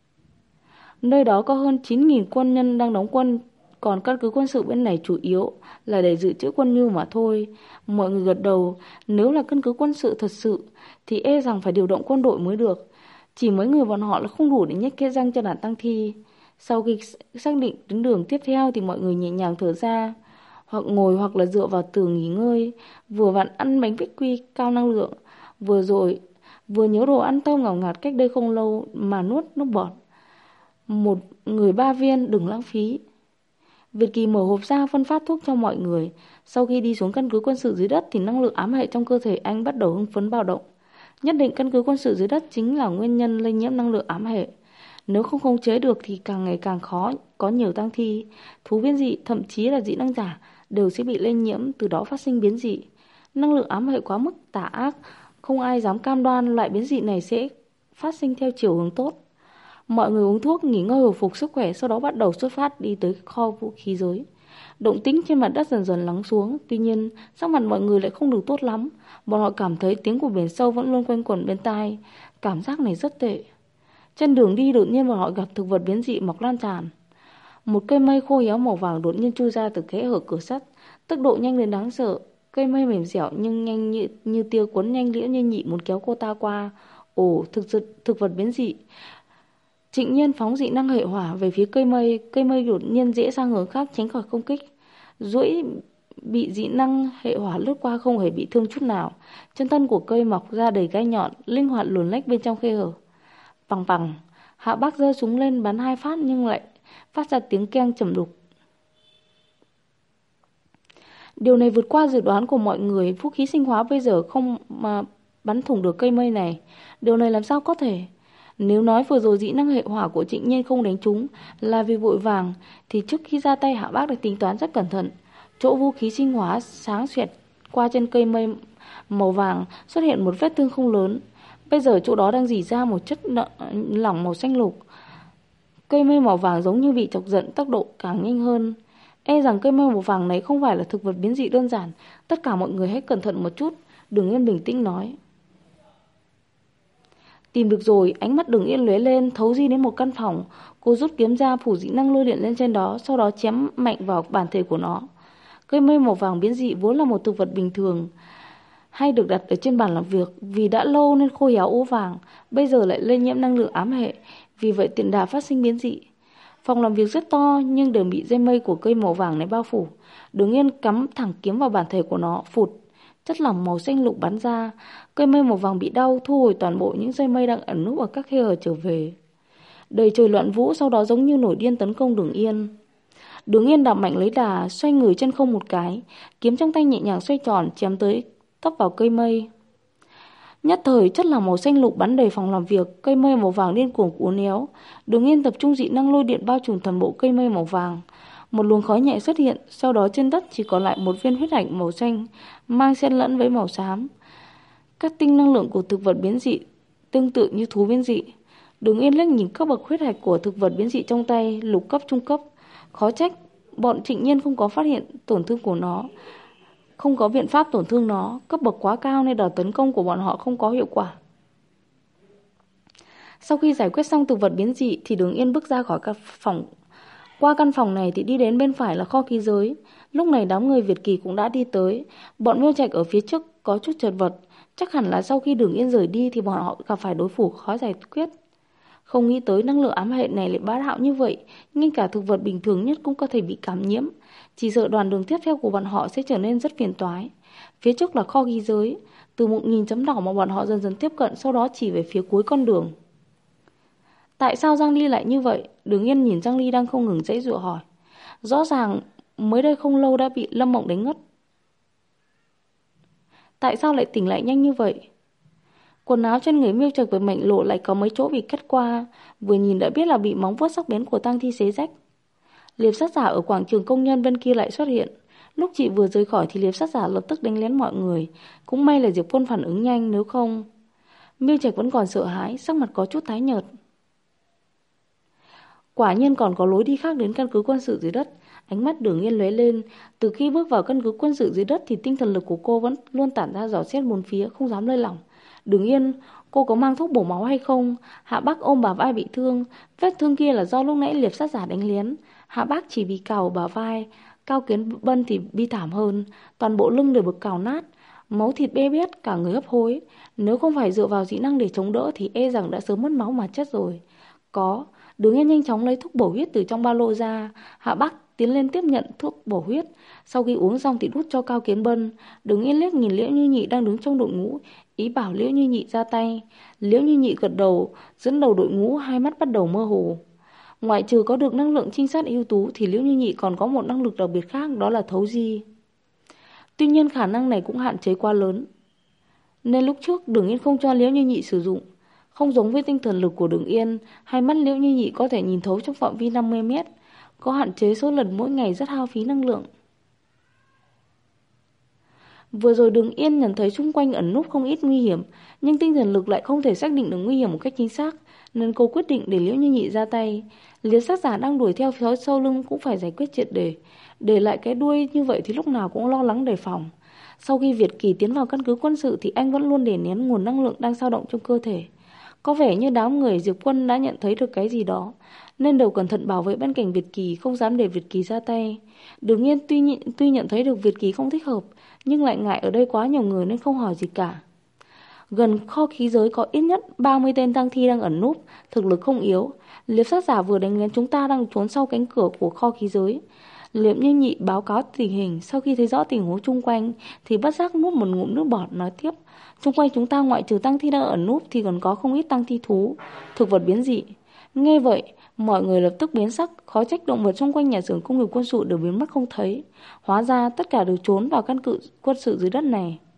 Nơi đó có hơn 9.000 quân nhân đang đóng quân, còn căn cứ quân sự bên này chủ yếu là để dự trữ quân nhu mà thôi. Mọi người gật đầu, nếu là căn cứ quân sự thật sự thì e rằng phải điều động quân đội mới được. Chỉ mấy người bọn họ là không đủ để nhét cái răng cho đàn tăng thi. Sau khi xác định tuyến đường tiếp theo thì mọi người nhẹ nhàng thở ra, hoặc ngồi hoặc là dựa vào tường nghỉ ngơi. Vừa vặn ăn bánh bích quy cao năng lượng, vừa nhớ đồ ăn tôm ngào ngạt cách đây không lâu mà nuốt nước bọt. Một người 3 viên, đừng lãng phí. Việt Kỳ mở hộp ra phân phát thuốc cho mọi người. Sau khi đi xuống căn cứ quân sự dưới đất thì năng lượng ám hệ trong cơ thể anh bắt đầu hưng phấn bạo động. Nhất định căn cứ quân sự dưới đất chính là nguyên nhân lây nhiễm năng lượng ám hệ. Nếu không khống chế được thì càng ngày càng khó, có nhiều tang thi, thú biến dị, thậm chí là dị năng giả đều sẽ bị lây nhiễm, từ đó phát sinh biến dị. Năng lượng ám hệ quá mức tà ác, không ai dám cam đoan loại biến dị này sẽ phát sinh theo chiều hướng tốt. Mọi người uống thuốc nghỉ ngơi hồi phục sức khỏe, sau đó bắt đầu xuất phát đi tới kho vũ khí giới. Động tĩnh trên mặt đất dần dần lắng xuống, tuy nhiên sắc mặt mọi người lại không được tốt lắm. Bọn họ cảm thấy tiếng của biển sâu vẫn luôn quanh quẩn bên tai. Cảm giác này rất tệ. Trên đường đi đột nhiên bọn họ gặp thực vật biến dị mọc lan tràn. Một cây mây khô héo màu vàng đột nhiên chui ra từ kẽ hở cửa sắt, tốc độ nhanh đến đáng sợ. Cây mây mềm dẻo nhưng nhanh như tia cuốn nhanh liễu như nhị muốn kéo cô ta qua. Ồ, thực vật biến dị. Trịnh Nhiên phóng dị năng hệ hỏa về phía cây mây đột nhiên rẽ sang hướng khác tránh khỏi công kích. Duỗi bị dị năng hệ hỏa lướt qua không hề bị thương chút nào. Chân thân của cây mọc ra đầy gai nhọn, linh hoạt luồn lách bên trong khe hở. Bằng bằng, Hạ Bác giơ súng lên bắn 2 phát nhưng lại phát ra tiếng keng trầm đục. Điều này vượt qua dự đoán của mọi người, vũ khí sinh hóa bây giờ không mà bắn thủng được cây mây này. Điều này làm sao có thể? Nếu nói vừa rồi dị năng hệ hỏa của Trịnh Nhiên không đánh trúng là vì vội vàng, thì trước khi ra tay Hạ Bác đã tính toán rất cẩn thận. Chỗ vũ khí sinh hóa sáng xoẹt qua chân cây mây màu vàng xuất hiện một vết thương không lớn. Bây giờ chỗ đó đang rỉ ra một chất lỏng màu xanh lục. Cây mây màu vàng giống như bị chọc giận, tốc độ càng nhanh hơn. E rằng cây mây màu vàng này không phải là thực vật biến dị đơn giản. Tất cả mọi người hãy cẩn thận một chút. Đường Yên bình tĩnh nói. Tìm được rồi. Ánh mắt Đường Yên lóe lên, thấu di đến một căn phòng. Cô rút kiếm ra, phủ dị năng lôi điện lên trên đó, sau đó chém mạnh vào bản thể của nó. Cây mây màu vàng biến dị vốn là một thực vật bình thường, hay được đặt ở trên bàn làm việc, vì đã lâu nên khô héo ố vàng, bây giờ lại lây nhiễm năng lượng ám hệ, vì vậy tiện đà phát sinh biến dị. Phòng làm việc rất to nhưng đều bị dây mây của cây màu vàng này bao phủ. Đường Yên cắm thẳng kiếm vào bản thể của nó, phụt, chất lỏng màu xanh lục bắn ra. Cây mây màu vàng bị đau, thu hồi toàn bộ những dây mây đang ẩn núp ở các khe hở trở về. Đầy trời loạn vũ, sau đó giống như nổi điên tấn công Đường Yên. Đường Yên đạp mạnh lấy đà, xoay người chân không một cái, kiếm trong tay nhẹ nhàng xoay tròn, chém tới tấp vào cây mây. Nhất thời chất lỏng màu xanh lục bắn đầy phòng làm việc, cây mây màu vàng điên cuồng uốn éo. Đường Yên tập trung dị năng lôi điện bao trùm toàn bộ cây mây màu vàng. Một luồng khói nhẹ xuất hiện, sau đó trên đất chỉ còn lại một viên huyết ảnh màu xanh, mang xen lẫn với màu xám. Các tinh năng lượng của thực vật biến dị tương tự như thú biến dị. Đường Yên liếc nhìn các bậc huyết hạch của thực vật biến dị trong tay, lục cấp, trung cấp. Khó trách bọn Trịnh Nhiên không có phát hiện tổn thương của nó, không có biện pháp tổn thương nó. Cấp bậc quá cao nên đòn tấn công của bọn họ không có hiệu quả. Sau khi giải quyết xong thực vật biến dị thì Đường Yên bước ra khỏi căn phòng. Qua căn phòng này thì đi đến bên phải là kho khí giới. Lúc này đám người Việt Kỳ cũng đã đi tới. Bọn Miêu Trạch ở phía trước có chút chật vật. Chắc hẳn là sau khi Đường Yên rời đi thì bọn họ gặp phải đối thủ khó giải quyết. Không nghĩ tới năng lượng ám hệ này lại bá đạo như vậy, ngay cả thực vật bình thường nhất cũng có thể bị cảm nhiễm. Chỉ sợ đoạn đường tiếp theo của bọn họ sẽ trở nên rất phiền toái. Phía trước là kho khí giới. Từ 1000 chấm đỏ mà bọn họ dần dần tiếp cận, sau đó chỉ về phía cuối con đường. Tại sao Giang Ly lại như vậy? Đường Yên nhìn Giang Ly đang không ngừng giãy giụa hỏi. Rõ ràng mới đây không lâu đã bị Lâm Mộng đánh ngất. Tại sao lại tỉnh lại nhanh như vậy? Quần áo trên người Miêu Trạch với Mạnh Lộ lại có mấy chỗ bị cắt qua, vừa nhìn đã biết là bị móng vuốt sắc bén của tang thi xé rách. Liệp sát giả ở quảng trường công nhân bên kia lại xuất hiện. Lúc chị vừa rời khỏi thì liệp sát giả lập tức đánh lén mọi người. Cũng may là Diệp Quân phản ứng nhanh, nếu không... Miêu Trạch vẫn còn sợ hãi, sắc mặt có chút tái nhợt. Quả nhiên còn có lối đi khác đến căn cứ quân sự dưới đất. Ánh mắt Đường Yên lóe lên. Từ khi bước vào căn cứ quân sự dưới đất thì tinh thần lực của cô vẫn luôn tản ra dò xét bốn phía, không dám lơi lỏng. Đường Yên, cô có mang thuốc bổ máu hay không? Hạ Bác ôm bả vai bị thương. Vết thương kia là do lúc nãy liệp sát giả đánh lén. Hạ Bác chỉ bị cào bả vai. Cao Kiến Bân thì bi thảm hơn. Toàn bộ lưng đều bị cào nát, máu thịt bê bết, cả người hấp hối. Nếu không phải dựa vào dị năng để chống đỡ thì e rằng đã sớm mất máu mà chết rồi. Có. Đường Yên nhanh chóng lấy thuốc bổ huyết từ trong ba lô ra. Hạ Bác tiến lên tiếp nhận thuốc bổ huyết. Sau khi uống xong thì đút cho Cao Kiến Bân. Đường Yên liếc nhìn Liễu Như Nhị đang đứng trong đội ngũ, ý bảo Liễu Như Nhị ra tay. Liễu Như Nhị gật đầu, dẫn đầu đội ngũ, hai mắt bắt đầu mơ hồ. Ngoại trừ có được năng lượng trinh sát ưu tú thì Liễu Như Nhị còn có một năng lực đặc biệt khác, đó là thấu di. Tuy nhiên khả năng này cũng hạn chế quá lớn, nên lúc trước Đường Yên không cho Liễu Như Nhị sử dụng. Không giống với tinh thần lực của Đường Yên, hai mắt Liễu Như Nhị có thể nhìn thấu trong phạm vi 50 mét, có hạn chế số lần mỗi ngày, rất hao phí năng lượng. Vừa rồi Đường Yên nhận thấy xung quanh ẩn núp không ít nguy hiểm, nhưng tinh thần lực lại không thể xác định được nguy hiểm một cách chính xác, nên cô quyết định để Liễu Như Nhị ra tay. Liệp sát giả đang đuổi theo phía sau lưng cũng phải giải quyết triệt để lại cái đuôi như vậy thì lúc nào cũng lo lắng đề phòng. Sau khi Việt Kỳ tiến vào căn cứ quân sự thì anh vẫn luôn đè nén nguồn năng lượng đang dao động trong cơ thể. Có vẻ như đám người Diệp Quân đã nhận thấy được cái gì đó, nên đều cẩn thận bảo vệ bên cạnh Việt Kỳ, không dám để Việt Kỳ ra tay. Đương nhiên tuy nhận thấy được Việt Kỳ không thích hợp, nhưng lại ngại ở đây quá nhiều người nên không hỏi gì cả. Gần kho khí giới có ít nhất 30 tên tang thi đang ẩn núp, thực lực không yếu. Liệp sát giả vừa đánh lén chúng ta đang trốn sau cánh cửa của kho khí giới. Liệp Như Nhị báo cáo tình hình, sau khi thấy rõ tình huống chung quanh thì bất giác nuốt một ngụm nước bọt, nói tiếp: Chung quanh chúng ta ngoại trừ tang thi đang ẩn núp thì còn có không ít tang thi thú, thực vật biến dị. Nghe vậy, mọi người lập tức biến sắc, khó trách động vật xung quanh nhà xưởng công nghiệp quân sự đều biến mất không thấy. Hóa ra tất cả đều trốn vào căn cứ quân sự dưới đất này.